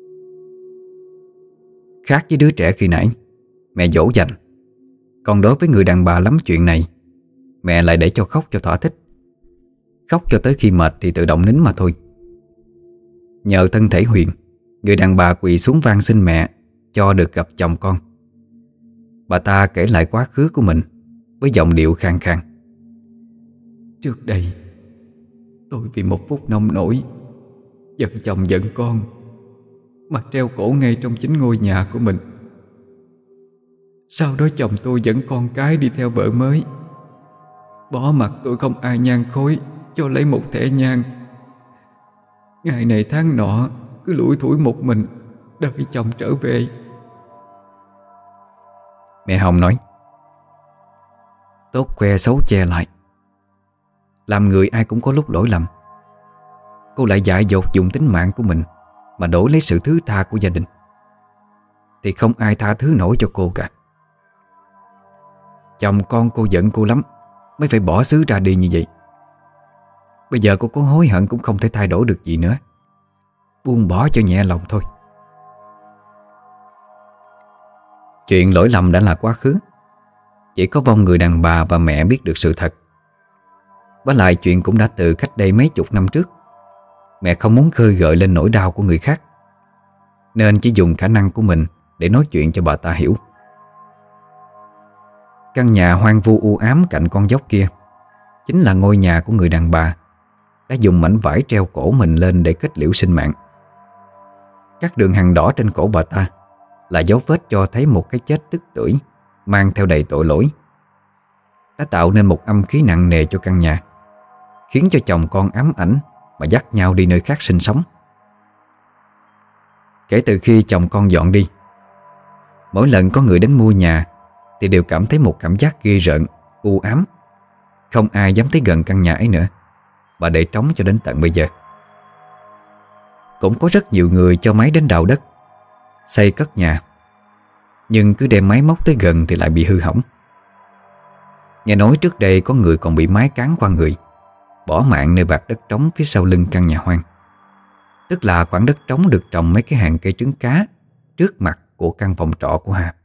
Khác với đứa trẻ khi nãy, mẹ dỗ dành. Còn đối với người đàn bà lắm chuyện này, mẹ lại để cho khóc cho thỏa thích. Khóc cho tới khi mệt thì tự động nín mà thôi. Nhờ thân thể Huyền, người đàn bà quỳ xuống van xin mẹ cho được gặp chồng con. Bà ta kể lại quá khứ của mình với giọng điệu khàn khàn: "Trước đây, tôi vì một phút nông nổi giận chồng giận con mà treo cổ ngay trong chính ngôi nhà của mình. Sau đó chồng tôi dẫn con cái đi theo vợ mới, bỏ mặc tôi không ai nhang khói cho lấy một thẻ nhang. Ngày này tháng nọ cứ lủi thủi một mình đợi chồng trở về." Mẹ Hồng nói: "Tốt que xấu che lại. Làm người ai cũng có lúc lỗi lầm. Cô lại dại dột dùng tính mạng của mình mà đổi lấy sự thứ tha của gia đình, thì không ai tha thứ nổi cho cô cả. Chồng con cô giận cô lắm mới phải bỏ xứ ra đi như vậy. Bây giờ cô có hối hận cũng không thể thay đổi được gì nữa. Buông bỏ cho nhẹ lòng thôi." Chuyện lỗi lầm đã là quá khứ. Chỉ có vong người đàn bà và mẹ biết được sự thật. Với lại chuyện cũng đã từ cách đây mấy chục năm trước. Mẹ không muốn khơi gợi lên nỗi đau của người khác, nên chỉ dùng khả năng của mình để nói chuyện cho bà ta hiểu. Căn nhà hoang vu u ám cạnh con dốc kia chính là ngôi nhà của người đàn bà đã dùng mảnh vải treo cổ mình lên để kết liễu sinh mạng. Các đường hằn đỏ trên cổ bà ta là dấu vết cho thấy một cái chết tức tưởi mang theo đầy tội lỗi, đã tạo nên một âm khí nặng nề cho căn nhà, khiến cho chồng con ám ảnh mà dắt nhau đi nơi khác sinh sống. Kể từ khi chồng con dọn đi, mỗi lần có người đến mua nhà thì đều cảm thấy một cảm giác ghê rợn, u ám. Không ai dám tới gần căn nhà ấy nữa, và để trống cho đến tận bây giờ. Cũng có rất nhiều người cho máy đến đào đất, xây cất nhà, nhưng cứ đem máy móc tới gần thì lại bị hư hỏng. Nghe nói trước đây có người còn bị máy cán qua người, bỏ mạng nơi vạt đất trống phía sau lưng căn nhà hoang. Tức là khoảng đất trống được trồng mấy cái hàng cây trứng cá trước mặt của căn phòng trọ của Hà.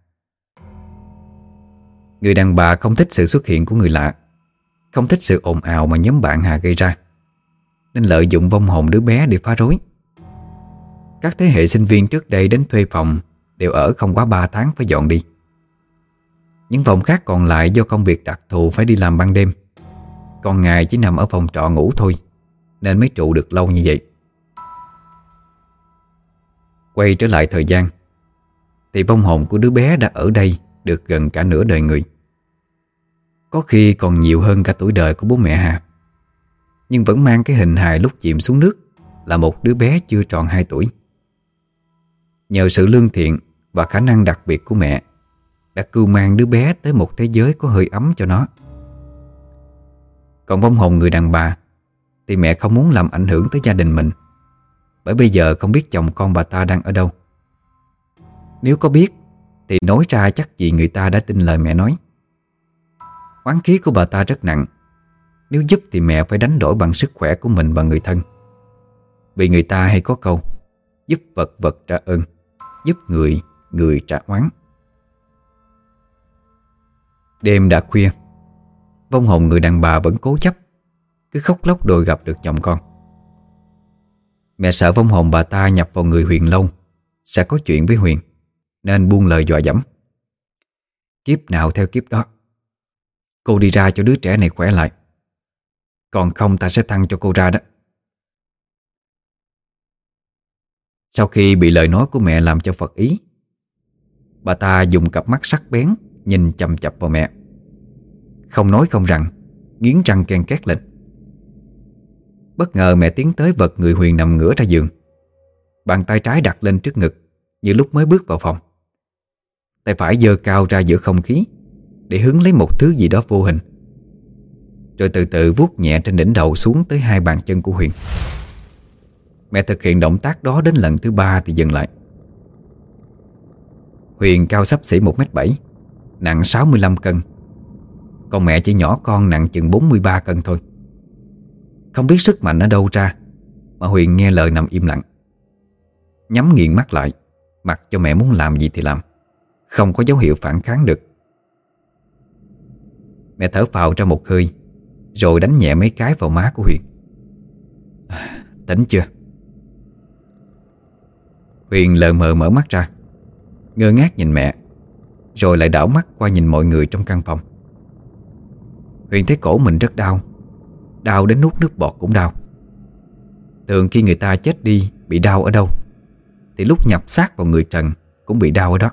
Người đàn bà không thích sự xuất hiện của người lạ, không thích sự ồn ào mà nhóm bạn Hà gây ra, nên lợi dụng vong hồn đứa bé để phá rối. Các thế hệ sinh viên trước đây đến thuê phòng đều ở không quá 3 tháng phải dọn đi. Những phòng khác còn lại do công việc đặc thù phải đi làm ban đêm, còn ngày chỉ nằm ở phòng trọ ngủ thôi, nên mới trụ được lâu như vậy. Quay trở lại thời gian, thì vong hồn của đứa bé đã ở đây được gần cả nửa đời người. Có khi còn nhiều hơn cả tuổi đời của bố mẹ Hà, nhưng vẫn mang cái hình hài lúc chìm xuống nước là một đứa bé chưa tròn 2 tuổi. Nhờ sự lương thiện và khả năng đặc biệt của mẹ đã cưu mang đứa bé tới một thế giới có hơi ấm cho nó. Còn vong hồn người đàn bà thì mẹ không muốn làm ảnh hưởng tới gia đình mình, bởi bây giờ không biết chồng con bà ta đang ở đâu. Nếu có biết thì nói ra chắc gì người ta đã tin lời mẹ nói. Oán khí của bà ta rất nặng. Nếu giúp thì mẹ phải đánh đổi bằng sức khỏe của mình và người thân. Vì người ta hay có câu giúp vật vật trả ơn, giúp người người trả oán. Đêm đã khuya, vong hồn người đàn bà vẫn cố chấp, cứ khóc lóc đòi gặp được chồng con. Mẹ sợ vong hồn bà ta nhập vào người Huyền lâu sẽ có chuyện với Huyền, nên buông lời dọa dẫm. Kiếp nào theo kiếp đó, cô đi ra cho đứa trẻ này khỏe lại, còn không ta sẽ thăng cho cô ra đó. Sau khi bị lời nói của mẹ làm cho phật ý, Bà ta dùng cặp mắt sắc bén nhìn chằm chằm vào mẹ, không nói không rằng, nghiến răng ken két lên. Bất ngờ mẹ tiến tới vật người Huyền nằm ngửa ra giường, bàn tay trái đặt lên trước ngực như lúc mới bước vào phòng. Tay phải giơ cao ra giữa không khí để hứng lấy một thứ gì đó vô hình, rồi từ từ vuốt nhẹ trên đỉnh đầu xuống tới hai bàn chân của Huyền. Mẹ thực hiện động tác đó đến lần thứ 3 thì dừng lại. Huyền cao xấp xỉ 1m7, nặng 65 cân. Còn mẹ chỉ nhỏ con nặng chừng 43 cân thôi. Không biết sức mạnh ở đâu ra mà Huyền nghe lời nằm im lặng, nhắm nghiền mắt lại, mặc cho mẹ muốn làm gì thì làm, không có dấu hiệu phản kháng được. Mẹ thở phào ra một hơi, rồi đánh nhẹ mấy cái vào má của Huyền. Tỉnh chưa? Huyền lờ mờ mở mắt ra, ngơ ngác nhìn mẹ, rồi lại đảo mắt qua nhìn mọi người trong căn phòng. Huyền thấy cổ mình rất đau, đau đến nuốt nước bọt cũng đau. Thường khi người ta chết đi bị đau ở đâu thì lúc nhập xác vào người trần cũng bị đau ở đó.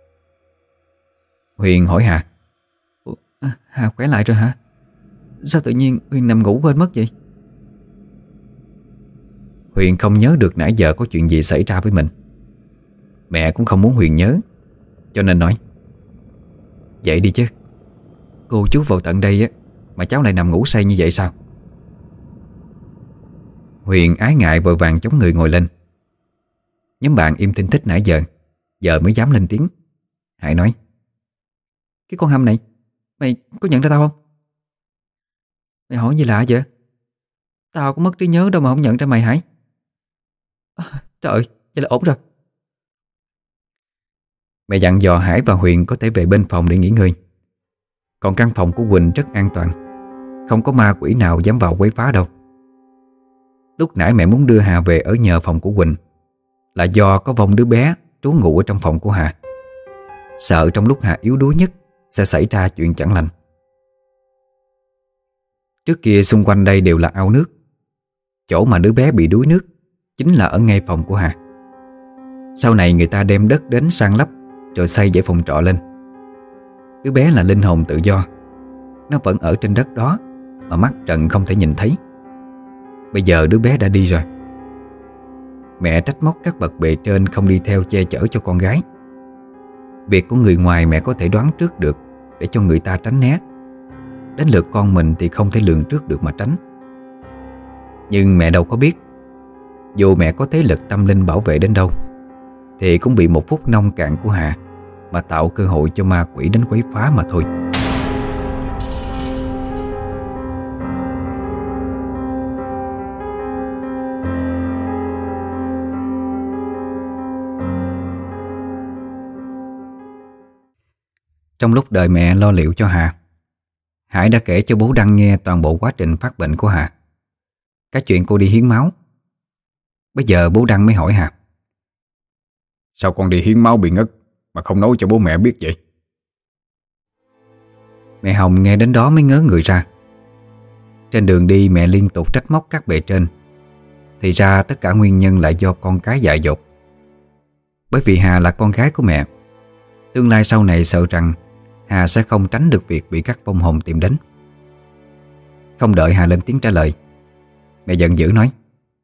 Huyền hỏi Hà: Hà khỏe lại rồi hả? Sao tự nhiên Huyền nằm ngủ quên mất vậy? Huyền không nhớ được nãy giờ có chuyện gì xảy ra với mình. Mẹ cũng không muốn Huyền nhớ, cho nên nói: Dậy đi chứ, cô chú vào tận đây á mà cháu lại nằm ngủ say như vậy sao? Huyền ái ngại vội vàng chống người ngồi lên. Nhóm bạn im thinh thích nãy giờ mới dám lên tiếng. Hải nói: Cái con Hâm này, mày có nhận ra tao không? Mày hỏi gì lạ vậy? Tao có mất trí nhớ đâu mà không nhận ra mày Hải. Trời ơi, vậy là ổn rồi. Mẹ dặn dò Hải và Huyền có thể về bên phòng để nghỉ ngơi. Còn căn phòng của Quỳnh rất an toàn, không có ma quỷ nào dám vào quấy phá đâu. Lúc nãy mẹ muốn đưa Hà về ở nhờ phòng của Quỳnh là do có vong đứa bé trú ngụ ở trong phòng của Hà, sợ trong lúc Hà yếu đuối nhất sẽ xảy ra chuyện chẳng lành. Trước kia xung quanh đây đều là ao nước. Chỗ mà đứa bé bị đuối nước chính là ở ngay phòng của Hà. Sau này người ta đem đất đến san lấp rồi xây dãy phòng trọ lên. Đứa bé là linh hồn tự do, nó vẫn ở trên đất đó mà mắt trần không thể nhìn thấy. Bây giờ đứa bé đã đi rồi. Mẹ trách móc các bậc bề trên không đi theo che chở cho con gái. Việc của người ngoài mẹ có thể đoán trước được để cho người ta tránh né. Đến lượt con mình thì không thể lường trước được mà tránh. Nhưng mẹ đâu có biết, dù mẹ có thế lực tâm linh bảo vệ đến đâu thì cũng bị một phút nông cạn của Hà mà tạo cơ hội cho ma quỷ đến quấy phá mà thôi. Trong lúc đợi mẹ lo liệu cho Hà, Hải đã kể cho bố Đăng nghe toàn bộ quá trình phát bệnh của Hà, cái chuyện cô đi hiến máu. Bây giờ bố Đăng mới hỏi Hà:
Sao con đi hiến máu bị ngất mà không nói cho bố mẹ biết vậy?
Mẹ Hồng nghe đến đó mới ngớ người ra. Trên đường đi mẹ liên tục trách móc các bề trên. Thì ra tất cả nguyên nhân là do con cái dại dột. Bởi vì Hà là con gái của mẹ, tương lai sau này sợ rằng Hà sẽ không tránh được việc bị các vong hồn tìm đến. Không đợi Hà lên tiếng trả lời, mẹ giận dữ nói: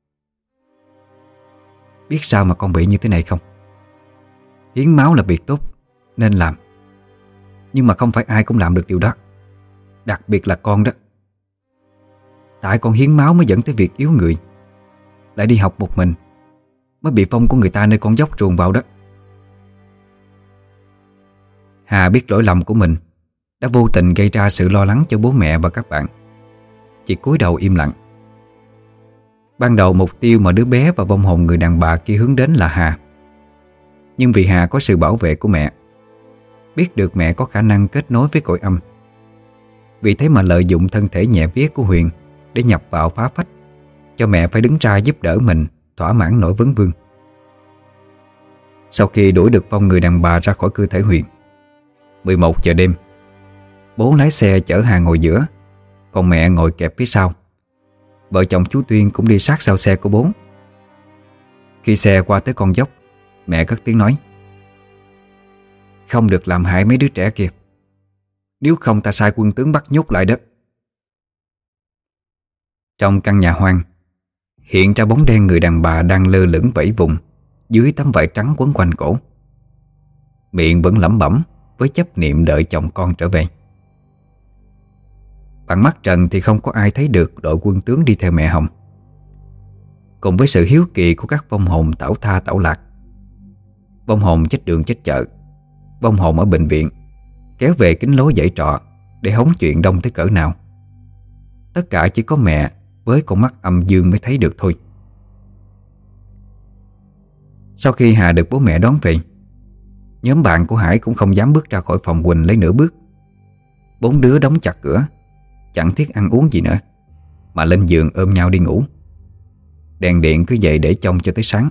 Biết sao mà con bị như thế này không? Hiến máu là việc tốt nên làm, nhưng mà không phải ai cũng làm được điều đó, đặc biệt là con đó. Tại con hiến máu mới dẫn tới việc yếu người, lại đi học một mình, mới bị vong của người ta nơi con dốc truồng vào đó. Hà biết lỗi lầm của mình đã vô tình gây ra sự lo lắng cho bố mẹ và các bạn, chỉ cúi đầu im lặng. Ban đầu mục tiêu mà đứa bé và vong hồn người đàn bà kia hướng đến là Hà. Nhưng vì Hà có sự bảo vệ của mẹ, biết được mẹ có khả năng kết nối với cõi âm, vì thế mà lợi dụng thân thể nhẹ vía của Huyền để nhập vào phá phách, cho mẹ phải đứng ra giúp đỡ mình thỏa mãn nỗi vấn vương. Sau khi đuổi được vong người đàn bà ra khỏi cơ thể Huyền, 11 giờ đêm, bố lái xe chở Hà ngồi giữa, còn mẹ ngồi kẹp phía sau. Vợ chồng chú Tuyên cũng đi sát sau xe của bố. Khi xe qua tới con dốc, mẹ cất tiếng nói: Không được làm hại mấy đứa trẻ kia, nếu không ta sai quân tướng bắt nhốt lại đó. Trong căn nhà hoang hiện ra bóng đen người đàn bà đang lơ lửng vẫy vùng dưới tấm vải trắng quấn quanh cổ. Miệng vẫn lẩm bẩm với chấp niệm đợi chồng con trở về. Bằng mắt trần thì không có ai thấy được đội quân tướng đi theo mẹ Hồng. Cùng với sự hiếu kỳ của các vong hồn tảo tha tảo lạc, vong hồn chết đường chết chợ, vong hồn ở bệnh viện kéo về kính lối dãy trọ để hóng chuyện đông tới cỡ nào, tất cả chỉ có mẹ với con mắt âm dương mới thấy được thôi. Sau khi Hà được bố mẹ đón về, nhóm bạn của Hải cũng không dám bước ra khỏi phòng Quỳnh lấy nửa bước. 4 đứa đóng chặt cửa, chẳng thiết ăn uống gì nữa, mà lên giường ôm nhau đi ngủ. Đèn điện cứ vậy để trông cho tới sáng.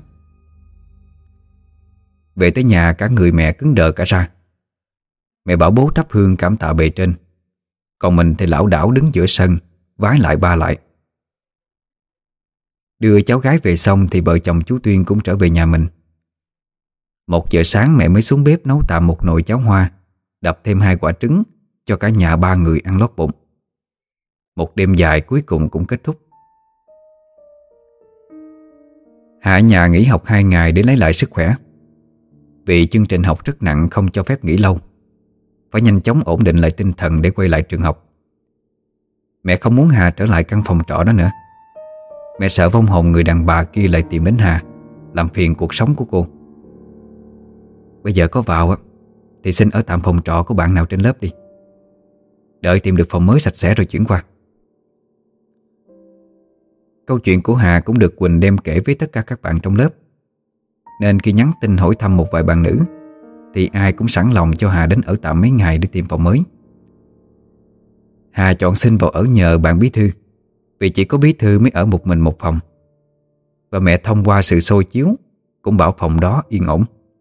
Về tới nhà cả người mẹ cứng đờ cả ra. Mẹ bảo bố thắp hương cảm tạ bề trên, còn mình thì lảo đảo đứng giữa sân vái lại ba lại. Đưa cháu gái về xong thì vợ chồng chú Tuyên cũng trở về nhà mình. 1 giờ sáng mẹ mới xuống bếp nấu tạm một nồi cháo hoa, đập thêm 2 quả trứng cho cả nhà 3 người ăn lót bụng. Một đêm dài cuối cùng cũng kết thúc. Hà ở nhà nghỉ học 2 ngày để lấy lại sức khỏe. Vì chương trình học rất nặng không cho phép nghỉ lâu, phải nhanh chóng ổn định lại tinh thần để quay lại trường học. Mẹ không muốn Hà trở lại căn phòng trọ đó nữa. Mẹ sợ vong hồn người đàn bà kia lại tìm đến Hà, làm phiền cuộc sống của cô. Bây giờ có vào thì xin ở tạm phòng trọ của bạn nào trên lớp đi, đợi tìm được phòng mới sạch sẽ rồi chuyển qua. Câu chuyện của Hà cũng được Quỳnh đem kể với tất cả các bạn trong lớp, nên khi nhắn tin hỏi thăm một vài bạn nữ thì ai cũng sẵn lòng cho Hà đến ở tạm mấy ngày để tìm phòng mới. Hà chọn xin vào ở nhờ bạn bí thư, vì chỉ có bí thư mới ở một mình một phòng. Và mẹ thông qua sự xôi chiếu cũng bảo phòng đó yên ổn.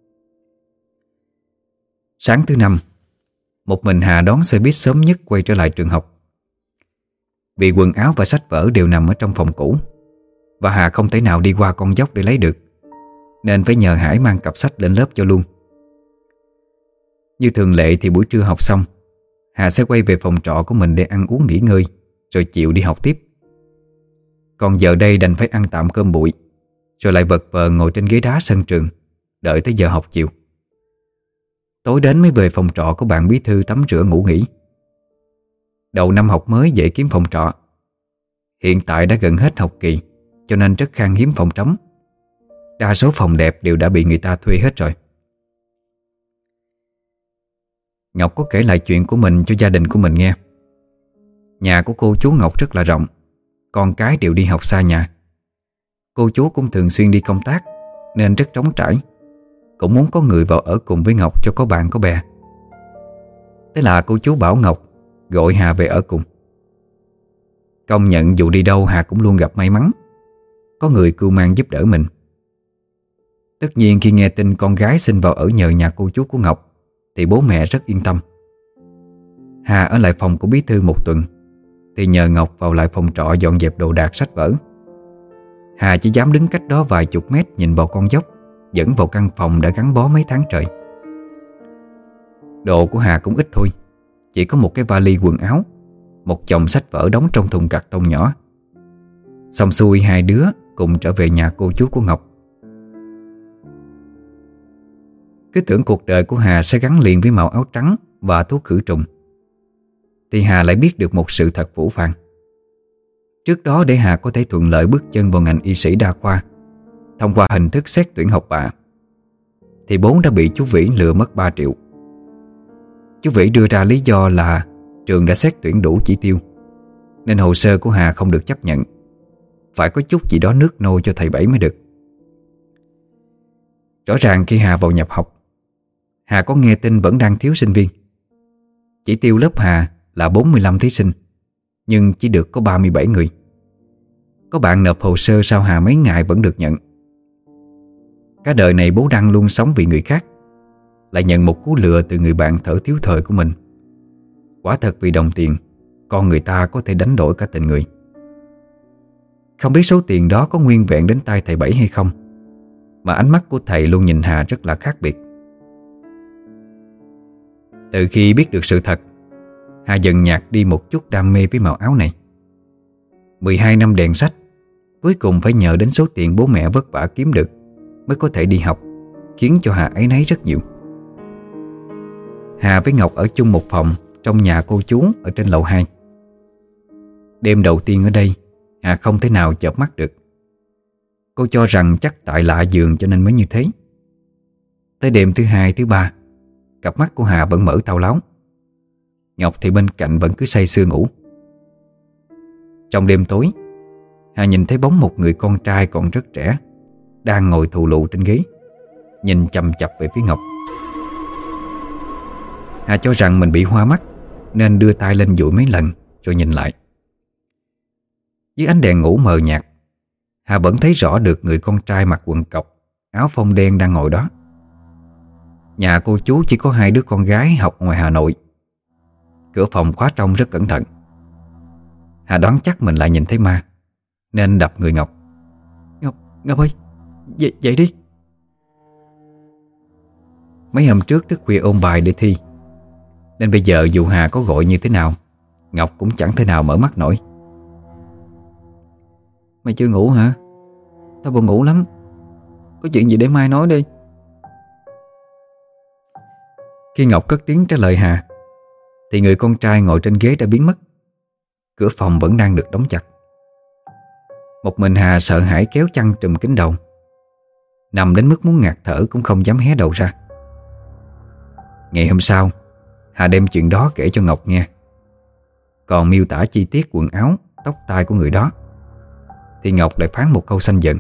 Sáng thứ 5, một mình Hà đón xe buýt sớm nhất quay trở lại trường học. Vì quần áo và sách vở đều nằm ở trong phòng cũ, và Hà không thể nào đi qua con dốc để lấy được, nên phải nhờ Hải mang cặp sách lên lớp cho luôn. Như thường lệ thì buổi trưa học xong, Hà sẽ quay về phòng trọ của mình để ăn uống nghỉ ngơi, rồi chiều đi học tiếp. Còn giờ đây đành phải ăn tạm cơm bụi, rồi lại vật vờ ngồi trên ghế đá sân trường, đợi tới giờ học chiều. Tối đến mới về phòng trọ của bạn bí thư tắm rửa ngủ nghỉ. Đầu năm học mới dễ kiếm phòng trọ. Hiện tại đã gần hết học kỳ, cho nên rất khan hiếm phòng trống. Đa số phòng đẹp đều đã bị người ta thuê hết rồi. Ngọc có kể lại chuyện của mình cho gia đình của mình nghe. Nhà của cô chú Ngọc rất là rộng, con cái đều đi học xa nhà. Cô chú cũng thường xuyên đi công tác nên rất trống trải. Cũng muốn có người vào ở cùng với Ngọc cho có bạn có bè. Thế là cô chú bảo Ngọc gọi Hà về ở cùng. Công nhận dù đi đâu Hà cũng luôn gặp may mắn, có người cưu mang giúp đỡ mình. Tất nhiên khi nghe tin con gái xin vào ở nhờ nhà cô chú của Ngọc thì bố mẹ rất yên tâm. Hà ở lại phòng của bí thư 1 tuần thì nhờ Ngọc vào lại phòng trọ dọn dẹp đồ đạc sách vở. Hà chỉ dám đứng cách đó vài chục mét nhìn vào con dốc dẫn vào căn phòng đã gắn bó mấy tháng trời. Đồ của Hà cũng ít thôi, chỉ có một cái vali quần áo, một chồng sách vở đóng trong thùng cạc tông nhỏ. Xong xuôi 2 đứa cùng trở về nhà cô chú của Ngọc. Cứ tưởng cuộc đời của Hà sẽ gắn liền với màu áo trắng và thuốc khử trùng, thì Hà lại biết được một sự thật phũ phàng. Trước đó để Hà có thể thuận lợi bước chân vào ngành y sĩ đa khoa thông qua hình thức xét tuyển học bạ, thì bố đã bị chú Vĩ lừa mất 3 triệu. Chú Vĩ đưa ra lý do là trường đã xét tuyển đủ chỉ tiêu, nên hồ sơ của Hà không được chấp nhận, phải có chút gì đó nước nôi cho thầy Bảy mới được. Rõ ràng khi Hà vào nhập học, Hà có nghe tin vẫn đang thiếu sinh viên. Chỉ tiêu lớp Hà là 45 thí sinh, nhưng chỉ được có 37 người. Có bạn nộp hồ sơ sau Hà mấy ngày vẫn được nhận. Cả đời này bố Đăng luôn sống vì người khác, lại nhận một cú lừa từ người bạn thở thiếu thời của mình. Quả thật vì đồng tiền, con người ta có thể đánh đổi cả tình người. Không biết số tiền đó có nguyên vẹn đến tay thầy Bảy hay không, mà ánh mắt của thầy luôn nhìn Hà rất là khác biệt. Từ khi biết được sự thật, Hà dần nhạt đi một chút đam mê với màu áo này. 12 năm đèn sách, cuối cùng phải nhờ đến số tiền bố mẹ vất vả kiếm được mới có thể đi học, khiến cho Hà áy náy rất nhiều. Hà với Ngọc ở chung một phòng trong nhà cô chú ở trên lầu 2. Đêm đầu tiên ở đây, Hà không thể nào chợp mắt được. Cô cho rằng chắc tại lạ giường cho nên mới như thế. Tới đêm thứ hai, thứ ba, cặp mắt của Hà vẫn mở thao láo. Ngọc thì bên cạnh vẫn cứ say sưa ngủ. Trong đêm tối, Hà nhìn thấy bóng một người con trai còn rất trẻ đang ngồi thù lù trên ghế, nhìn chằm chặp về phía Ngọc. Hà cho rằng mình bị hoa mắt nên đưa tay lên dụi mấy lần rồi nhìn lại. Dưới ánh đèn ngủ mờ nhạt, Hà vẫn thấy rõ được người con trai mặc quần cộc, áo phông đen đang ngồi đó. Nhà cô chú chỉ có 2 đứa con gái học ngoài Hà Nội. Cửa phòng khóa trong rất cẩn thận. Hà đoán chắc mình lại nhìn thấy ma nên đập người Ngọc. Ngọc ơi, dậy đi. Mấy hôm trước thức khuya ôn bài để thi, nên bây giờ dù Hà có gọi như thế nào, Ngọc cũng chẳng thể nào mở mắt nổi. Mày chưa ngủ hả? Tao buồn ngủ lắm. Có chuyện gì để mai nói đi. Khi Ngọc cất tiếng trả lời Hà thì người con trai ngồi trên ghế đã biến mất. Cửa phòng vẫn đang được đóng chặt. Một mình Hà sợ hãi kéo chăn trùm kín đầu, nằm đến mức muốn ngạt thở cũng không dám hé đầu ra. Ngày hôm sau, Hà đem chuyện đó kể cho Ngọc nghe. Còn miêu tả chi tiết quần áo, tóc tai của người đó thì Ngọc lại phán một câu xanh giận.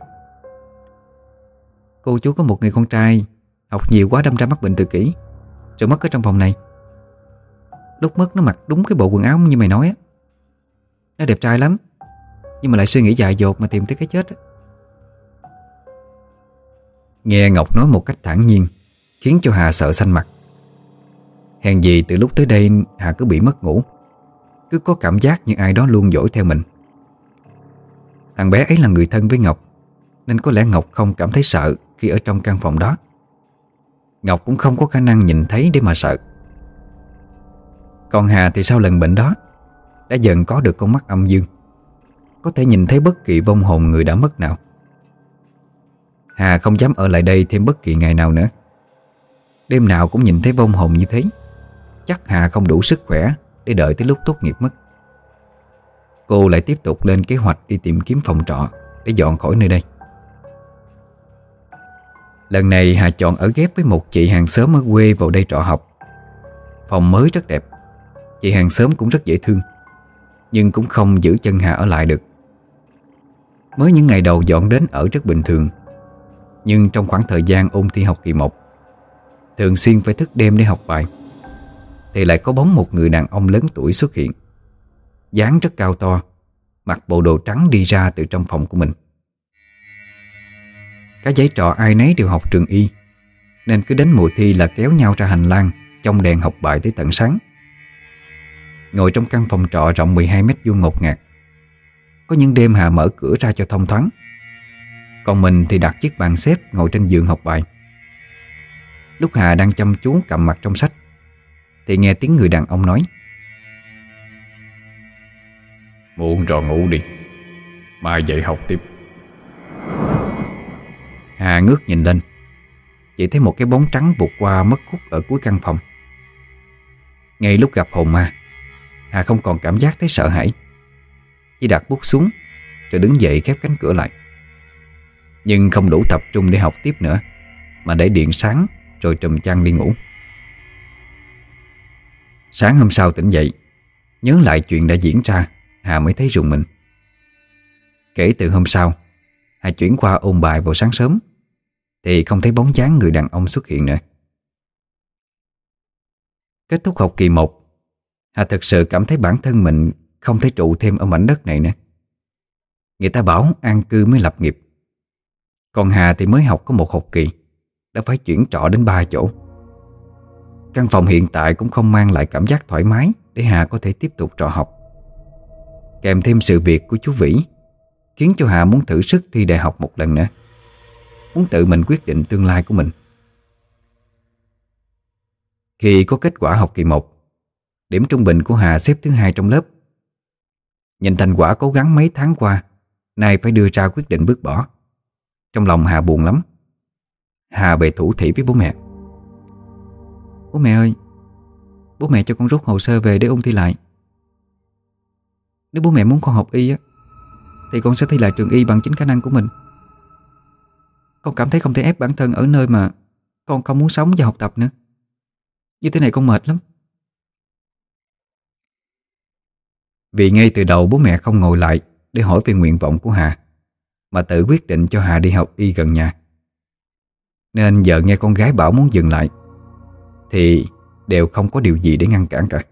Cô chú có một người con trai học nhiều quá đâm ra mắc bệnh tự kỷ, rồi mất ở trong phòng này. Lúc mất nó mặc đúng cái bộ quần áo như mày nói á. Nó đẹp trai lắm, nhưng mà lại suy nghĩ dại dột mà tìm tới cái chết á. Nghe Ngọc nói một cách thản nhiên khiến cho Hà sợ xanh mặt. Hèn gì từ lúc tới đây Hà cứ bị mất ngủ, cứ có cảm giác như ai đó luôn dõi theo mình. Thằng bé ấy là người thân với Ngọc, nên có lẽ Ngọc không cảm thấy sợ khi ở trong căn phòng đó. Ngọc cũng không có khả năng nhìn thấy để mà sợ. Còn Hà thì sau lần bệnh đó đã dần có được con mắt âm dương, có thể nhìn thấy bất kỳ vong hồn người đã mất nào. Hà không dám ở lại đây thêm bất kỳ ngày nào nữa. Đêm nào cũng nhìn thấy vong hồn như thế, chắc Hà không đủ sức khỏe để đợi tới lúc tốt nghiệp mất. Cô lại tiếp tục lên kế hoạch đi tìm kiếm phòng trọ để dọn khỏi nơi đây. Lần này Hà chọn ở ghép với một chị hàng xóm ở quê vào đây trọ học. Phòng mới rất đẹp, chị hàng xóm cũng rất dễ thương, nhưng cũng không giữ chân Hà ở lại được. Mới những ngày đầu dọn đến ở rất bình thường, nhưng trong khoảng thời gian ôn thi học kỳ 1, thường xuyên phải thức đêm để học bài, thì lại có bóng một người đàn ông lớn tuổi xuất hiện. Dáng rất cao to, mặc bộ đồ trắng đi ra từ trong phòng của mình. Cả dãy trọ ai nấy đều học trường y, nên cứ đến mùa thi là kéo nhau ra hành lang trong đèn học bài tới tận sáng. Ngồi trong căn phòng trọ rộng 12 mét vuông ngột ngạt. Có những đêm Hà mở cửa ra cho thông thoáng, còn mình thì đặt chiếc bàn xếp ngồi trên giường học bài. Lúc Hà đang chăm chú cầm mặt trong sách thì nghe tiếng người đàn ông nói:
Muộn rồi, ngủ đi, mai dậy học tiếp.
Hà ngước nhìn lên, chỉ thấy một cái bóng trắng vụt qua mất hút ở cuối căn phòng. Ngay lúc gặp hồn ma, Hà không còn cảm giác thấy sợ hãi, chỉ đặt bút xuống rồi đứng dậy khép cánh cửa lại. Nhưng không đủ tập trung để học tiếp nữa, mà để điện sáng rồi trùm chăn đi ngủ. Sáng hôm sau tỉnh dậy, nhớ lại chuyện đã diễn ra, Hà mới thấy rùng mình. Kể từ hôm sau, Hà chuyển qua ôn bài vào sáng sớm thì không thấy bóng dáng người đàn ông xuất hiện nữa. Kết thúc học kỳ 1, Hà thực sự cảm thấy bản thân mình không thể trụ thêm ở mảnh đất này nữa. Người ta bảo an cư mới lập nghiệp, còn Hà thì mới học có một học kỳ đã phải chuyển trọ đến 3 chỗ. Căn phòng hiện tại cũng không mang lại cảm giác thoải mái để Hà có thể tiếp tục trọ học. Kèm thêm sự việc của chú Vĩ khiến cho Hà muốn thử sức thi đại học một lần nữa, muốn tự mình quyết định tương lai của mình. Khi có kết quả học kỳ 1, điểm trung bình của Hà xếp thứ 2 trong lớp. Nhìn thành quả cố gắng mấy tháng qua, nay phải đưa ra quyết định bước bỏ. Trong lòng Hà buồn lắm. Hà bèn thủ thỉ với bố mẹ: Bố mẹ ơi, bố mẹ cho con rút hồ sơ về để ôn thi lại. Nếu bố mẹ muốn con học y á, thì con sẽ thi lại trường y bằng chính khả năng của mình. Con cảm thấy không thể ép bản thân ở nơi mà con không muốn sống và học tập nữa. Như thế này con mệt lắm. Vì ngay từ đầu bố mẹ không ngồi lại để hỏi về nguyện vọng của Hà, mà tự quyết định cho Hà đi học y gần nhà, nên giờ nghe con gái bảo muốn dừng lại thì đều không có điều gì để ngăn cản cả.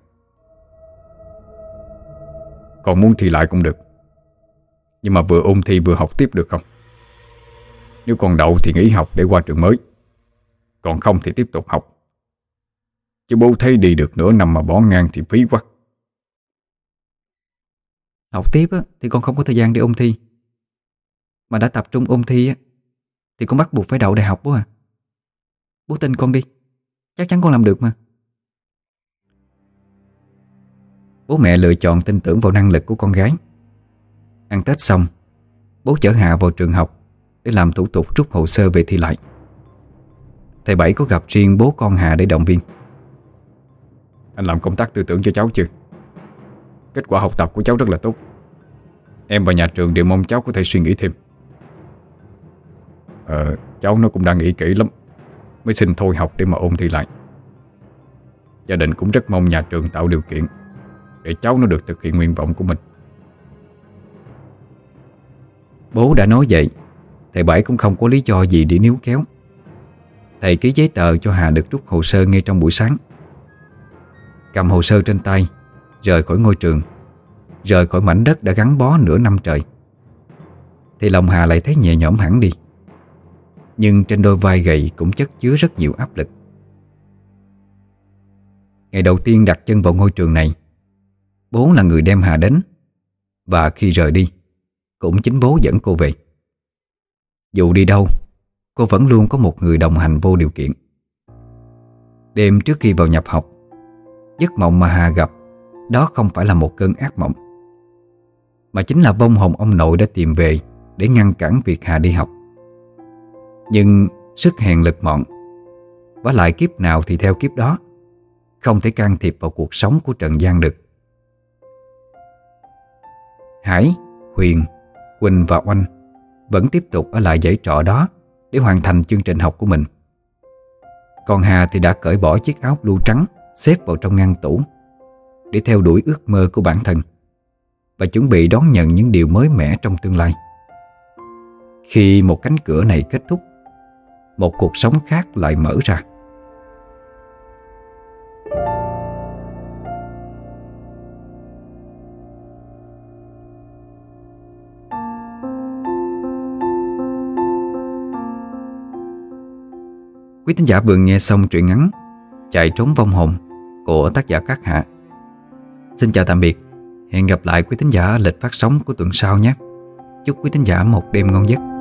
Con muốn thi lại cũng được, nhưng mà vừa ôn thi vừa học tiếp được không? Nếu con đậu thì nghỉ học để qua trường mới, còn không thì tiếp tục học. Chứ bố thấy đi được nửa năm mà bỏ ngang thì phí quá.
Học tiếp á, thì con không có thời gian để ôn thi. Mà đã tập trung ôn thi á, thì con bắt buộc phải đậu đại học bố à. Bố tin con đi, chắc chắn con làm được mà. Bố mẹ lựa chọn tin tưởng vào năng lực của con gái. Ăn Tết xong, bố chở Hà vào trường học để làm thủ tục rút hồ sơ về thi lại. Thầy Bảy có gặp riêng bố con Hà để động viên.
Anh làm công tác tư tưởng cho cháu chưa? Kết quả học tập của cháu rất là tốt. Em và nhà trường đều mong cháu có thể suy nghĩ thêm. Cháu nó cũng đã nghĩ kỹ lắm mới xin thôi học để mà ôn thi lại. Gia đình cũng rất mong nhà trường tạo điều kiện để cháu nó được thực hiện nguyện vọng của mình.
Bố đã nói vậy, thầy Bảy cũng không có lý do gì để níu kéo. Thầy ký giấy tờ cho Hà được rút hồ sơ ngay trong buổi sáng. Cầm hồ sơ trên tay, rời khỏi ngôi trường, rời khỏi mảnh đất đã gắn bó nửa năm trời, thì lòng Hà lại thấy nhẹ nhõm hẳn đi. Nhưng trên đôi vai gầy cũng chất chứa rất nhiều áp lực. Ngày đầu tiên đặt chân vào ngôi trường này, bố là người đem Hà đến, và khi rời đi cũng chính bố dẫn cô về. Dù đi đâu, cô vẫn luôn có một người đồng hành vô điều kiện. Đêm trước khi vào nhập học, giấc mộng mà Hà gặp đó không phải là một cơn ác mộng, mà chính là vong hồn ông nội đã tìm về để ngăn cản việc Hà đi học. Nhưng sức hèn lực mọn, vả lại kiếp nào thì theo kiếp đó, không thể can thiệp vào cuộc sống của trần gian được. Hải, Huyền, Quỳnh và Oanh vẫn tiếp tục ở lại dãy trọ đó để hoàn thành chương trình học của mình. Còn Hà thì đã cởi bỏ chiếc áo blue trắng xếp vào trong ngăn tủ để theo đuổi ước mơ của bản thân và chuẩn bị đón nhận những điều mới mẻ trong tương lai. Khi một cánh cửa này kết thúc, một cuộc sống khác lại mở ra. Quý thính giả vừa nghe xong truyện ngắn Chạy trốn vong hồn của tác giả Cát Hạ. Xin chào tạm biệt. Hẹn gặp lại quý thính giả ở lịch phát sóng của tuần sau nhé. Chúc quý thính giả một đêm ngon giấc.